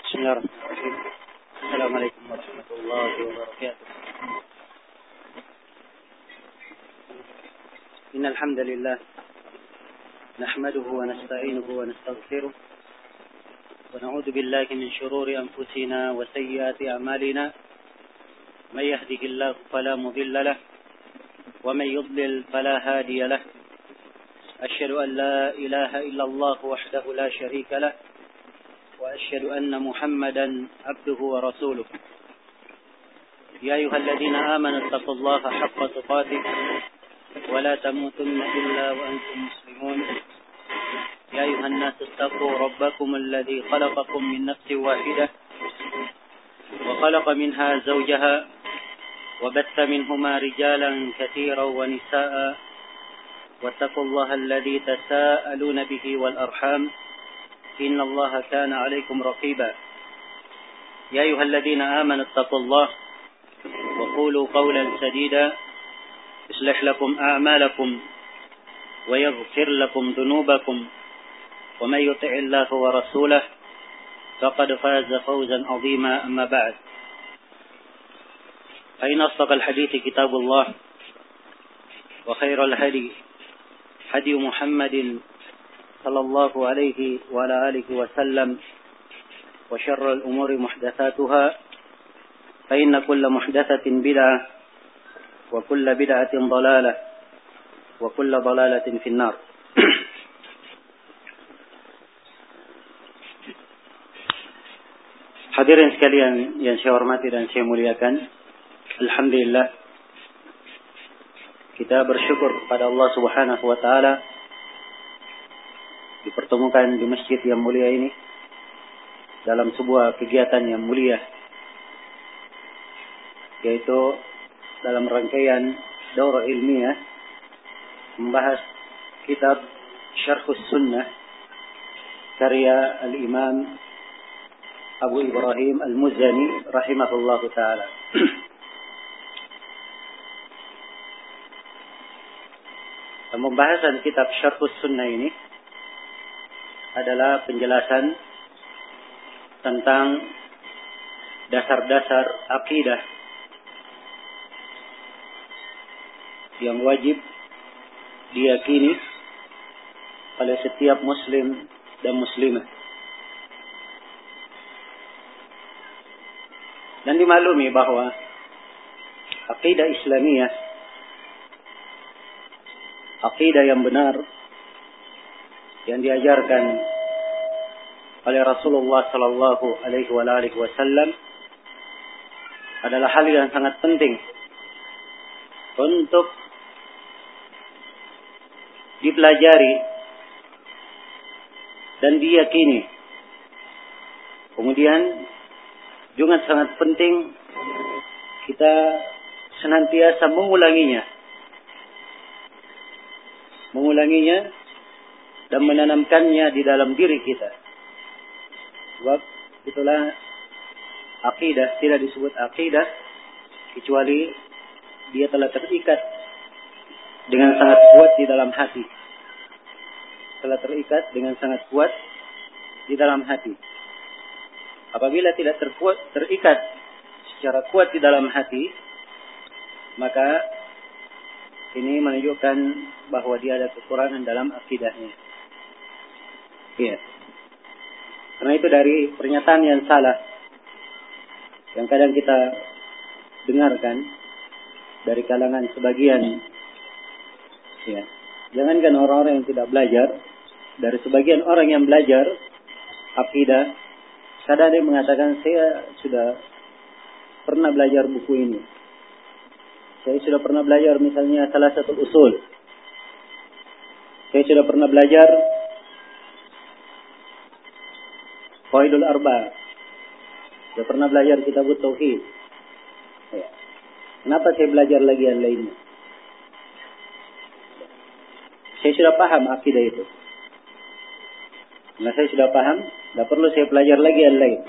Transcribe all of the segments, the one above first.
بسم الله الرحمن الرحيم. السلام عليكم ورحمة الله وبركاته. إن الحمد لله نحمده ونستعينه ونستغفره ونعوذ بالله من شرور أنفسنا وسيئات أعمالنا. من يهده الله فلا مضل له ومن يضلل فلا هادي له. أشهد أن لا إله إلا الله وحده لا شريك له وأشهد أن محمدا عبده ورسوله. يا أيها الذين آمنوا اتقوا الله حق تقاته ولا تموتن إلا وأنتم مسلمون. يا أيها الناس اتقوا ربكم الذي خلقكم من نفس واحدة وخلق منها زوجها وبث منهما رجالا كثيرا ونساء واتقوا الله الذي تساءلون به والأرحام إن الله كان عليكم رقيبا. يا أيها الذين آمنوا اتقوا الله وقولوا قولا سديدا يصلح لكم أعمالكم ويغفر لكم ذنوبكم ومن يطع الله ورسوله فقد فاز فوزا عظيما. أما بعد فإن أصدق الحديث كتاب الله وخير الهدي هدي محمد صلى الله عليه وعلى آله وسلم وشر الأمور محدثاتها فإن كل محدثة بدعة وكل بدعة ضلالة وكل ضلالة في النار. Hadirin sekalian yang saya hormati dan saya muliakan, alhamdulillah kita bersyukur kepada Allah Subhanahu wa taala dipertemukan di masjid yang mulia ini dalam sebuah kegiatan yang mulia, yaitu dalam rangkaian daurah ilmiah membahas kitab Syarhus Sunnah karya Al-Imam Abu Ibrahim Al-Muzani rahimahullahu taala. Pembahasan kitab Syarhus Sunnah ini adalah penjelasan tentang dasar-dasar akidah yang wajib diyakini oleh setiap muslim dan muslimah. Dan dimaklumi bahwa akidah Islamiyah, akidah yang benar yang diajarkan oleh Rasulullah sallallahu alaihi wasallam adalah hal yang sangat penting untuk dipelajari dan diyakini. Kemudian juga sangat penting kita senantiasa mengulanginya dan menanamkannya di dalam diri kita. Sebab itulah akidah tidak disebut akidah kecuali dia telah terikat dengan sangat kuat di dalam hati. Telah terikat dengan sangat kuat di dalam hati. Apabila tidak terikat secara kuat di dalam hati, maka ini menunjukkan bahwa dia ada kekurangan dalam akidahnya. Iya. Karena itu dari pernyataan yang salah yang kadang kita dengarkan dari kalangan sebagian, ya, jangankan orang-orang yang tidak belajar, dari sebagian orang yang belajar akidah, kadang ada yang mengatakan saya sudah pernah belajar buku ini, saya sudah pernah belajar misalnya salah satu usul, saya sudah pernah belajar Qawaidul Arba', sudah pernah belajar Kitabut Tauhid. Ya. Kenapa saya belajar lagi yang lainnya? Saya sudah paham akidah itu. Nah, saya sudah paham, tidak perlu saya belajar lagi yang lain.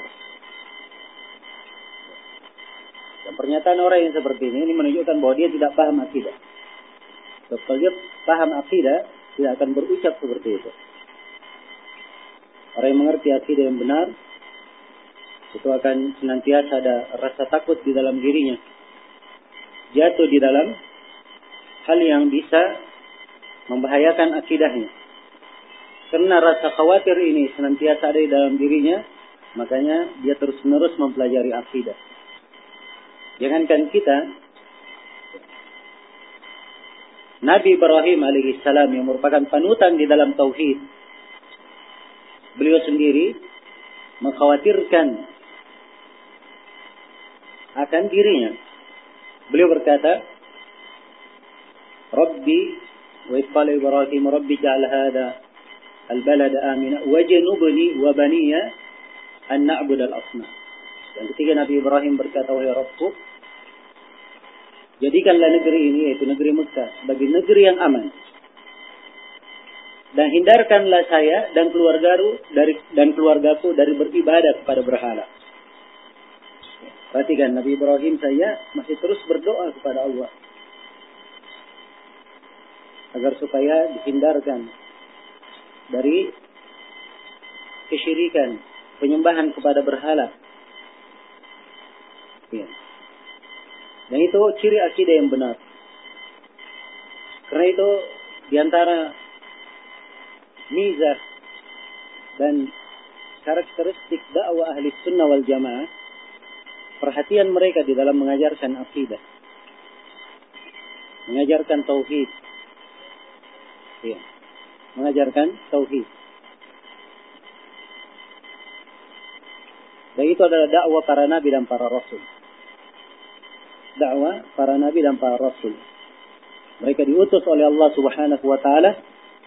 Dan pernyataan orang yang seperti ini menunjukkan bahwa dia tidak paham akidah. Kalau dia paham akidah, tidak akan berucap seperti itu. Orang yang mengerti akidah yang benar, itu akan senantiasa ada rasa takut di dalam dirinya, jatuh di dalam hal yang bisa membahayakan akidahnya. Karena rasa khawatir ini senantiasa ada di dalam dirinya, makanya dia terus-menerus mempelajari akidah. Jangankan kita, Nabi Ibrahim alaihissalam yang merupakan panutan di dalam tauhid, beliau sendiri mengkhawatirkan akan dirinya. Beliau berkata, Rabbi wa qala Ibrahim Rabbi ja'al hadha al-balad amina wajnubni wa baniya an na'bud al-asnam. Dan ketika Nabi Ibrahim berkata, wahai Rabbku, jadikanlah negeri ini, yaitu negeri Mekah, sebagai negeri yang aman. Dan hindarkanlah saya dan keluargaku dari beribadah kepada berhala. Perhatikan, Nabi Ibrahim saya masih terus berdoa kepada Allah agar supaya dihindarkan dari kesyirikan, penyembahan kepada berhala. Ya. Dan itu ciri akidah yang benar. Karena itu diantara mizah dan karakteristik dakwah ahli sunnah wal jamaah, perhatian mereka di dalam mengajarkan akidah, mengajarkan tauhid. Ya. Mengajarkan tauhid. Dan itu adalah dakwah para nabi dan para rasul. Dakwah para nabi dan para rasul. Mereka diutus oleh Allah Subhanahu wa taala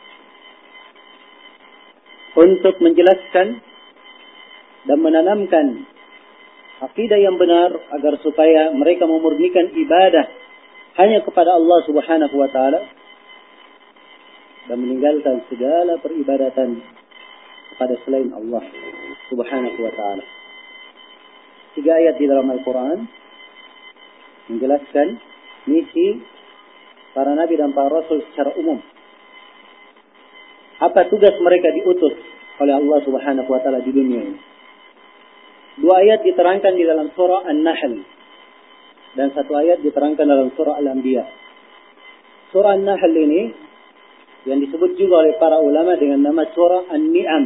untuk menjelaskan dan menanamkan akidah yang benar agar supaya mereka memurnikan ibadah hanya kepada Allah Subhanahu wa taala dan meninggalkan segala peribadatan kepada selain Allah Subhanahu wa taala. 3 ayat di dalam Al-Quran menjelaskan misi para nabi dan para rasul secara umum. Apa tugas mereka diutus oleh Allah Subhanahu wa taala di dunia ini? 2 ayat diterangkan di dalam surah An-Nahl dan 1 ayat diterangkan dalam surah Al-Anbiya. Surah An-Nahl ini yang disebut juga oleh para ulama dengan nama surah An-Ni'am.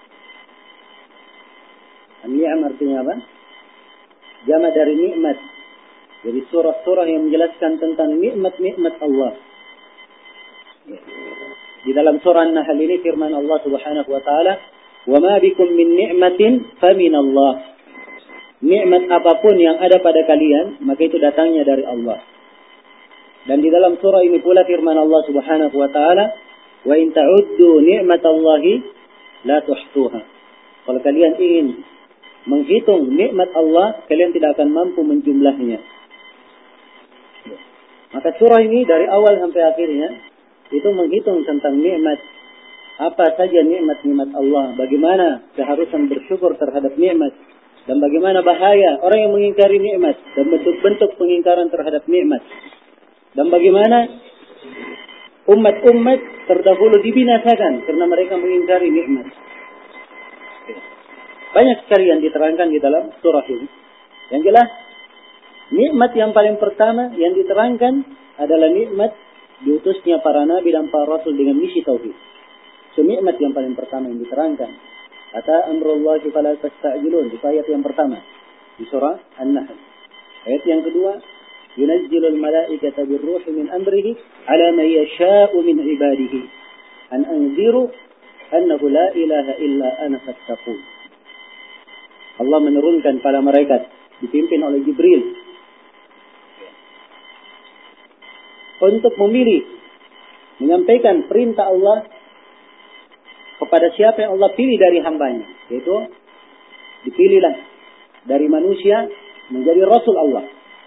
An-Ni'am artinya apa? Jama dari nikmat. Jadi surah-surah yang menjelaskan tentang nikmat-nikmat Allah. Di dalam surah An-Nahl ini firman Allah Subhanahu wa taala, "Wa ma bikum min ni'matin fa min Allah." Nikmat apapun yang ada pada kalian, maka itu datangnya dari Allah. Dan di dalam surah ini pula firman Allah Subhanahu wa taala, "Wa in ta'uddu ni'matallahi la tuhsuha." Kalau kalian ingin menghitung nikmat Allah, kalian tidak akan mampu menjumlahnya. Maka surah ini dari awal sampai akhirnya itu menghitung tentang nikmat. Apa saja nikmat-nikmat Allah, bagaimana keharusan bersyukur terhadap nikmat, dan bagaimana bahaya orang yang mengingkari nikmat dan bentuk-bentuk pengingkaran terhadap nikmat. Dan bagaimana umat-umat terdahulu dibinasakan karena mereka mengingkari nikmat. Banyak sekali yang diterangkan di dalam surah ini. Yang jelas, nikmat yang paling pertama yang diterangkan adalah nikmat diutusnya para nabi dan para rasul dengan misi tauhid. Itu nikmat yang paling pertama yang diterangkan. Kata amrullahi fala tasta'jilun, itu ayat yang pertama di surah An-Nahl. Ayat yang kedua, yunazzilul malaikata birruhi min amrihi ala man yasha'u min ibadihi an anziru annahu la ilaha illa ana fattaqun. Allah menurunkan para malaikat dipimpin oleh Jibril untuk memilih, menyampaikan perintah Allah kepada siapa yang Allah pilih dari hambanya, yaitu dipilihlah dari manusia menjadi Rasul Allah.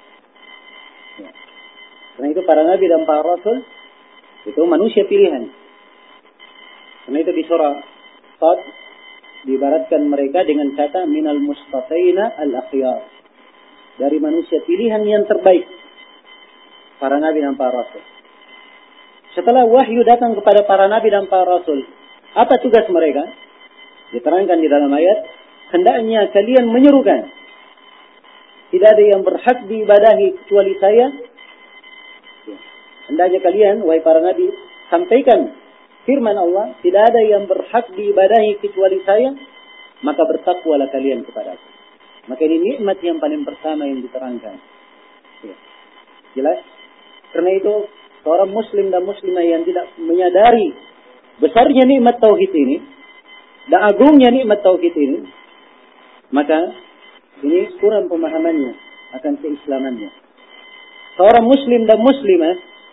Karena itu para nabi dan para rasul itu manusia pilihan. Karena itu di surah Sad diibaratkan mereka dengan kata minal mustafaina al-akhyar, dari manusia pilihan yang terbaik, para nabi dan para rasul. Setelah wahyu datang kepada para nabi dan para rasul, apa tugas mereka? Diterangkan di dalam ayat, hendaknya kalian menyerukan, tidak ada yang berhak diibadahi kecuali saya. Hendaknya kalian, wahai para nabi, sampaikan firman Allah, tidak ada yang berhak diibadahi kecuali saya, maka bertakwalah kalian kepada aku. Maka ini nikmat yang paling pertama yang diterangkan. Jelas? Karena itu, seorang muslim dan muslimah yang tidak menyadari besarnya nikmat tauhid ini, dan agungnya nikmat tauhid ini, maka ini kurang pemahamannya akan keislamannya. Seorang muslim dan muslimah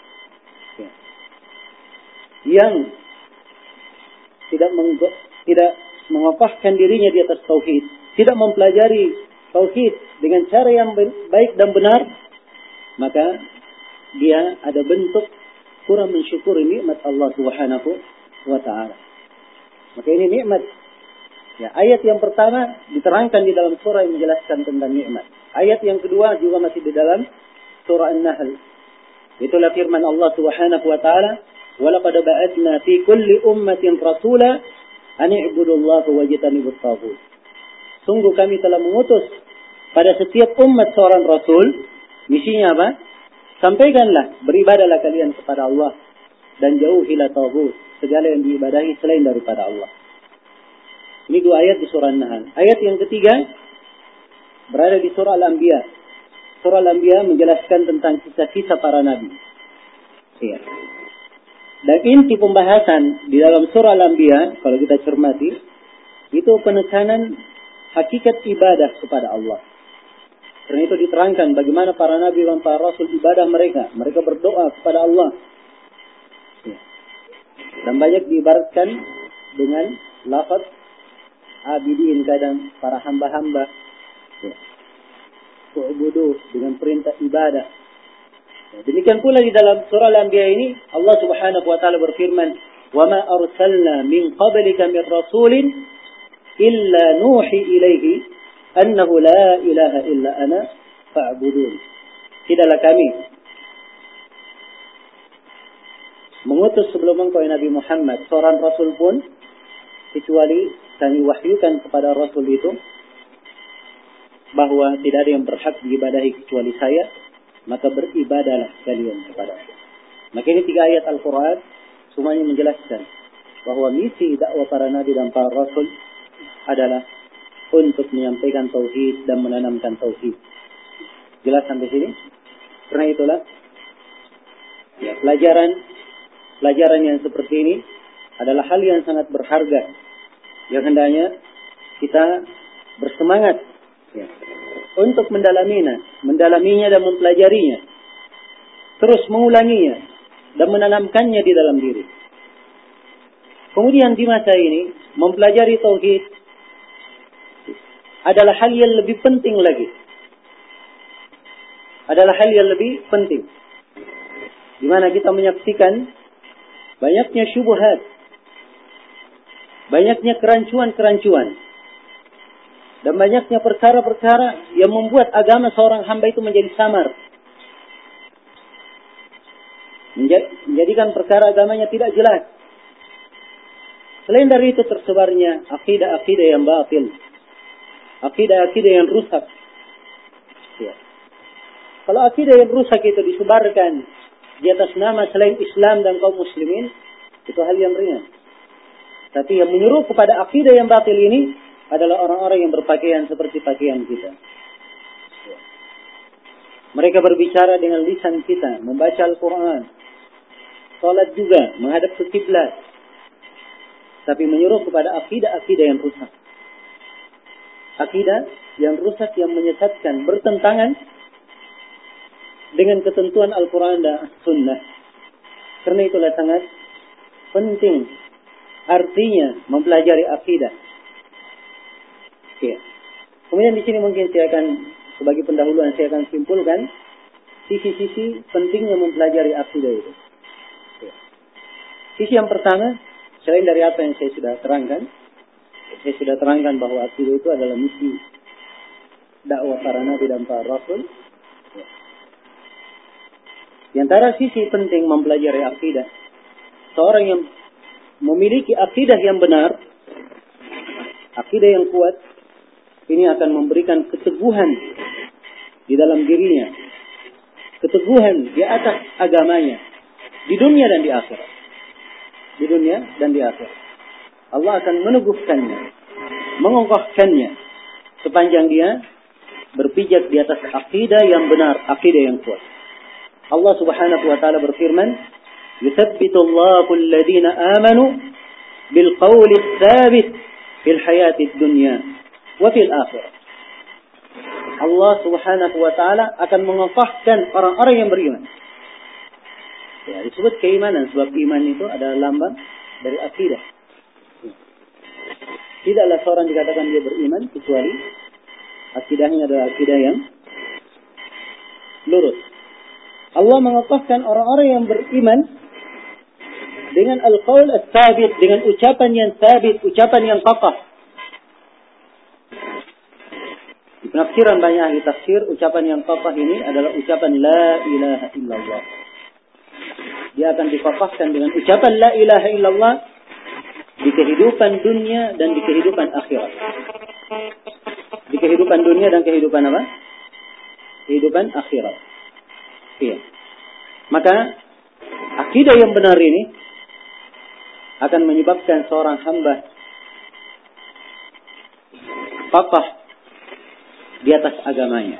yang tidak mengokohkan dirinya di atas tauhid, tidak mempelajari tauhid dengan cara yang baik dan benar, maka dia ada bentuk kurang mensyukuri nikmat Allah Subhanahu wa taala. Maka ini nikmat. Ya, ayat yang pertama diterangkan di dalam surah yang menjelaskan tentang nikmat. Ayat yang kedua juga masih di dalam surah An-Nahl. Itulah firman Allah Subhanahu wa taala, "Wa laqad ba'atsna fi kulli ummatin rasula an i'budullaha wajtanibut taghut." Sungguh kami telah mengutus pada setiap umat seorang rasul. Misinya apa? Sampaikanlah, beribadahlah kalian kepada Allah dan jauhilah taghut, segala yang diibadahi selain daripada Allah. Ini dua ayat di surah An-Nahl. Ayat yang ketiga berada di surah Al-Anbiya. Surah Al-Anbiya menjelaskan tentang kisah-kisah para nabi. Ya. Dan inti pembahasan di dalam surah Al-Anbiya, kalau kita cermati, itu penekanan hakikat ibadah kepada Allah. Karena itu diterangkan bagaimana para nabi dan para rasul ibadah mereka. Mereka berdoa kepada Allah. Ya. Dan banyak diibaratkan dengan lafaz abidin, kadang para hamba-hamba. Tu'budu, dengan perintah ibadah. Demikian pula di dalam surah Al-Anbiya ini Allah Subhanahu wa taala berfirman, "Wa ma arsalna min qablika min rasulin illa nuhi ilaihi annahu la ilaha illa ana fa'budun." Tidaklah kami mengutus sebelum engkau Nabi Muhammad seorang rasul pun kecuali kami wahyukan kepada rasul itu bahwa tidak ada yang berhak diibadahi kecuali saya, maka beribadahlah kalian kepada aku. Maka ini 3 ayat Al-Quran semuanya menjelaskan bahwa misi dakwah para nabi dan para rasul adalah untuk menyampaikan tauhid dan menanamkan tauhid. Jelas sampai sini? Karena itulah ya, pelajaran yang seperti ini adalah hal yang sangat berharga, yang hendaknya kita bersemangat ya, untuk mendalaminya dan mempelajarinya, terus mengulanginya dan menanamkannya di dalam diri. Kemudian di masa ini mempelajari tauhid adalah hal yang lebih penting lagi. Adalah hal yang lebih penting, di mana kita menyaksikan banyaknya syubhat, banyaknya kerancuan-kerancuan, dan banyaknya perkara-perkara yang membuat agama seorang hamba itu menjadi samar. Menjadikan perkara agamanya tidak jelas. Selain dari itu tersebarnya akidah-akidah yang batil. Akidah-akidah yang rusak. Ya. Kalau akidah yang rusak itu disebarkan di atas nama selain Islam dan kaum muslimin, itu hal yang ringan. Tapi yang menyuruh kepada akidah yang batil ini adalah orang-orang yang berpakaian seperti pakaian kita. Mereka berbicara dengan lisan kita, membaca Al-Quran, salat juga, menghadap ke kiblat, tapi menyuruh kepada akidah-akidah yang rusak. Akidah yang rusak yang menyesatkan, bertentangan dengan ketentuan Al-Quran dan Sunnah. Karena itulah sangat penting artinya mempelajari akidah. Ya. Kemudian di sini mungkin saya akan sebagai pendahuluan saya akan simpulkan sisi-sisi pentingnya mempelajari akidah itu. Ya. Sisi yang pertama, selain dari apa yang saya sudah terangkan bahwa akidah itu adalah misi dakwah para nabi dan para rasul. Ya. Di antara sisi penting mempelajari akidah, seorang yang memiliki akidah yang benar, akidah yang kuat, ini akan memberikan keteguhan di dalam dirinya, keteguhan di atas agamanya, di dunia dan di akhirat. Di dunia dan di akhirat. Allah akan meneguhkannya, mengokohkannya sepanjang dia berpijak di atas akidah yang benar, akidah yang kuat. Allah Subhanahu wa taala berfirman, "Yuthabbitu Allahu alladhina amanu bil qawli tsabit fil hayatid dunya wa fil akhirah." Allah Subhanahu wa taala akan mengokohkan orang-orang yang beriman. Ya, disebut keimanan sebab iman itu adalah lambang dari akidah. Tidaklah seorang dikatakan dia beriman kecuali akidahnya adalah akidah yang lurus. Allah mengokohkan orang-orang yang beriman dengan al-qaul as-sabit, dengan ucapan yang sabit, ucapan yang kokoh. Di penafsiran banyak ahli tafsir, ucapan yang kokoh ini adalah ucapan la ilaha illallah. Dia akan dikokohkan dengan ucapan la ilaha illallah di kehidupan dunia dan di kehidupan akhirat. Di kehidupan dunia dan kehidupan apa? Kehidupan akhirat. Iya. Maka akidah yang benar ini akan menyebabkan seorang hamba kokoh di atas agamanya.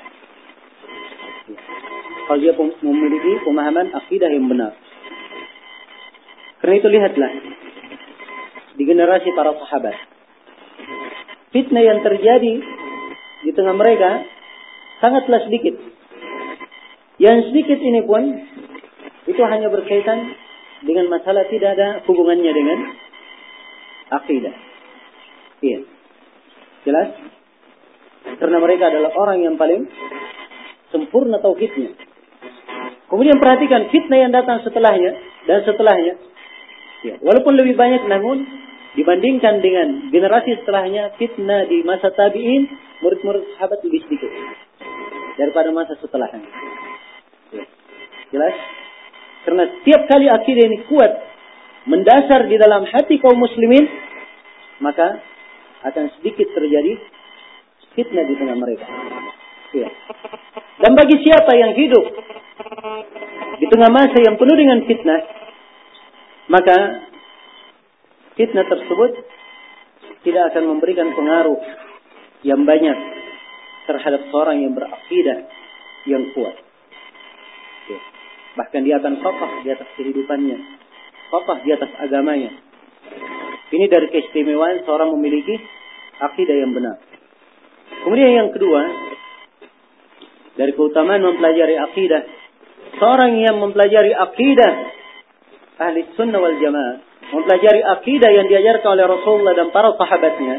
Kalau dia memiliki pemahaman akidah yang benar. Karena itu lihatlah di generasi para sahabat, fitnah yang terjadi di tengah mereka sangatlah sedikit. Yang sedikit ini pun itu hanya berkaitan dengan masalah tidak ada hubungannya dengan akidah. Iya. Jelas? Karena mereka adalah orang yang paling sempurna tauhidnya. Kemudian perhatikan fitnah yang datang setelahnya dan setelahnya. Ya, walaupun lebih banyak, namun dibandingkan dengan generasi setelahnya, fitnah di masa tabi'in, murid-murid sahabat lebih sedikit daripada masa setelahnya. Ya. Jelas? Karena tiap kali akidah ini kuat, mendasar di dalam hati kaum muslimin, maka akan sedikit terjadi fitnah di tengah mereka. Ya. Dan bagi siapa yang hidup di tengah masa yang penuh dengan fitnah, maka fitnah tersebut tidak akan memberikan pengaruh yang banyak terhadap seorang yang berakidah yang kuat. Ya. Bahkan dia akan kokoh di atas kehidupannya, kokoh di atas agamanya. Ini dari keistimewaan seorang memiliki akidah yang benar. Kemudian yang kedua, dari keutamaan mempelajari akidah, seorang yang mempelajari akidah ahli sunnah wal jamaah, mempelajari akidah yang diajarkan oleh Rasulullah dan para sahabatnya,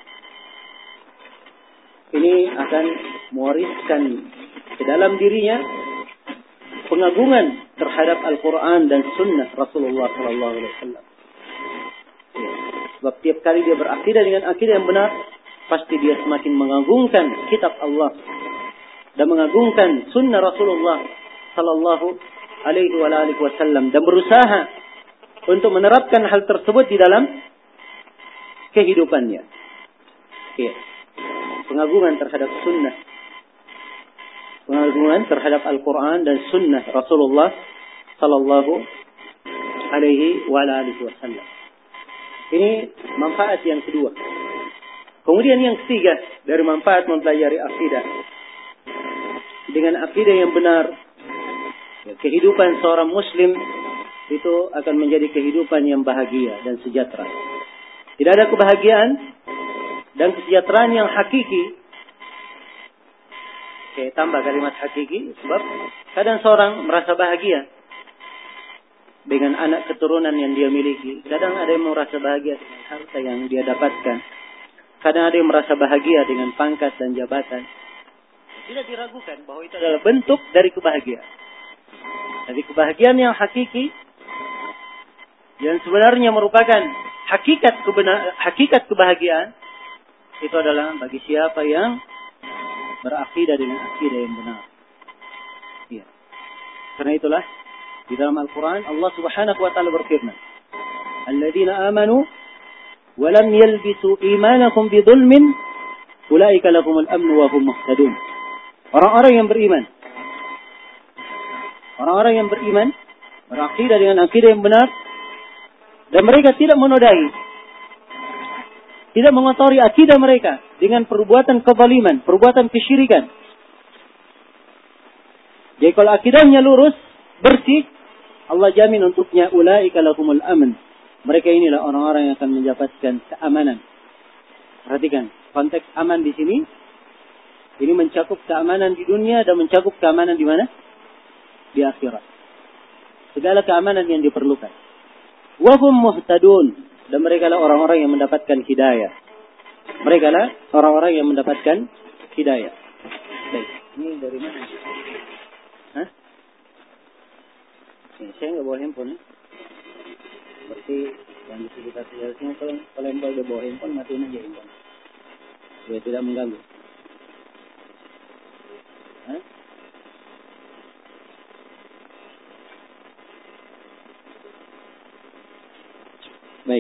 ini akan mewariskan ke dalam dirinya pengagungan terhadap Al-Quran dan sunnah Rasulullah SAW. Sebab tiap kali dia berakidah dengan akidah yang benar, pasti dia semakin mengagungkan kitab Allah dan mengagungkan sunnah Rasulullah sallallahu alaihi wasallam dan berusaha untuk menerapkan hal tersebut di dalam kehidupannya. Ya. Pengagungan terhadap sunnah, pengagungan terhadap Al-Quran dan sunnah Rasulullah sallallahu alaihi wasallam. Ini manfaat yang kedua. Kemudian yang ketiga dari manfaat mempelajari akidah, dengan akidah yang benar, kehidupan seorang muslim itu akan menjadi kehidupan yang bahagia dan sejahtera. Tidak ada kebahagiaan dan kesejahteraan yang hakiki. Oke, tambah kalimat hakiki, sebab kadang seorang merasa bahagia dengan anak keturunan yang dia miliki. Kadang ada yang merasa bahagia dengan harta yang dia dapatkan. Kadang ada yang merasa bahagia dengan pangkat dan jabatan. Tidak diragukan bahwa itu adalah bentuk dari kebahagiaan. Jadi kebahagiaan yang hakiki, yang sebenarnya merupakan hakikat kebahagiaan, itu adalah bagi siapa yang berakidah dengan akidah yang benar. Ya. Karena itulah di dalam Al-Quran Allah Subhanahu wa taala berfirman, "Alladzina amanu wa lam yalbisu imanakum bidzulmin Ulaika lahumul amnu wa hum muhtadun. Orang-orang yang beriman. Orang-orang yang beriman, berakidah dengan akidah yang benar, dan mereka tidak menodai, tidak mengotori akidah mereka dengan perbuatan kezaliman, perbuatan kesyirikan. Jadi kalau akidahnya lurus, bersih, Allah jamin untuknya ulaika lahumul amn. Mereka inilah orang-orang yang akan mendapatkan keamanan. Perhatikan, konteks aman di sini ini mencakup keamanan di dunia dan mencakup keamanan di mana? Di akhirat. Segala keamanan yang diperlukan. Wa hum muhtadun, dan mereka lah orang-orang yang mendapatkan hidayah. Mereka lah orang-orang yang mendapatkan hidayah. Baik, ini dari mana? Hah? Saya nggak bawa handphone ya. Berarti yang di sekitar sini kalau yang udah bawa handphone, matiin aja handphone. Biar tidak mengganggu. Hah? Baik.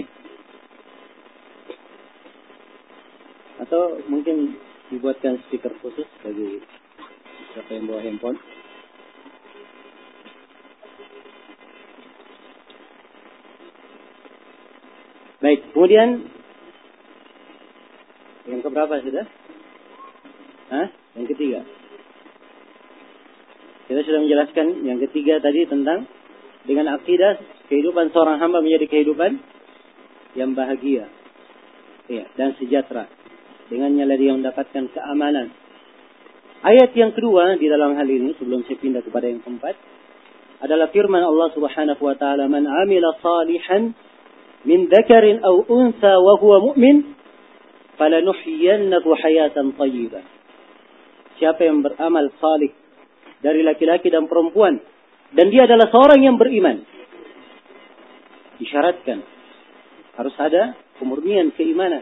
Atau mungkin dibuatkan speaker khusus bagi siapa yang bawa handphone. Baik, kemudian yang keberapa sudah? Yang ketiga. Kita sudah menjelaskan yang ketiga tadi tentang dengan akidah kehidupan seorang hamba menjadi kehidupan yang bahagia, ya, dan sejahtera. Dengannya lah dia mendapatkan keamanan. Ayat yang kedua di dalam hal ini, sebelum saya pindah kepada yang keempat, adalah firman Allah Subhanahu wa taala, "Man 'amila salihan min dzakarin aw untha wa huwa mu'min, falanuhyiyannahu hayatan thayyibah." Siapa yang beramal salih dari laki-laki dan perempuan dan dia adalah seorang yang beriman, disyaratkan harus ada kemurnian keimanan.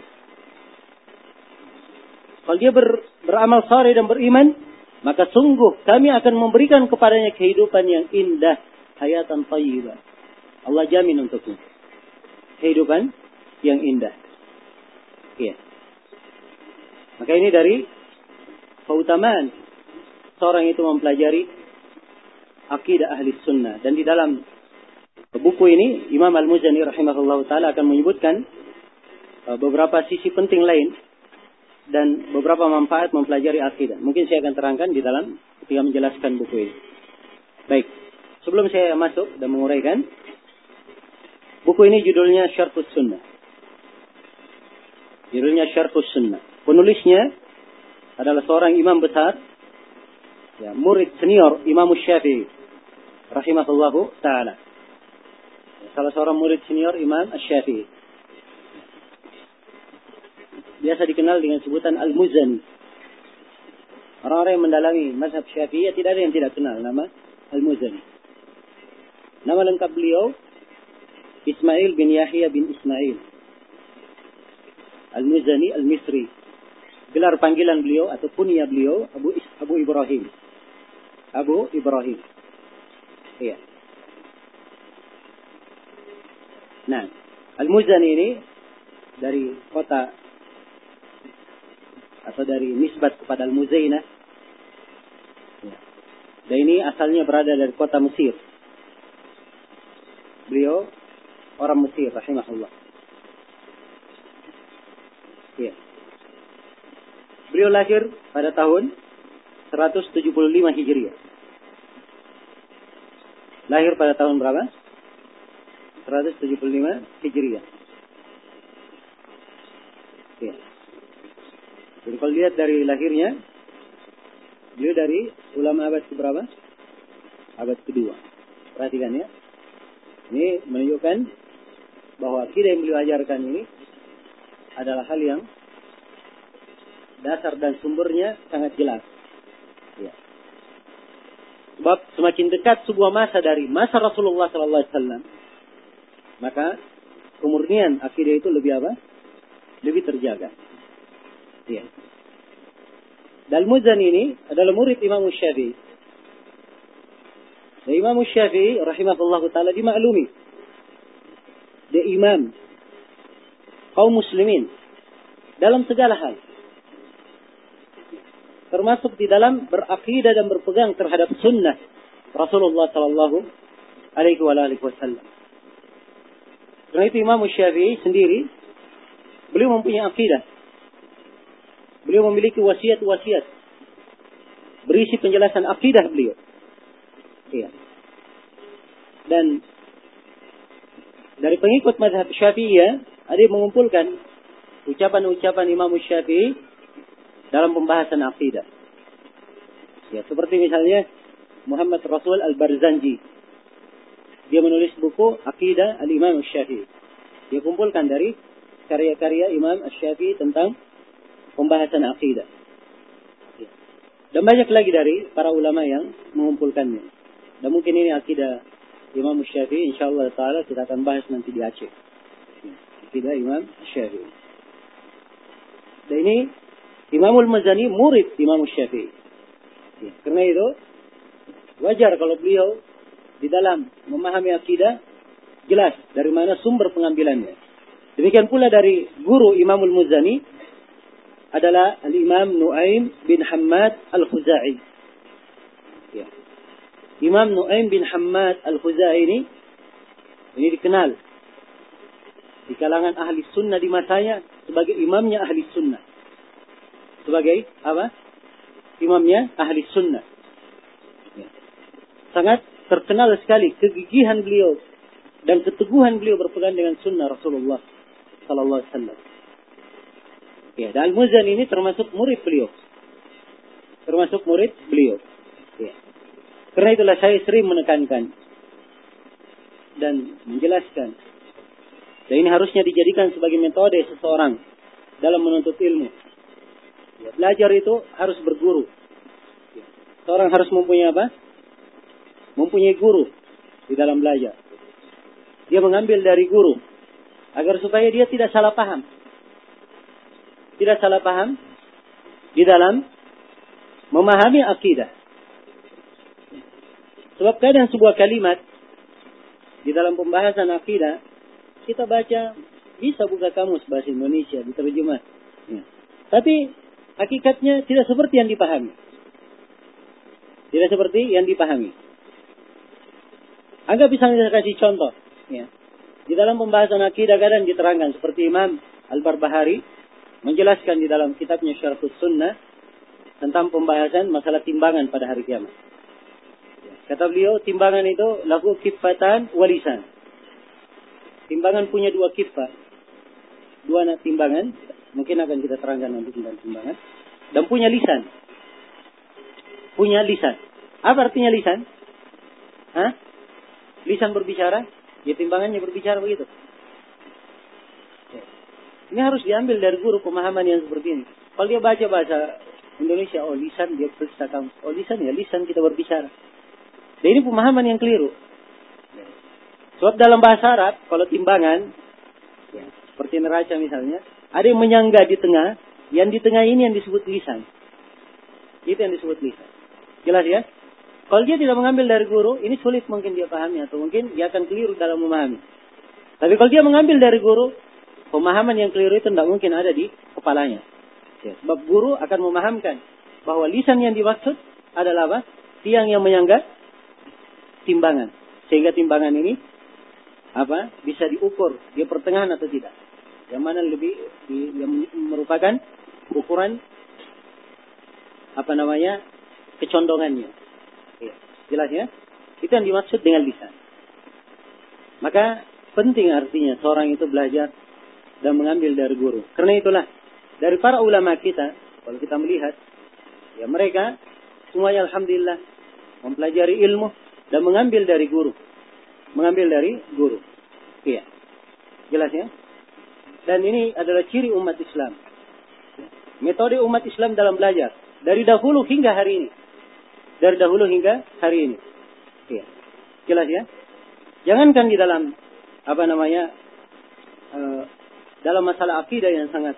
Kalau dia beramal saleh dan beriman, maka sungguh kami akan memberikan kepadanya kehidupan yang indah, hayatan thayyibah. Allah jamin untuknya kehidupan yang indah. Iya. Maka ini dari keutamaan seorang itu mempelajari akidah ahli sunnah. Dan di dalam buku ini Imam Al-Muzani rahimahullah ta'ala akan menyebutkan beberapa sisi penting lain dan beberapa manfaat mempelajari akidah. Mungkin saya akan terangkan di dalam ketika menjelaskan buku ini. Baik, sebelum saya masuk dan menguraikan, buku ini judulnya Syarhus Sunnah. Judulnya Syarhus Sunnah. Penulisnya adalah seorang imam besar, ya, murid senior Imam Syafi'i rahimahullahu ta'ala. Salah seorang murid senior Imam Syafi'i. Biasa dikenal dengan sebutan Al-Muzani. Orang-orang yang mendalami mazhab Syafi'i tidak ada yang tidak kenal nama Al-Muzani. Nama lengkap beliau Ismail bin Yahya bin Ismail Al-Muzani Al-Misri. Gelar panggilan beliau atau kunyah beliau Abu Ibrahim. Abu Ibrahim. Iya. Nah, Al-Muzani ini dari kota atau dari nisbat kepada Al-Muzainah. Ya. Dan ini asalnya berada dari kota Mesir. Beliau orang Mesir, rahimahullah. Ya. Beliau lahir pada tahun 175 Hijriah. Lahir pada tahun berapa? 175 Hijriah. Ya. Jadi kalau lihat dari lahirnya, beliau dari ulama abad keberapa? Abad kedua. Perhatikan ya. Ini menunjukkan bahwa akidah yang beliau ajarkan ini adalah hal yang dasar dan sumbernya sangat jelas. Ya. Sebab semakin dekat sebuah masa dari masa Rasulullah SAW, maka kemurnian akidah itu lebih apa? Lebih terjaga. Ya. Al-Muzani ini adalah murid Imam Syafi'i. Dan Imam Syafi'i rahimahullah ta'ala dimaklumi. Dia imam kaum muslimin dalam segala hal. termasuk di dalam berakidah dan berpegang terhadap sunnah Rasulullah sallallahu alaihi wasallam. Karena itu Imam Syafi'i sendiri, beliau mempunyai akidah. Beliau memiliki wasiat-wasiat berisi penjelasan akidah beliau. Iya. Dan dari pengikut mazhab Syafi'iyah, ada yang mengumpulkan ucapan-ucapan Imam Syafi'i dalam pembahasan akidah. Ya, seperti misalnya Muhammad Rasul Al-Barzanji. Dia menulis buku Aqidah Al-Imam Syafi'i. Dia kumpulkan dari karya-karya Imam Syafi'i tentang pembahasan akidah. Ya. Dan banyak lagi dari para ulama yang mengumpulkannya. Dan mungkin ini akidah Imam Syafi'i, insyaallah taala kita akan bahas nanti di Aceh. Ya. Akidah Imam Syafi'i. Dan ini Imamul Mazani murid Imam Syafi'i. Ya. Karena itu wajar kalau beliau di dalam memahami akidah jelas dari mana sumber pengambilannya. Demikian pula dari guru Imamul Muzani adalah Al-Imam Nu'aim bin Hammad Al-Khuzai. Ya. Imam Nu'aim bin Hammad Al-Khuzai ini dikenal di kalangan ahli sunnah di masanya sebagai imamnya ahli sunnah. Sebagai apa? Imamnya ahli sunnah. Ya. Sangat terkenal sekali kegigihan beliau dan keteguhan beliau berpegang dengan sunnah Rasulullah sallallahu alaihi wasallam. Ya, dan Al-Muzani ini termasuk murid beliau. Termasuk murid beliau. Ya. Karena itulah saya sering menekankan dan menjelaskan. Dan ini harusnya dijadikan sebagai metode seseorang dalam menuntut ilmu. Ya, belajar itu harus berguru. Ya. Seorang harus mempunyai apa? Mempunyai guru di dalam belajar. Dia mengambil dari guru agar supaya dia tidak salah paham. Tidak salah paham di dalam memahami akidah. Sebab kadang sebuah kalimat di dalam pembahasan akidah kita baca bisa buka kamus bahasa Indonesia diterjemah. Ya. Tapi hakikatnya tidak seperti yang dipahami. Tidak seperti yang dipahami. Anggap bisa saya kasih contoh. Ya. Di dalam pembahasan akidah kadang diterangkan seperti Imam Al-Barbahari menjelaskan di dalam kitabnya Syarhus Sunnah tentang pembahasan masalah timbangan pada hari kiamat. Ya. Kata beliau, timbangan itu lahu kiffatan walisan. Timbangan punya dua kiffah. Dua timbangan. Mungkin akan kita terangkan nanti tentang timbangan. Dan punya lisan. Punya lisan. Apa artinya lisan? Hah? Lisan berbicara, ya timbangannya berbicara begitu. Ini harus diambil dari guru pemahaman yang seperti ini. Kalau dia baca bahasa Indonesia, oh lisan dia periksa kamu. Oh lisan ya lisan kita berbicara. Dan ini pemahaman yang keliru. Sebab dalam bahasa Arab, kalau timbangan, ya, seperti neraca misalnya, ada yang menyangga di tengah, yang di tengah ini yang disebut lisan. Itu yang disebut lisan. Jelas ya? Kalau dia tidak mengambil dari guru, ini sulit mungkin dia pahami atau mungkin dia akan keliru dalam memahami. Tapi kalau dia mengambil dari guru, pemahaman yang keliru itu tidak mungkin ada di kepalanya. Ya, sebab guru akan memahamkan bahwa lisan yang dimaksud adalah apa? Tiang yang menyangga timbangan. Sehingga timbangan ini apa? Bisa diukur dia pertengahan atau tidak. Yang mana yang merupakan ukuran kecondongannya. Ya, jelas ya? Itu yang dimaksud dengan lisan. Maka penting artinya seorang itu belajar dan mengambil dari guru. Karena itulah dari para ulama kita, kalau kita melihat, ya mereka semuanya alhamdulillah mempelajari ilmu dan mengambil dari guru. Mengambil dari guru. Iya. Jelas ya? Dan ini adalah ciri umat Islam. Metode umat Islam dalam belajar. Dari dahulu hingga hari ini. Dari dahulu hingga hari ini. Ya. Jelas ya? Jangankan di dalam dalam masalah akidah yang sangat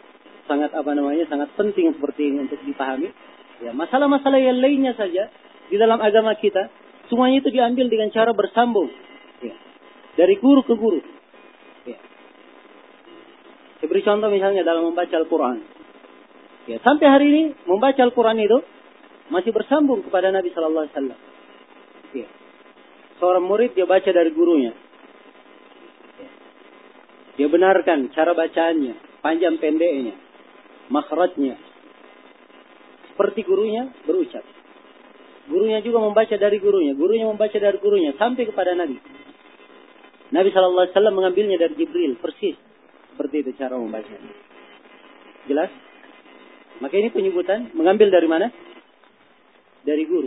penting seperti ini untuk dipahami. Ya, masalah-masalah yang lainnya saja di dalam agama kita semuanya itu diambil dengan cara bersambung. Ya. Dari guru ke guru. Ya. Saya beri contoh misalnya dalam membaca Al-Quran. Ya, sampai hari ini membaca Al-Quran itu masih bersambung kepada Nabi Sallallahu Alaihi Wasallam. Ya. Seorang murid dia baca dari gurunya. Ya. Dia benarkan cara bacaannya, panjang pendeknya, makhrajnya. Seperti gurunya berucap. Gurunya juga membaca dari gurunya. Gurunya membaca dari gurunya. Sampai kepada Nabi. Nabi SAW mengambilnya dari Jibril. Persis. Seperti itu cara membacanya. Jelas? Maka ini penyebutan. Mengambil dari mana? Dari guru.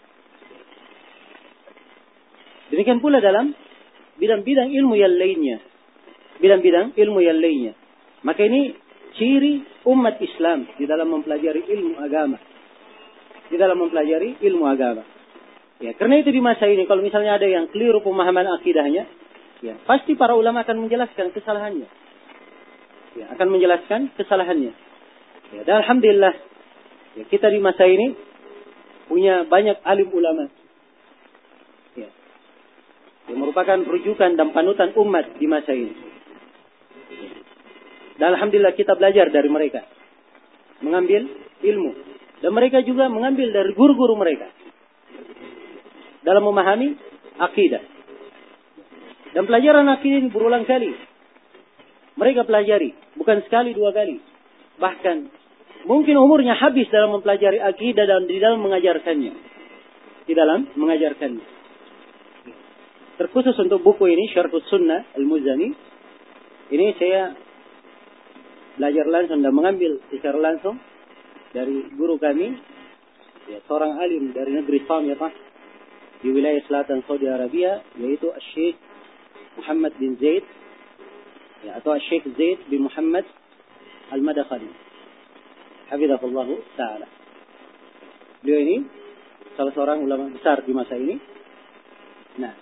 Demikian pula dalam bidang-bidang ilmu yang lainnya. Bidang-bidang ilmu yang lainnya. Maka ini ciri umat Islam di dalam mempelajari ilmu agama. Di dalam mempelajari ilmu agama. Ya, karena itu di masa ini kalau misalnya ada yang keliru pemahaman akidahnya, ya, pasti para ulama akan menjelaskan kesalahannya. Ya, akan menjelaskan kesalahannya. Ya, dan alhamdulillah, ya, kita di masa ini punya banyak alim ulama. Ya. Yang merupakan rujukan dan panutan umat di masa ini. Ya. Dan alhamdulillah kita belajar dari mereka. Mengambil ilmu. Dan mereka juga mengambil dari guru-guru mereka. Dalam memahami akidah. Dan pelajaran akidah ini berulang kali. Mereka pelajari. Bukan sekali, dua kali. Bahkan mungkin umurnya habis dalam mempelajari akidah dan di dalam mengajarkannya. Di dalam mengajarkannya. Terkhusus untuk buku ini, Syarhus Sunnah Al-Muzani. Ini saya belajar langsung dan mengambil secara langsung dari guru kami, ya, seorang alim dari negeri Samirah di wilayah selatan Saudi Arabia, yaitu Syekh Muhammad bin Zaid, ya, atau Syekh Zaid bin Muhammad Al-Madakhali, hafizahullah ta'ala. Beliau ini salah seorang ulama besar di masa ini. Nah,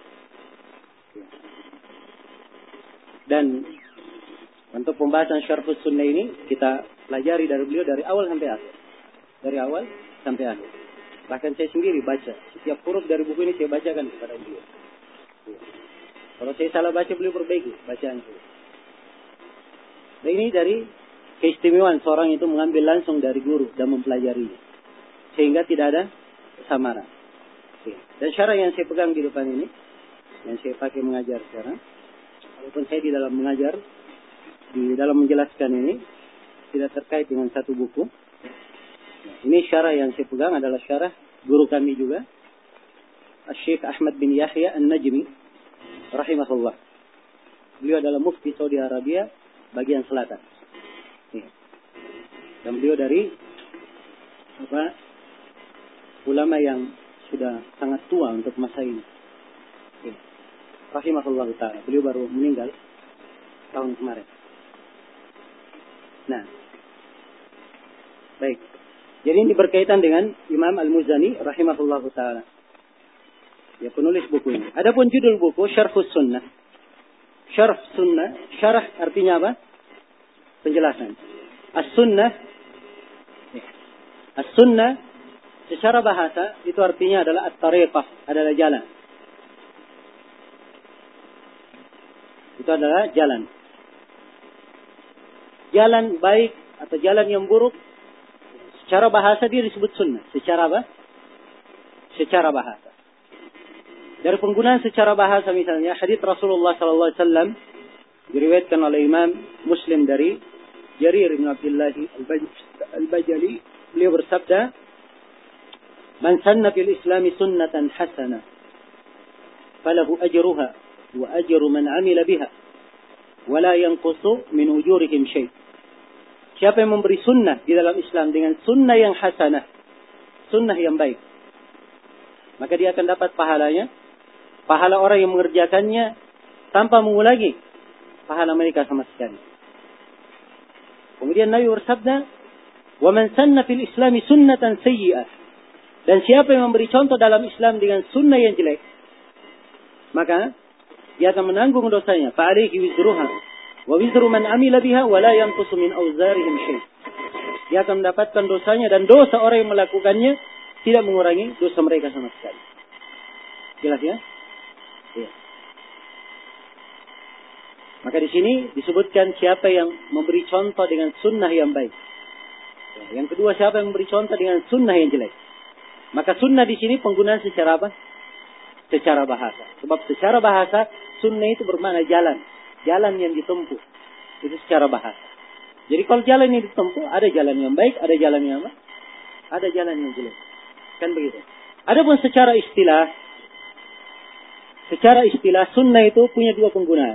dan untuk pembahasan Syarhus Sunnah ini kita pelajari dari beliau dari awal sampai akhir. Dari awal sampai akhir. Bahkan saya sendiri baca. Setiap huruf dari buku ini saya bacakan kepada beliau. Kalau saya salah baca, beliau perbaiki bacaan itu. Nah, ini dari keistimewaan seorang itu mengambil langsung dari guru dan mempelajarinya. Sehingga tidak ada kesamaran. Dan cara yang saya pegang di depan ini, yang saya pakai mengajar sekarang, walaupun saya di dalam mengajar, di dalam menjelaskan ini, tidak terkait dengan satu buku. Ini syarah yang saya pegang adalah syarah guru kami juga, Syekh Ahmad bin Yahya An-Najmi, rahimahullah. Beliau adalah mufti Saudi Arabia bagian selatan. Dan beliau dari ulama yang sudah sangat tua untuk masa ini. Rahimahullah ta'ala. Beliau baru meninggal tahun kemarin. Nah, baik. Jadi ini berkaitan dengan Imam Al-Muzani rahimahullahu ta'ala. Ya, penulis buku ini. Adapun judul buku Syarhus Sunnah. Syarh Sunnah, syarah artinya apa? Penjelasan. As-Sunnah. As-Sunnah secara bahasa itu artinya adalah at-tariqah, adalah jalan. Itu adalah jalan. Jalan baik atau jalan yang buruk. Secara bahasa dia disebut sunnah. Secara apa? Secara bahasa. Dari penggunaan secara bahasa misalnya, hadits Rasulullah SAW diriwayatkan oleh Imam Muslim dari Jarir bin Abdullah Al-Bajali. Beliau bersabda, "Man sanna fil Islami sunnatan hasanah, falahu ajruha wa ajru man amila biha, wa la yanqusu min ujurihim syai'." Siapa yang memberi sunnah di dalam Islam dengan sunnah yang hasanah, sunnah yang baik, maka dia akan dapat pahalanya, pahala orang yang mengerjakannya tanpa mengulangi pahala mereka sama sekali. Kemudian Nabi bersabda, "Wa man sanna fil Islami sunnatan sayyi'ah." Dan siapa yang memberi contoh dalam Islam dengan sunnah yang jelek, maka dia akan menanggung dosanya. Fa alaihi wizruha wa wizru man amila biha wa la yanqusu min awzarihim syai'. Dia akan mendapatkan dosanya dan dosa orang yang melakukannya tidak mengurangi dosa mereka sama sekali. Jelas ya? Ya. Maka di sini disebutkan siapa yang memberi contoh dengan sunnah yang baik. Yang kedua, siapa yang memberi contoh dengan sunnah yang jelek? Maka sunnah di sini penggunaan secara apa? Secara bahasa. Sebab secara bahasa sunnah itu bermakna jalan. Jalan yang ditempuh. Itu secara bahasa. Jadi kalau jalan yang ditempuh, ada jalan yang baik, ada jalan yang apa? Ada jalan yang jelek. Kan begitu. Adapun secara istilah sunnah itu punya dua penggunaan.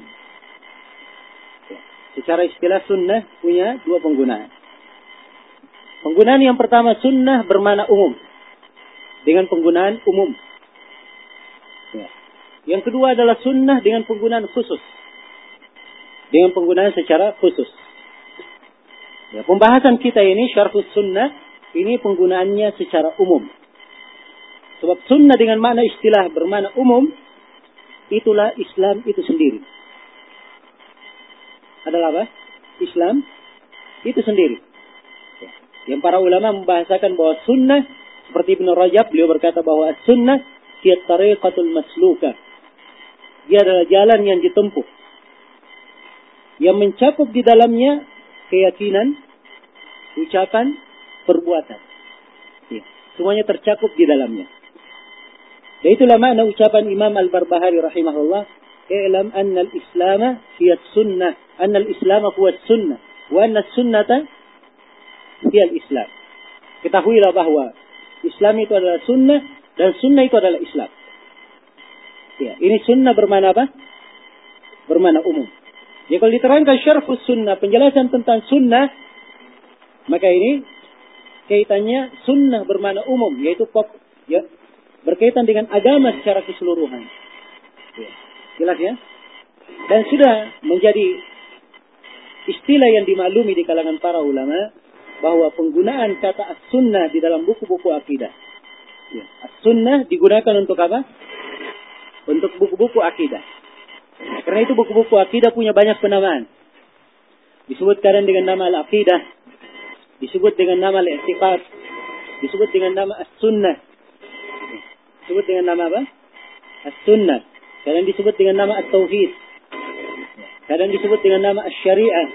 Secara istilah sunnah punya dua penggunaan. Penggunaan yang pertama, sunnah bermakna umum. Dengan penggunaan umum. Ya. Yang kedua adalah sunnah dengan penggunaan khusus. Dengan penggunaan secara khusus. Ya, pembahasan kita ini, syarhus sunnah, ini penggunaannya secara umum. Sebab sunnah dengan makna istilah bermakna umum, itulah Islam itu sendiri. Adalah apa? Islam itu sendiri. Yang para ulama membahasakan bahwa sunnah, seperti Ibnu Rajab, beliau berkata bahwa sunnah hiya tariqatul masluka. Dia adalah jalan yang ditempuh. Yang mencakup di dalamnya keyakinan, ucapan, perbuatan. Ya, semuanya tercakup di dalamnya. Dan itulah makna ucapan Imam Al-Barbahari rahimahullah, "I'lam anna al-Islam hiya sunnah, anna al-Islam huwa sunnah, wa anna sunnata hiya al-Islam." Ketahuilah bahwa Islam itu adalah sunnah dan sunnah itu adalah Islam. Ya, ini sunnah bermakna apa? Bermakna umum. Jadi kalau diterangkan syarhus sunnah, penjelasan tentang sunnah, maka ini kaitannya sunnah bermakna umum, yaitu ya, berkaitan dengan agama secara keseluruhan. Ya, jelas ya? Dan sudah menjadi istilah yang dimaklumi di kalangan para ulama bahwa penggunaan kata as-sunnah di dalam buku-buku akidah. Ya, as-sunnah digunakan untuk apa? Untuk buku-buku akidah. Karena itu buku-buku akidah punya banyak penamaan. Disebut kadang dengan nama al-aqidah, disebut dengan nama al-i'tiqad, disebut dengan nama as-sunnah. Disebut dengan nama apa? As-sunnah. Kadang disebut dengan nama at-tauhid. Kadang disebut dengan nama as-syari'ah.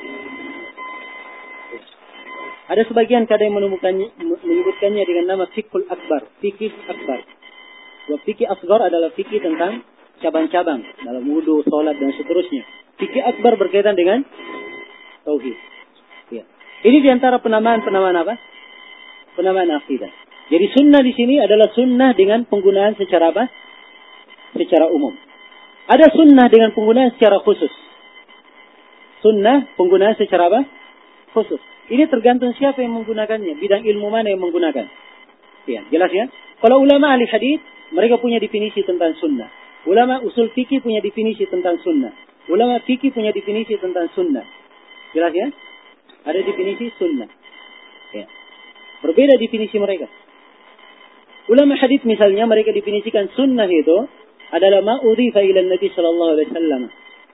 Ada sebagian kadang yang menyebutkannya dengan nama fiqhul akbar, fikih akbar. Fikih asgar adalah fikih tentang cabang-cabang dalam wudu, salat dan seterusnya. Fikih akbar berkaitan dengan tauhid. Ya. Ini diantara penamaan-penamaan apa? Penamaan akidah. Jadi sunnah di sini adalah sunnah dengan penggunaan secara apa? Secara umum. Ada sunnah dengan penggunaan secara khusus. Sunnah penggunaan secara apa? Khusus. Ini tergantung siapa yang menggunakannya, bidang ilmu mana yang menggunakan. Ya, jelas ya? Kalau ulama ahli hadis, mereka punya definisi tentang sunnah. Ulama usul fikih punya definisi tentang sunnah. Ulama fikih punya definisi tentang sunnah. Jelas ya? Ada definisi sunnah. Ya. Berbeda definisi mereka. Ulama hadis misalnya mereka definisikan sunnah itu adalah ma'udhifa ila Nabi sallallahu alaihi wasallam.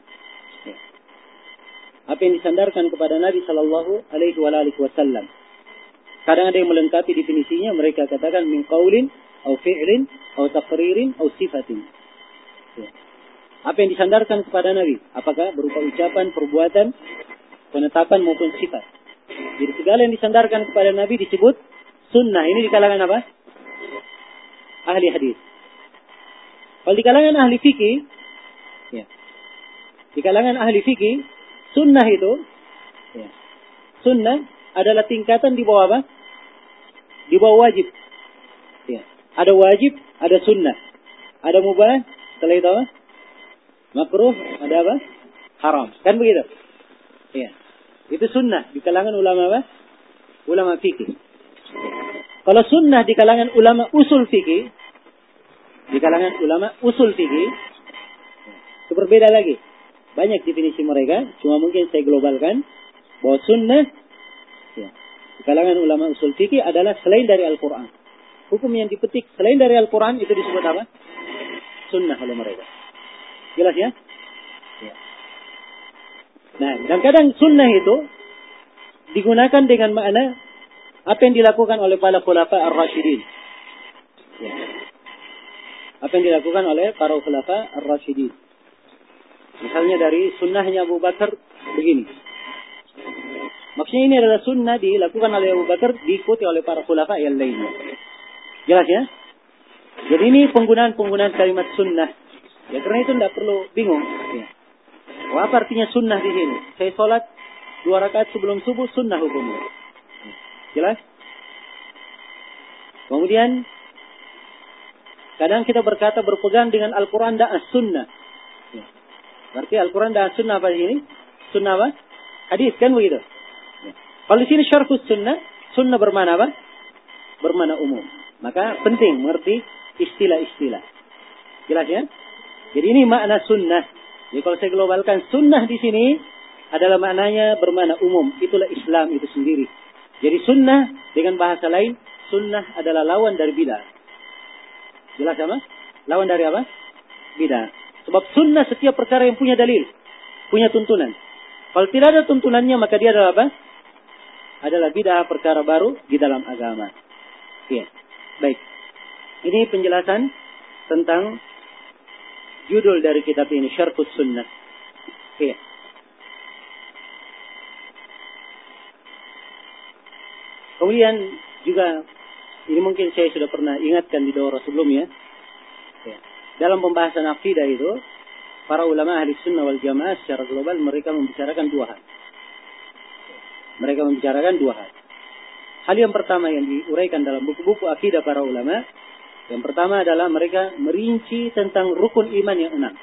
Apa yang disandarkan kepada Nabi sallallahu alaihi wasallam. Kadang ada yang melengkapi definisinya, mereka katakan min qaulin au fi'lin au taqririn au sifatin. Ya. Apa yang disandarkan kepada Nabi, apakah berupa ucapan, perbuatan, penetapan maupun sifat. Jadi segala yang disandarkan kepada Nabi disebut sunnah. Ini di kalangan apa? Ahli hadis. Kalau di kalangan ahli fikih, ya. Di kalangan ahli fikih, sunnah itu, ya. Sunnah adalah tingkatan di bawah apa? Di bawah wajib. Ya. Ada wajib, ada sunnah. Ada mubah, setelah itu apa? Makruh, ada apa? Haram. Kan begitu? Ya. Itu sunnah di kalangan ulama apa? Ulama fikih. Kalau sunnah di kalangan ulama usul fikih, di kalangan ulama usul fikih, itu berbeda lagi. Banyak definisi mereka, cuma mungkin saya globalkan bahwa sunnah ya, di kalangan ulama usul fikih adalah selain dari Al-Quran. Hukum yang dipetik selain dari Al-Quran itu disebut apa? Sunnah oleh mereka. Jelas ya? Ya. Nah, dan kadang sunnah itu digunakan dengan makna apa yang dilakukan oleh para khulafa ar-rasyidin. Ya. Apa yang dilakukan oleh para khulafa ar-rasyidin. Misalnya dari sunnahnya Abu Bakar begini. Maksudnya ini adalah sunnah dilakukan oleh Abu Bakar, diikuti oleh para khulafa yang lainnya. Jelas ya? Jadi ini penggunaan kalimat sunnah. Ya karena itu tidak perlu bingung. Ya. Apa artinya sunnah di sini? Saya sholat 2 rakaat sebelum subuh, sunnah hukumnya. Jelas? Kemudian kadang kita berpegang dengan Al-Quran dan As-Sunnah. Ya. Berarti Al-Quran dan As-Sunnah apa di sini? Sunnah apa? Hadis kan begitu? Ya. Kalau di sini syarhus sunnah, sunnah bermana apa? Bermana umum. Maka penting mengerti istilah-istilah. Jelas ya? Jadi ini makna sunnah. Jadi kalau saya globalkan sunnah di sini adalah maknanya bermana umum. Itulah Islam itu sendiri. Jadi sunnah dengan bahasa lain, sunnah adalah lawan dari bidah. Jelas apa? Lawan dari apa? Bidah. Sebab sunnah setiap perkara yang punya dalil, punya tuntunan. Kalau tidak ada tuntunannya maka dia adalah apa? Adalah bidah, perkara baru di dalam agama. Iya. Baik. Ini penjelasan tentang judul dari kitab ini, Syarhus Sunnah. Iya. Kemudian juga ini mungkin saya sudah pernah ingatkan di daurah sebelumnya. Ya. Dalam pembahasan akidah itu, para ulama ahli sunnah wal jamaah secara global mereka membicarakan 2 hal. Mereka membicarakan 2 hal. Hal yang pertama yang diuraikan dalam buku-buku akidah para ulama, yang pertama adalah mereka merinci tentang rukun iman yang 6.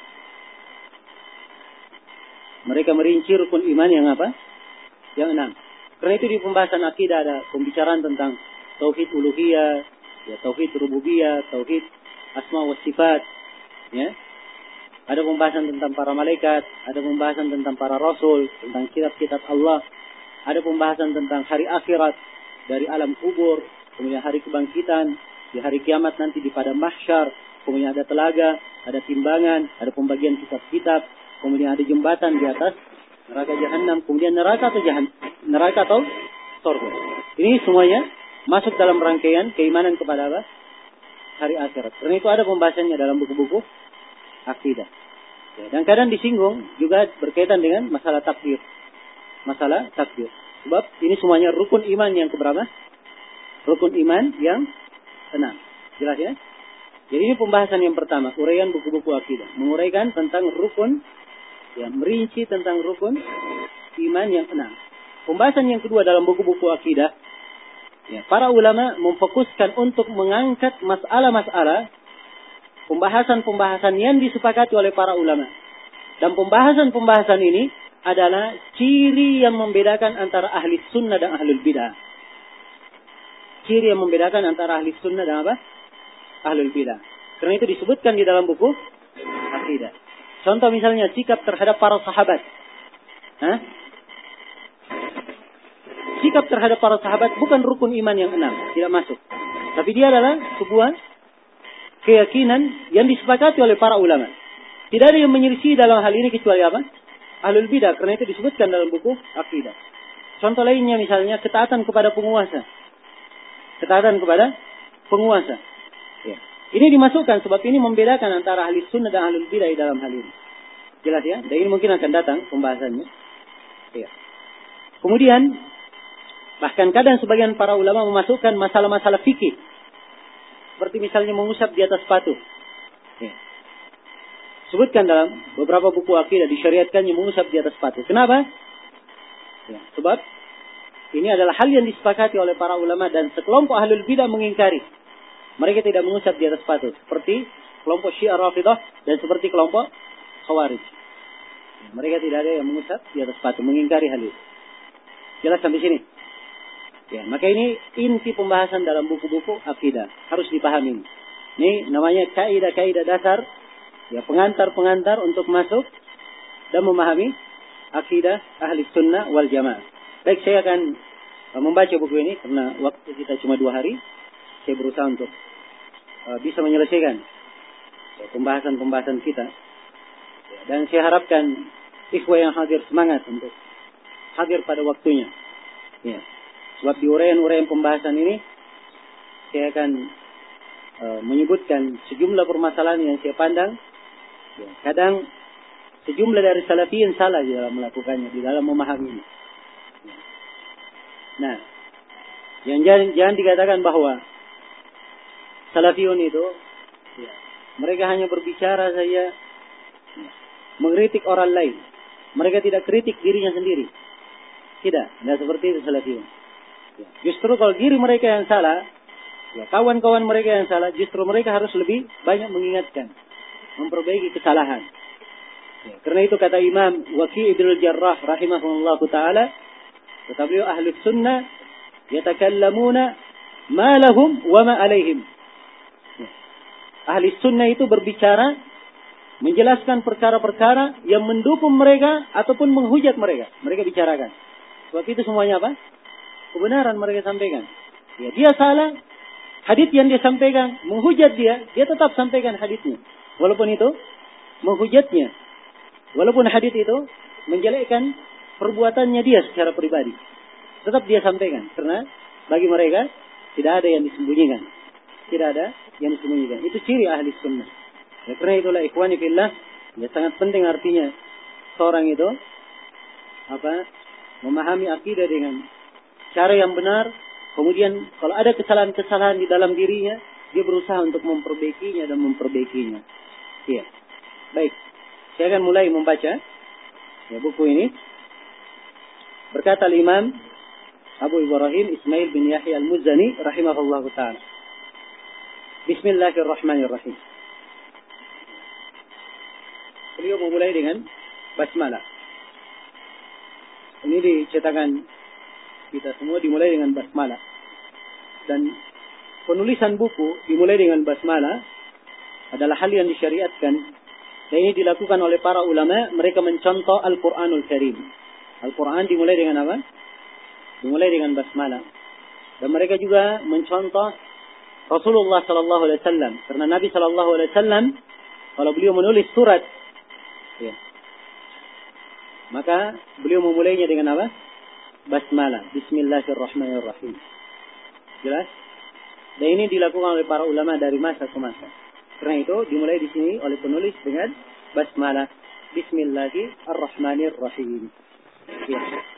Mereka merinci rukun iman yang apa? Yang 6. Karena itu di pembahasan akidah ada pembicaraan tentang tauhid uluhiyah, ya, tauhid rububiyah, tauhid asma wa sifat, ya. Ada pembahasan tentang para malaikat, ada pembahasan tentang para rasul, tentang kitab-kitab Allah, ada pembahasan tentang hari akhirat dari alam kubur, kemudian hari kebangkitan, di hari kiamat nanti di padang mahsyar, kemudian ada telaga, ada timbangan, ada pembagian kitab-kitab, kemudian ada jembatan di atas neraka jahanam, kemudian neraka atau surga. Ini semuanya masuk dalam rangkaian keimanan kepada apa? Hari akhirat. Karena itu ada pembahasannya dalam buku-buku akidah. Ya, dan kadang disinggung juga berkaitan dengan masalah takdir. Masalah takdir. Sebab ini semuanya rukun iman yang keberapa? Rukun iman yang 6. Jelas ya? Jadi ini pembahasan yang pertama, uraian buku-buku akidah. Menguraikan tentang rukun, ya, merinci tentang rukun iman yang 6. Pembahasan yang kedua dalam buku-buku akidah, ya, para ulama memfokuskan untuk mengangkat masalah-masalah, pembahasan-pembahasan yang disepakati oleh para ulama. Dan pembahasan-pembahasan ini adalah ciri yang membedakan antara ahli sunnah dan ahlul bidah. Ciri yang membedakan antara ahli sunnah dan apa? Ahlul bidah. Karena itu disebutkan di dalam buku akidah. Contoh misalnya sikap terhadap para sahabat. Sikap terhadap para sahabat bukan rukun iman yang 6, tidak masuk. Tapi dia adalah sebuah keyakinan yang disepakati oleh para ulama. Tidak ada yang menyelisih dalam hal ini kecuali apa? Ahlul bidah. Karena itu disebutkan dalam buku akidah. Contoh lainnya misalnya ketaatan kepada penguasa. Ketaatan kepada penguasa. Ya. Ini dimasukkan sebab ini membedakan antara ahli sunnah dan ahlul bidah dalam hal ini. Jelas ya? Dan ini mungkin akan datang pembahasannya. Ya. Kemudian bahkan kadang sebagian para ulama memasukkan masalah-masalah fikih. Seperti misalnya mengusap di atas sepatu. Ya. Sebutkan dalam beberapa buku akidah disyariatkannya mengusap di atas sepatu. Kenapa? Ya. Sebab ini adalah hal yang disepakati oleh para ulama dan sekelompok ahlul bidah mengingkari. Mereka tidak mengusap di atas sepatu. Seperti kelompok Syiah Rafidah dan seperti kelompok Khawarij. Mereka tidak ada yang mengusap di atas sepatu. Mengingkari hal itu. Jelas sampai sini? Ya, maka ini inti pembahasan dalam buku-buku akidah. Harus dipahami. Ini namanya kaidah-kaidah dasar. Ya, pengantar-pengantar untuk masuk dan memahami akidah ahli sunnah wal jamaah. Baik, saya akan membaca buku ini karena waktu kita cuma 2 hari. Saya berusaha untuk bisa menyelesaikan pembahasan-pembahasan kita. Dan saya harapkan ikhwah yang hadir semangat untuk hadir pada waktunya. Ya. Sebab di uraian-uraian pembahasan ini saya akan menyebutkan sejumlah permasalahan yang saya pandang. Ya, kadang sejumlah dari salafiyin salah di dalam melakukannya, di dalam memahaminya. Ya. Nah, jangan dikatakan bahwa salafiyun itu ya, mereka hanya berbicara saja, mengkritik orang lain. Mereka tidak kritik dirinya sendiri. Tidak seperti itu salafiyun. Ya, justru kalau diri mereka yang salah, ya, kawan-kawan mereka yang salah, justru mereka harus lebih banyak mengingatkan, memperbaiki kesalahan. Ya, karena itu kata Imam Waqi' ibn al-Jarrah rahimahullah ta'ala, kata beliau, ahli sunnah yatakallamuna ma lahum wa ma alaihim. Ya, ahli sunnah itu berbicara, menjelaskan perkara-perkara yang mendukung mereka ataupun menghujat mereka. Mereka bicarakan. Sebab itu semuanya apa? Kebenaran mereka sampaikan. Ya, dia salah, hadits yang dia sampaikan menghujat dia tetap sampaikan haditsnya. Walaupun itu menghujatnya, walaupun hadits itu menjelekkan perbuatannya dia secara pribadi, tetap dia sampaikan. Karena bagi mereka tidak ada yang disembunyikan. Tidak ada yang disembunyikan. Itu ciri ahli sunnah. Ya, karena itulah ikhwani fillah, ya sangat penting artinya seorang itu memahami akidah dengan cara yang benar. Kemudian kalau ada kesalahan-kesalahan di dalam dirinya, dia berusaha untuk memperbaikinya dan memperbaikinya. Iya. Baik. Saya akan mulai membaca buku ini. Berkata Imam Abu Ibrahim Ismail bin Yahya al-Muzani rahimahullahu ta'ala. Bismillahirrahmanirrahim. Beliau memulai dengan basmalah. Ini dicetakan kita semua dimulai dengan basmalah. Dan penulisan buku dimulai dengan basmalah adalah hal yang disyariatkan. Dan ini dilakukan oleh para ulama. Mereka mencontoh Al-Quranul Karim. Al-Quran dimulai dengan apa? Dimulai dengan basmalah. Dan mereka juga mencontoh Rasulullah SAW. Karena Nabi SAW, kalau beliau menulis surat, ya, maka beliau memulainya dengan apa? Basmalah. Bismillahirrahmanirrahim. Jelas? Dan ini dilakukan oleh para ulama dari masa ke masa. Karena itu dimulai di sini oleh penulis dengan basmalah. Bismillahirrahmanirrahim. Ya.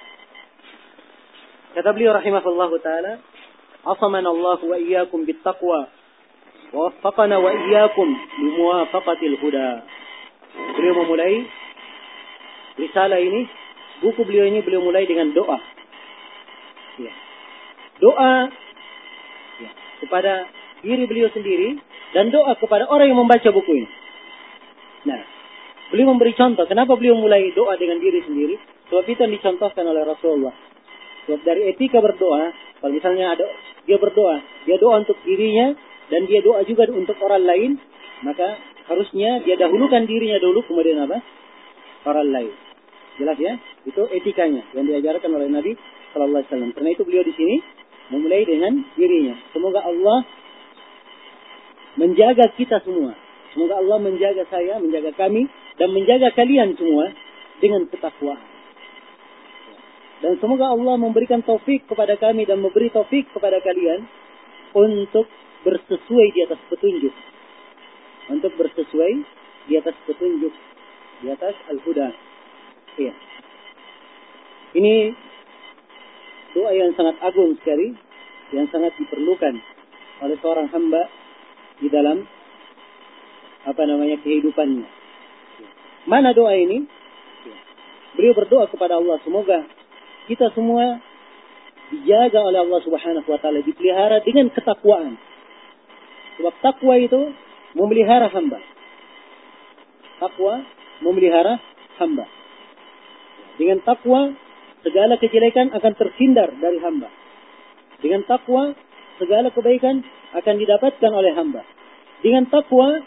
Kata beliau rahimahullahu ta'ala, asamana Allah wa iyyakum bittaqwa wa waffaqana wa iyyakum limuwafaqatil huda. Beliau memulai risalah ini, buku beliau ini beliau mulai dengan doa. Ya. Doa ya, kepada diri beliau sendiri dan doa kepada orang yang membaca buku ini. Nah, beliau memberi contoh. Kenapa beliau mulai doa dengan diri sendiri? Sebab itu yang dicontohkan oleh Rasulullah. Sebab dari etika berdoa, kalau misalnya dia berdoa, dia doa untuk dirinya dan dia doa juga untuk orang lain, maka harusnya dia dahulukan dirinya dulu, kemudian apa? Orang lain. Jelas ya? Itu etikanya yang diajarkan oleh Nabi Sallallahu Alaihi Wasallam. Karena itu beliau di sini memulai dengan dirinya. Semoga Allah menjaga kita semua. Semoga Allah menjaga saya, menjaga kami, dan menjaga kalian semua dengan ketakwaan. Dan semoga Allah memberikan taufik kepada kami dan memberi taufik kepada kalian untuk bersesuai di atas petunjuk. Untuk bersesuai di atas petunjuk, di atas al-huda. Ya. Ini doa yang sangat agung sekali, yang sangat diperlukan oleh seorang hamba di dalam kehidupannya. Mana doa ini? Beliau berdoa kepada Allah, semoga kita semua dijaga oleh Allah Subhanahu wa taala, dipelihara dengan ketakwaan. Sebab takwa itu memelihara hamba. Takwa memelihara hamba. Dengan takwa segala kejelekan akan terhindar dari hamba. Dengan takwa segala kebaikan akan didapatkan oleh hamba. Dengan takwa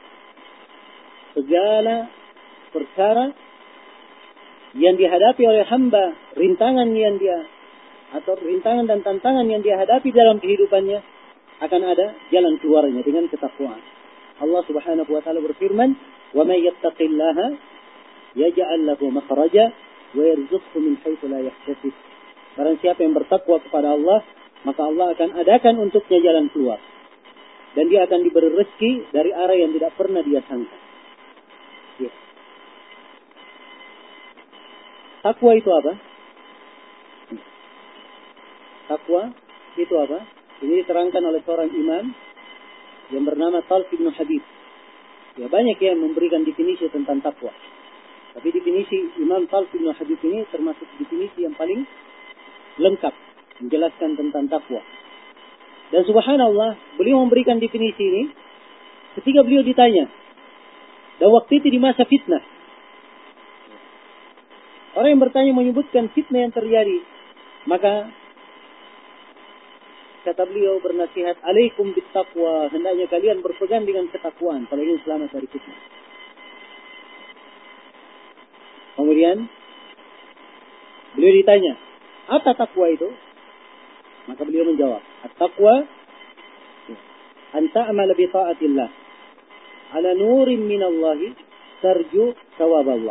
segala perkara yang dihadapi oleh hamba, rintangan dan tantangan yang dia hadapi dalam kehidupannya, akan ada jalan keluarnya dengan ketakwaan. Allah Subhanahu wa taala berfirman, "Wa may yattaqillaha yaj'al lahu makhraja wa yarzuqhu min haitsu la yahtasib." Barang siapa yang bertakwa kepada Allah, maka Allah akan adakan untuknya jalan keluar. Dan dia akan diberi rezeki dari arah yang tidak pernah dia sangka. Ya. Takwa itu apa? Takwa itu apa? Ini diterangkan oleh seorang imam yang bernama Talq bin Habib. Ya, banyak yang memberikan definisi tentang takwa. Tapi definisi Imam Talq bin Habib ini termasuk definisi yang paling lengkap menjelaskan tentang takwa. Dan subhanallah, beliau memberikan definisi ini ketika beliau ditanya. Dan waktu itu di masa fitnah. Orang yang bertanya menyebutkan fitnah yang terjadi. Maka kata beliau bernasihat, alaikum bittaqwa, hendaknya kalian berpegang dengan ketakwaan kalau ingin selamat dari fitnah. Kemudian beliau ditanya, apa takwa itu? Maka beliau menjawab, at-taqwa an ta'mala bi ta'atillah ala nurin minallahi tarju thawaballah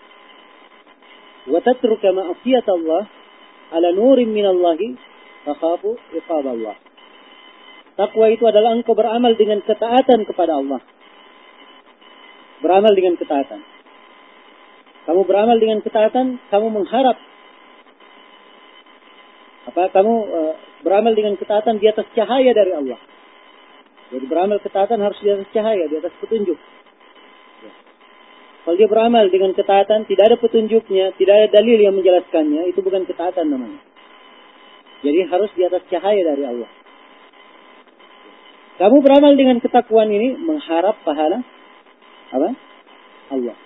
wa tatruka ma'asiyatallah ala nurin minallahi takhafu iqaballah. Takwa itu adalah engkau beramal dengan ketaatan kepada Allah. Beramal dengan ketaatan. Kamu beramal dengan ketaatan, kamu mengharap kamu beramal dengan ketaatan di atas cahaya dari Allah. Jadi beramal ketaatan harus di atas cahaya, di atas petunjuk. Ya. Kalau dia beramal dengan ketaatan, tidak ada petunjuknya, tidak ada dalil yang menjelaskannya, itu bukan ketaatan namanya. Jadi harus di atas cahaya dari Allah. Kamu beramal dengan ketakwaan ini, mengharap pahala Allah.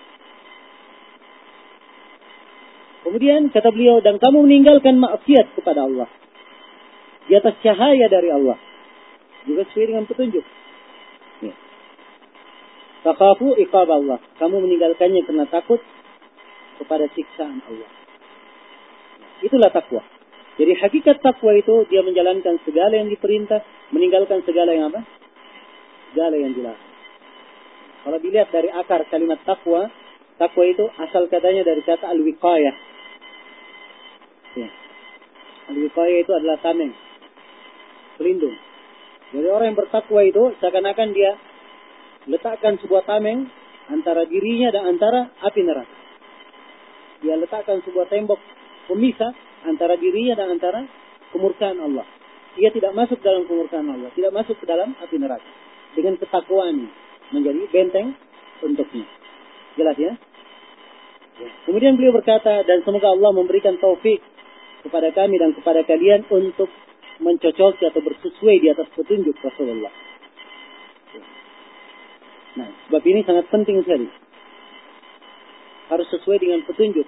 Kemudian kata beliau, dan kamu meninggalkan maksiat kepada Allah di atas cahaya dari Allah, juga sesuai dengan petunjuk. Ya. Takhafu iqab Allah, kamu meninggalkannya karena takut kepada siksaan Allah. Itulah takwa. Jadi hakikat takwa itu dia menjalankan segala yang diperintah, meninggalkan segala yang apa? Segala yang dilarang. Kalau dilihat dari akar kalimat takwa itu asal katanya dari kata al-wiqayah. Ya. Al-wiqayah itu adalah tameng, pelindung. Jadi orang yang bertakwa itu seakan-akan dia letakkan sebuah tameng antara dirinya dan antara api neraka. Dia letakkan sebuah tembok pemisah antara dirinya dan antara kemurkaan Allah. Dia tidak masuk dalam kemurkaan Allah, tidak masuk ke dalam api neraka. Dengan ketakwaan menjadi benteng untuknya. Jelas ya? Kemudian beliau berkata, dan semoga Allah memberikan taufik kepada kami dan kepada kalian untuk mencocoki atau bersesuai di atas petunjuk Rasulullah. Nah, sebab ini sangat penting sekali. Harus sesuai dengan petunjuk.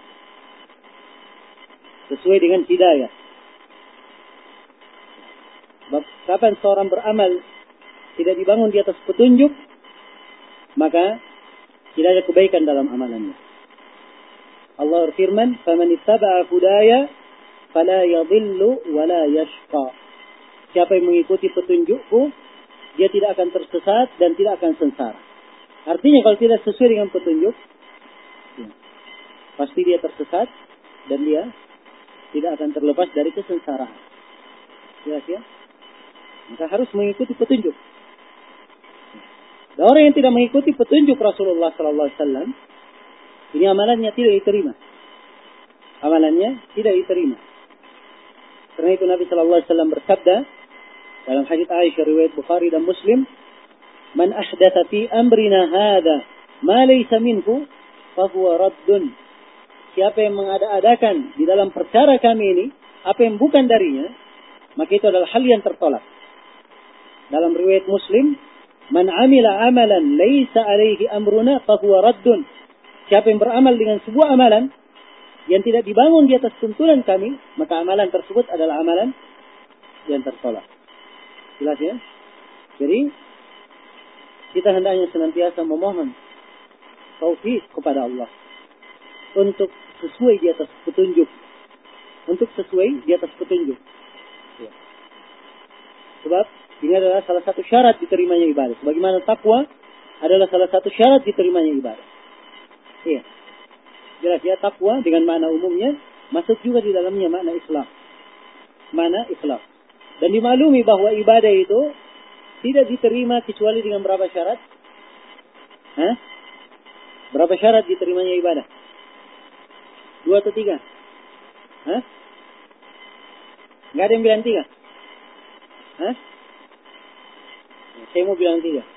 Sesuai dengan hidayah. Sebab kapan seorang beramal tidak dibangun di atas petunjuk, maka tidak ada kebaikan dalam amalannya. Allah berfirman, "Faman ittaba'a hudaya fala yadhillu wa la yashqa." Siapa yang mengikuti petunjukku, dia tidak akan tersesat dan tidak akan sengsara. Artinya kalau tidak sesuai dengan petunjuk, ya, pasti dia tersesat dan dia tidak akan terlepas dari kesengsaraan. Jelas ya? Maka harus mengikuti petunjuk. Dan orang yang tidak mengikuti petunjuk Rasulullah SAW, ini amalannya tidak diterima. Amalannya tidak diterima. Karena itu Nabi SAW bersabda dalam hadits Aisyah riwayat Bukhari dan Muslim, "Man ahdatha fi amrina hadza ma laysa minhu fa huwa raddun." Siapa yang mengada-adakan di dalam perkara kami ini apa yang bukan darinya, maka itu adalah hal yang tertolak. Dalam riwayat Muslim, "Man 'amila 'amalan laysa 'alaihi amruna fa huwa raddun." Siapa yang beramal dengan sebuah amalan yang tidak dibangun di atas tuntunan kami, maka amalan tersebut adalah amalan yang tertolak. Jelas ya? Jadi, kita hendaknya senantiasa memohon taufik kepada Allah untuk sesuai di atas petunjuk. Untuk sesuai di atas petunjuk. Ya. Sebab ini adalah salah satu syarat diterimanya ibadah. Sebagaimana takwa adalah salah satu syarat diterimanya ibadah. Iya. Jelas ya, takwa dengan makna umumnya masuk juga di dalamnya makna Islam. Makna Islam. Dan dimaklumi bahwa ibadah itu tidak diterima kecuali dengan berapa syarat? Berapa syarat diterimanya ibadah? 2 atau 3? Nggak ada yang bilang 3? Hah? Saya mau bilang 3.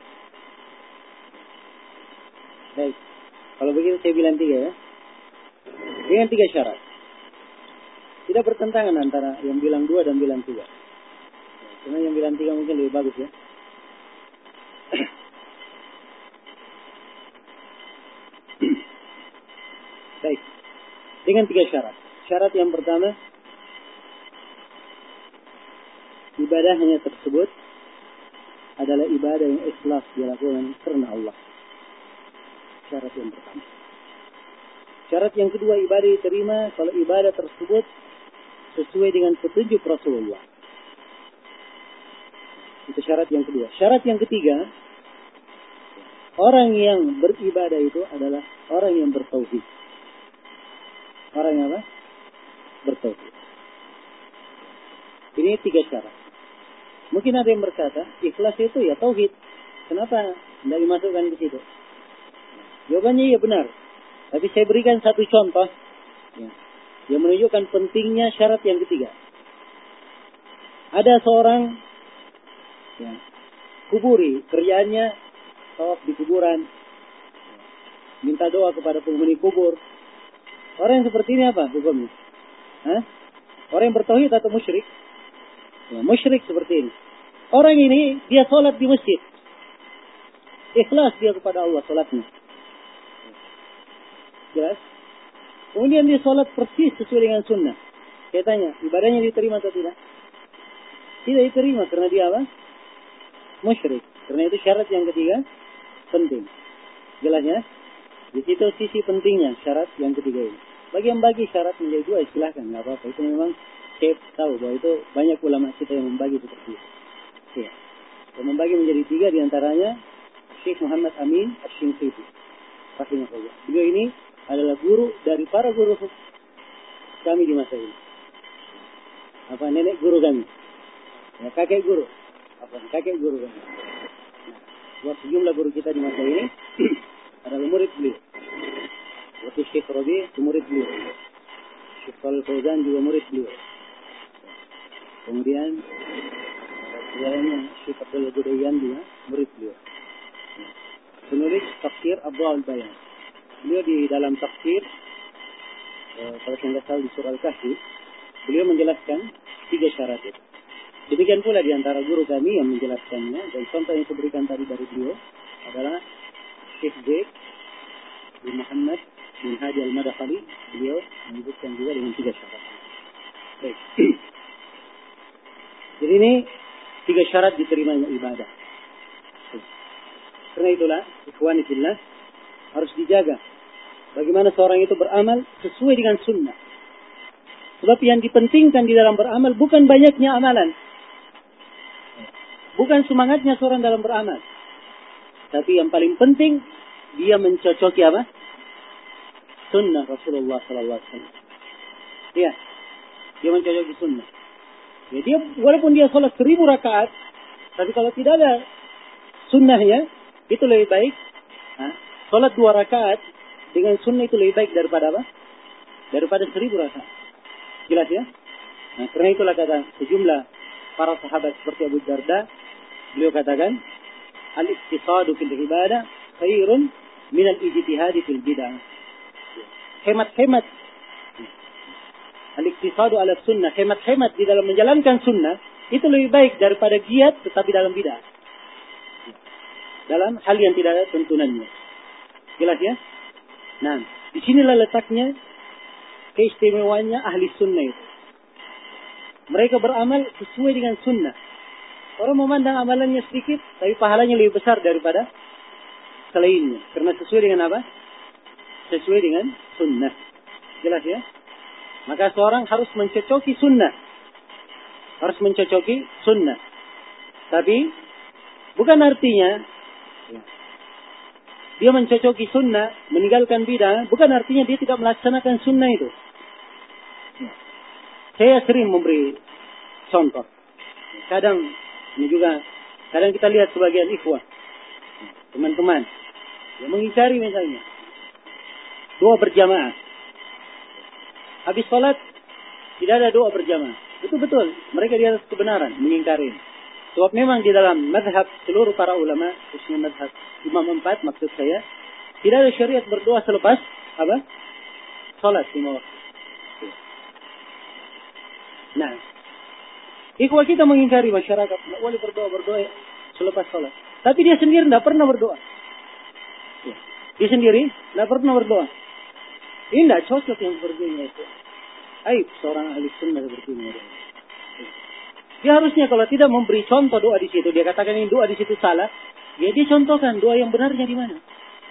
Baik. Kalau begitu saya bilang 3 ya. Dengan 3 syarat. Tidak bertentangan antara yang bilang 2 dan bilang 3. Cuma yang bilang 3 mungkin lebih bagus ya. Baik. Dengan 3 syarat. Syarat yang pertama, ibadahnya tersebut adalah ibadah yang ikhlas dilakukan karena Allah. Syarat yang pertama. Syarat yang kedua, ibadah diterima kalau ibadah tersebut sesuai dengan petunjuk Rasulullah. Itu syarat yang kedua. Syarat yang ketiga, orang yang beribadah itu adalah orang yang bertauhid. Orang yang apa? Bertauhid. Ini 3 syarat. Mungkin ada yang berkata, ikhlas itu ya tauhid. Kenapa tidak dimasukkan di situ? Jawabannya ya benar. Tapi saya berikan satu contoh yang menunjukkan pentingnya syarat yang ketiga. Ada seorang kuburi, kerjaannya tawaf di kuburan, minta doa kepada penghuni kubur. Orang yang seperti ini apa hukumnya? Orang yang bertauhid atau musyrik? Ya, musyrik seperti ini. Orang ini dia sholat di masjid, ikhlas dia kepada Allah sholatnya. Jelas? Kemudian dia sholat persis sesuai dengan sunnah. Saya tanya, ibadahnya diterima atau tidak? Tidak diterima karena dia apa? Musyrik. Karena itu syarat yang ketiga penting. Jelas ya? Di situ sisi pentingnya syarat yang ketiga ini. Bagi yang bagi syarat menjadi 2 silahkan, nggak apa-apa. Itu memang saya tahu bahwa itu banyak ulama kita yang membagi seperti itu. Ya. Yang membagi menjadi 3 diantaranya Syekh Muhammad Amin Asy-Shinqiti. Rahimahullah. Beliau ini adalah guru dari para guru kami di masa ini. Nenek guru kami. Ya, kakek guru. Kakek guru kami. Nah, sejumlah guru kita di masa ini adalah murid beliau. Waktu Syekh Rabi itu murid beliau. Syekh Shalal Fauzan juga murid beliau. Kemudian Syekh Abdul Ghudayyan juga murid beliau. Penulis tafsir Abwaul Bayan. Beliau di dalam tafsir, kalau saya tidak salah di surah Al-Kahfi, beliau menjelaskan 3 syarat itu. Demikian pula di antara guru kami yang menjelaskannya, dan contoh yang saya berikan tadi dari beliau adalah Syekh Zaid bin Muhammad bin Hadi Al-Madakhali. Beliau menyebutkan juga dengan 3 syarat. Baik. Jadi ini 3 syarat diterimanya ibadah. Karena itulah, ikhwani fillah, harus dijaga bagaimana seorang itu beramal sesuai dengan sunnah. Sebab yang dipentingkan di dalam beramal bukan banyaknya amalan, bukan semangatnya seorang dalam beramal, tapi yang paling penting dia mencocoki apa? Sunnah Rasulullah Sallallahu Alaihi Wasallam. Ya, dia mencocoki sunnah. Ya, dia walaupun dia sholat 1000 rakaat, tapi kalau tidak ada sunnahnya, itu lebih baik. Sholat 2 rakaat dengan sunnah itu lebih baik daripada apa? Daripada 1000 rakaat. Jelas ya? Nah, karena itulah kata sejumlah para sahabat seperti Abu Darda, beliau katakan, al-iqtisadu fil ibadah khairun min al-ijtihadi fil bid'ah. Hemat-hemat. Al-iqtisadu ala sunnah, hemat-hemat di dalam menjalankan sunnah itu lebih baik daripada giat tetapi dalam bid'ah. Dalam hal yang tidak ada tuntunannya. Jelas ya? Nah, di sinilah letaknya keistimewaannya ahli sunnah itu. Mereka beramal sesuai dengan sunnah. Orang memandang amalannya sedikit, tapi pahalanya lebih besar daripada selainnya. Karena sesuai dengan apa? Sesuai dengan sunnah. Jelas ya? Maka seorang harus mencocoki sunnah. Harus mencocoki sunnah. Tapi bukan artinya dia mencocoki sunnah, meninggalkan bid'ah, bukan artinya dia tidak melaksanakan sunnah itu. Saya sering memberi contoh. Kadang kita lihat sebagian ikhwah, teman-teman, yang mengingkari misalnya doa berjamaah. Habis sholat tidak ada doa berjamaah. Itu betul. Mereka di atas kebenaran, mengingkari. Sebab memang di dalam mazhab seluruh para ulama, khususnya mazhab Imam 4 maksud saya, tidak ada syariat berdoa selepas apa? Salat 5 waktu. Nah, ikhwah kita mengingkari masyarakat, tidak boleh berdoa selepas salat. Tapi dia sendiri tidak pernah berdoa. Dia sendiri tidak pernah berdoa. Ini tidak cocok yang seperti ini. Aib seorang ahli sunnah seperti ini. Dia harusnya kalau tidak memberi contoh doa di situ, dia katakan ini doa di situ salah, dia contohkan doa yang benarnya di mana.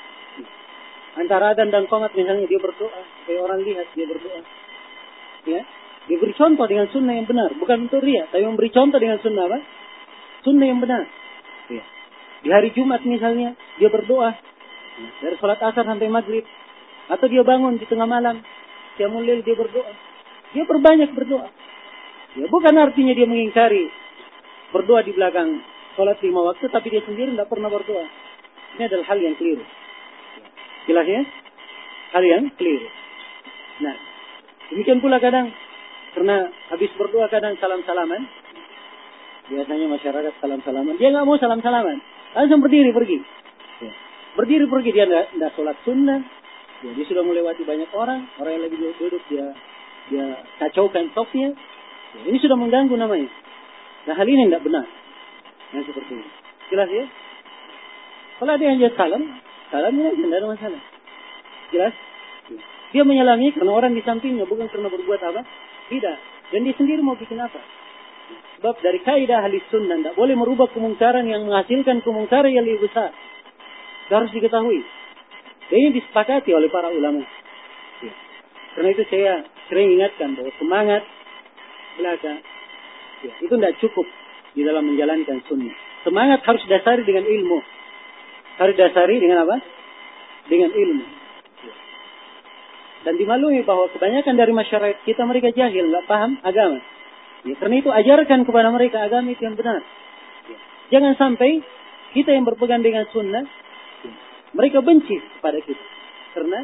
Antara adzan dan qomat misalnya dia berdoa, supaya orang lihat dia berdoa. Ya, dia beri contoh dengan sunnah yang benar, bukan untuk riya, tapi memberi contoh dengan sunnah apa? Sunnah yang benar. Ya. Di hari Jumat misalnya dia berdoa dari sholat asar sampai maghrib, atau dia bangun di tengah malam, qiyamul lail dia berdoa. Dia perbanyak berdoa. Ya, bukan artinya dia mengingkari berdoa di belakang sholat 5 waktu, tapi dia sendiri tidak pernah berdoa. Ini adalah hal yang keliru. Jelas ya? Hal yang keliru. Nah, demikian pula kadang, karena habis berdoa kadang salam-salaman. Biasanya masyarakat salam-salaman. Dia nggak mau salam-salaman. Langsung berdiri pergi. Ya. Berdiri pergi. Dia tidak sholat sunnah. Ya, dia sudah melewati banyak orang. Orang yang lagi duduk dia kacaukan sofnya. Ya, ini sudah mengganggu namanya. Nah, hal ini tidak benar. Yang seperti ini. Jelas ya? Kalau ada yang salamnya tidak ada masalah. Jelas? Ya. Dia menyalami karena orang di sampingnya, bukan karena berbuat apa? Tidak. Dan dia sendiri mau bikin apa? Sebab dari kaidah ahli sunnah tidak boleh merubah kemungkaran yang menghasilkan kemungkaran yang lebih besar. Itu harus diketahui. Dan ini disepakati oleh para ulama. Ya. Karena itu saya sering ingatkan bahwa semangat belaka ya, itu tidak cukup di dalam menjalankan sunnah. Semangat harus dasari dengan ilmu. Harus dasari dengan apa? Dengan ilmu. Ya. Dan dimaklumi bahwa kebanyakan dari masyarakat kita mereka jahil, nggak paham agama. Ya, karena itu ajarkan kepada mereka agama itu yang benar. Ya. Jangan sampai kita yang berpegang dengan sunnah, ya, mereka benci kepada kita. Karena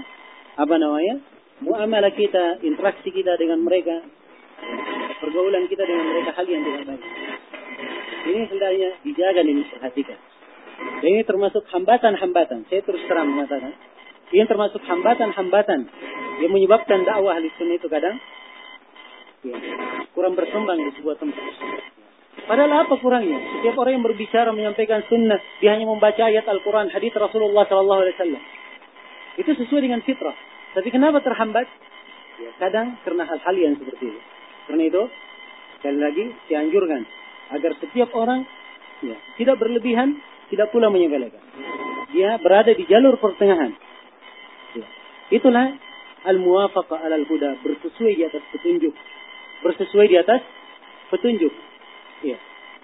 muamalah kita, interaksi kita dengan mereka, pergaulan kita dengan mereka hal yang tidak baik. Ini hendaknya dijaga dan diperhatikan. Dan ini termasuk hambatan-hambatan. Saya terus terang mengatakan, ini termasuk hambatan-hambatan yang menyebabkan dakwah ahli sunnah itu kadang ya, kurang berkembang di sebuah tempat. Padahal apa kurangnya? Setiap orang yang berbicara menyampaikan sunnah, dia hanya membaca ayat Al-Quran, hadis Rasulullah SAW. Itu sesuai dengan fitrah. Tapi kenapa terhambat? Ya, kadang karena hal-hal yang seperti itu. Karena itu, sekali lagi, dianjurkan agar setiap orang ya, tidak berlebihan, tidak pula menyepelekan. Dia berada di jalur pertengahan. Ya. Itulah al-muwafaqah alal huda, bersesuai di atas petunjuk. Bersesuai di atas petunjuk. Ya.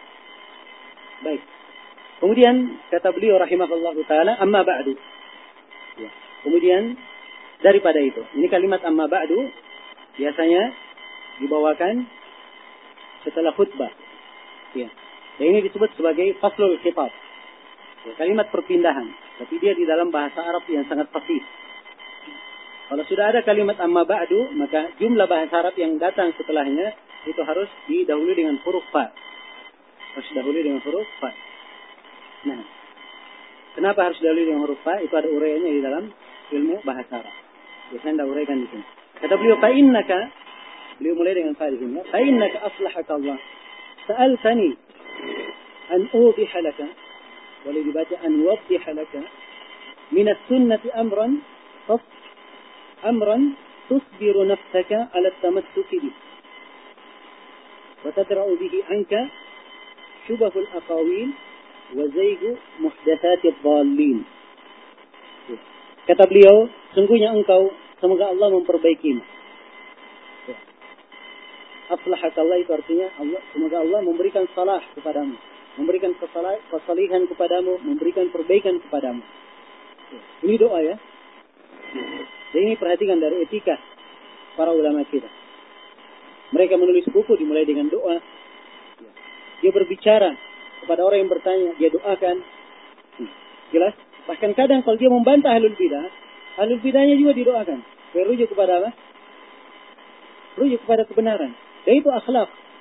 Baik. Kemudian kata beliau rahimahullah taala, amma ba'du. Ya. Kemudian daripada itu, ini kalimat amma ba'du biasanya dibawakan setelah khutbah. Ya. Dan ini disebut sebagai faslul khitab. Ya, kalimat perpindahan. Tapi dia di dalam bahasa Arab yang sangat fasih. Kalau sudah ada kalimat amma ba'du, maka jumlah bahasa Arab yang datang setelahnya itu harus didahului dengan huruf fa. Harus didahului dengan huruf fa. Nah, kenapa harus didahului dengan huruf fa? Itu ada uraiannya di dalam ilmu bahasa Arab. Biasanya tidak uraikan di sini. Kata beliau, fa'innaka, beliau mulai dengan fa di sini. Fa'innaka aslahaka Allah. Sa'altani an ubiha laka. Boleh dibaca an wabdiha laka. Minas sunnati أمرا تصبر نفسك على التمسك به وتدرأ به عنك شبه الأقاويل وزيغ محدثات الضالين. Kata beliau, sungguhnya engkau, semoga Allah memperbaikimu. Aslahakallah itu artinya Allah, semoga Allah memberikan salah kepadamu, memberikan kesalihan kepadamu, memberikan perbaikan kepadamu. Ini doa ya. Dan ini perhatikan dari etika para ulama kita. Mereka menulis buku dimulai dengan doa. Dia berbicara kepada orang yang bertanya, dia doakan. Jelas? Bahkan kadang kalau dia membantah ahlul bid'ahnya juga didoakan. Dia rujuk kepada apa? Rujuk kepada kebenaran. Dan itu akhlak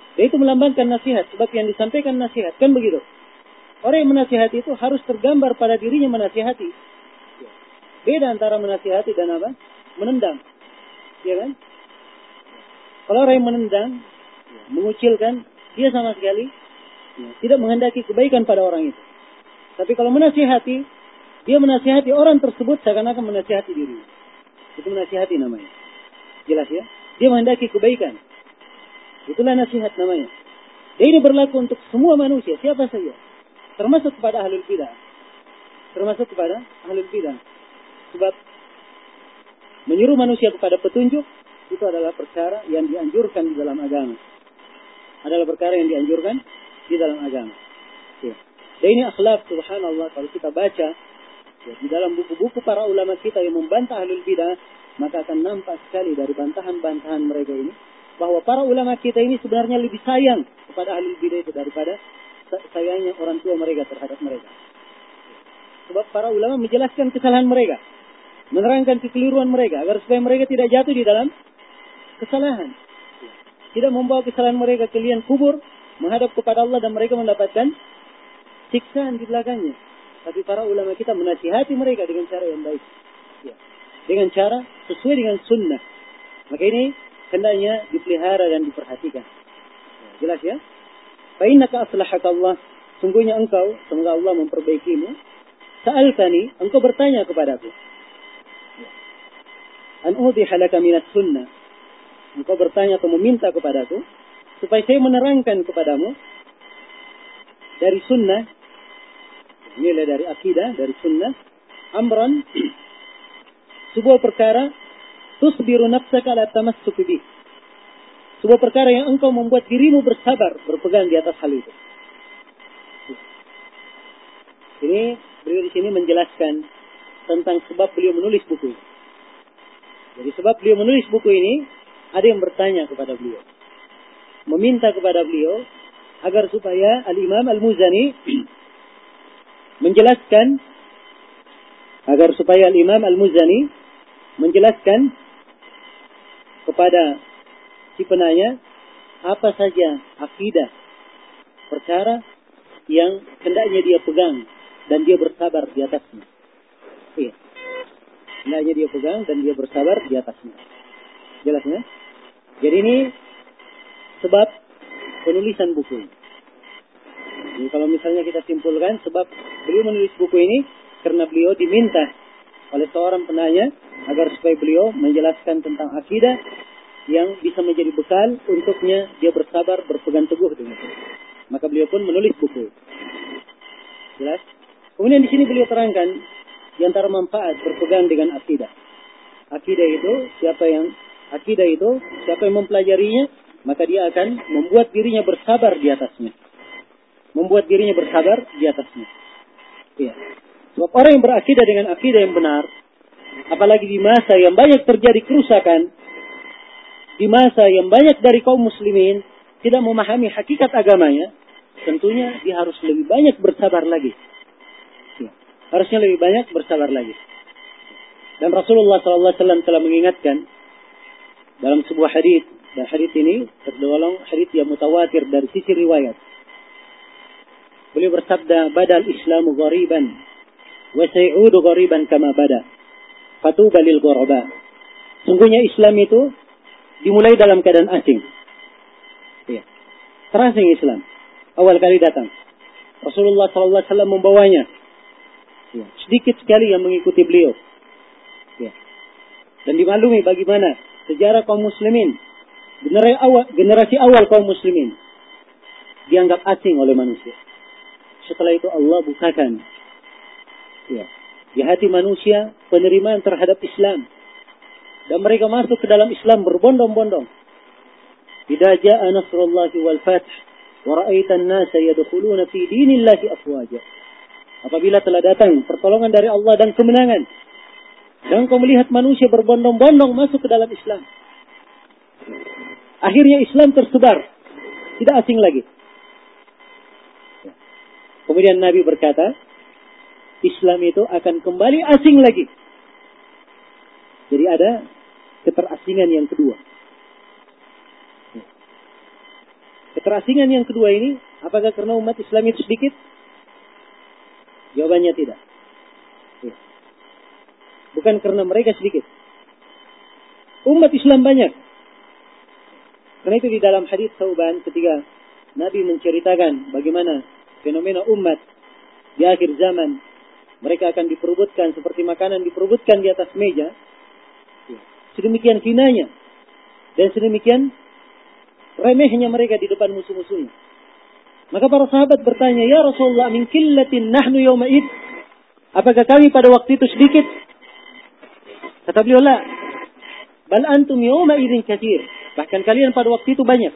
Dan itu melambangkan nasihat. Sebab yang disampaikan nasihat. Kan begitu. Orang yang menasihati itu harus tergambar pada dirinya menasihati. Beda antara menasihati dan apa? Menendang. Ya kan? Kalau orang yang menendang, mengucilkan, dia sama sekali tidak menghendaki kebaikan pada orang itu. Tapi kalau menasihati, dia menasihati orang tersebut seakan-akan menasihati diri. Itu menasihati namanya. Jelas ya? Dia menghendaki kebaikan. Itulah nasihat namanya. Dan ini berlaku untuk semua manusia, siapa saja. Termasuk kepada ahlul bidah. Termasuk kepada ahlul bidah. Sebab menyuruh manusia kepada petunjuk itu adalah perkara yang dianjurkan di dalam agama. Adalah perkara yang dianjurkan di dalam agama. Ya. Dan ini akhlak, subhanallah, kalau kita baca ya, di dalam buku-buku para ulama kita yang membantah ahlul bidah, maka akan nampak sekali dari bantahan-bantahan mereka ini bahwa para ulama kita ini sebenarnya lebih sayang kepada ahlul bidah itu daripada sayangnya orang tua mereka terhadap mereka. Sebab para ulama menjelaskan kesalahan mereka, menerangkan kekeliruan mereka agar supaya mereka tidak jatuh di dalam kesalahan. Tidak membawa kesalahan mereka ke liang kubur, menghadap kepada Allah dan mereka mendapatkan siksaan di belakangnya. Tapi para ulama kita menasihati mereka dengan cara yang baik. Ya. Dengan cara sesuai dengan sunnah. Maka ini hendaknya dipelihara dan diperhatikan. Ya, jelas ya? Fa'innaka aslahakallah. Sungguhnya engkau, semoga Allah memperbaikimu. Sa'altani, engkau bertanya kepadaku. An udhiha laka minas sunnah. Engkau bertanya atau meminta kepadaku supaya saya menerangkan kepadamu dari sunnah, nilai dari akidah, dari sunnah, amran, sebuah perkara, tusbiru nafsaka ala tamassuki bih. Sebuah perkara yang engkau membuat dirimu bersabar, berpegang di atas hal itu. Ini beliau di sini menjelaskan tentang sebab beliau menulis buku ini. Jadi sebab beliau menulis buku ini, ada yang bertanya kepada beliau, meminta kepada beliau agar supaya Al-Imam Al-Muzani menjelaskan, agar supaya Al-Imam Al-Muzani menjelaskan kepada si penanya apa saja akidah perkara yang hendaknya dia pegang dan dia bersabar di atasnya. Iya. Hendaknya dia pegang dan dia bersabar di atasnya. Jelasnya? Jadi ini sebab penulisan buku ini. Jadi kalau misalnya kita simpulkan sebab beliau menulis buku ini karena beliau diminta oleh seorang penanya agar supaya beliau menjelaskan tentang akidah yang bisa menjadi bekal untuknya dia bersabar berpegang teguh dengan itu. Maka beliau pun menulis buku. Jelas? Kemudian di sini beliau terangkan di antara manfaat berpegang dengan akidah. Akidah itu siapa yang mempelajarinya, maka dia akan membuat dirinya bersabar di atasnya. Membuat dirinya bersabar di atasnya. Iya. Sebab orang yang berakidah dengan akidah yang benar, apalagi di masa yang banyak terjadi kerusakan, di masa yang banyak dari kaum muslimin tidak memahami hakikat agamanya, tentunya dia harus lebih banyak bersabar lagi. Ya. Harusnya lebih banyak bersabar lagi. Dan Rasulullah SAW telah mengingatkan dalam sebuah hadis, dan hadis ini tergolong hadis yang mutawatir dari sisi riwayat. Beliau bersabda, "Badal Islamu ghariban wa sayudu ghariban kama bada. Fatuba lil ghuraba." Sungguhnya Islam itu dimulai dalam keadaan asing. Ya. Terasing Islam. Awal kali datang. Rasulullah SAW membawanya. Ya. Sedikit sekali yang mengikuti beliau. Ya. Dan dimaklumi bagaimana sejarah kaum muslimin. Generasi awal kaum muslimin. Dianggap asing oleh manusia. Setelah itu Allah bukakan. Ya. Di hati manusia penerimaan terhadap Islam. Dan mereka masuk ke dalam Islam berbondong-bondong. Idza jaa nasrullahi wal fath wa ra'aita an-nasa yadkhuluna fi dinillahi afwaja. Apabila telah datang pertolongan dari Allah dan kemenangan, dan kau melihat manusia berbondong-bondong masuk ke dalam Islam. Akhirnya Islam tersebar, tidak asing lagi. Kemudian Nabi berkata, Islam itu akan kembali asing lagi. Jadi ada keterasingan yang kedua. Terasingan yang kedua ini, apakah karena umat Islam itu sedikit? Jawabannya tidak. Ya. Bukan karena mereka sedikit. Umat Islam banyak. Karena itu di dalam hadis Thauban ketika Nabi menceritakan bagaimana fenomena umat di akhir zaman, mereka akan diperebutkan seperti makanan diperebutkan di atas meja. Sedemikian hinanya dan sedemikian remehnya mereka di depan musuh-musuhnya. Maka para sahabat bertanya, "Ya Rasulullah, min qillatin nahnu yawma id?" Apakah kami pada waktu itu sedikit? Kata beliau, "La, bal antum yawma idzin katsir." Bahkan kalian pada waktu itu banyak.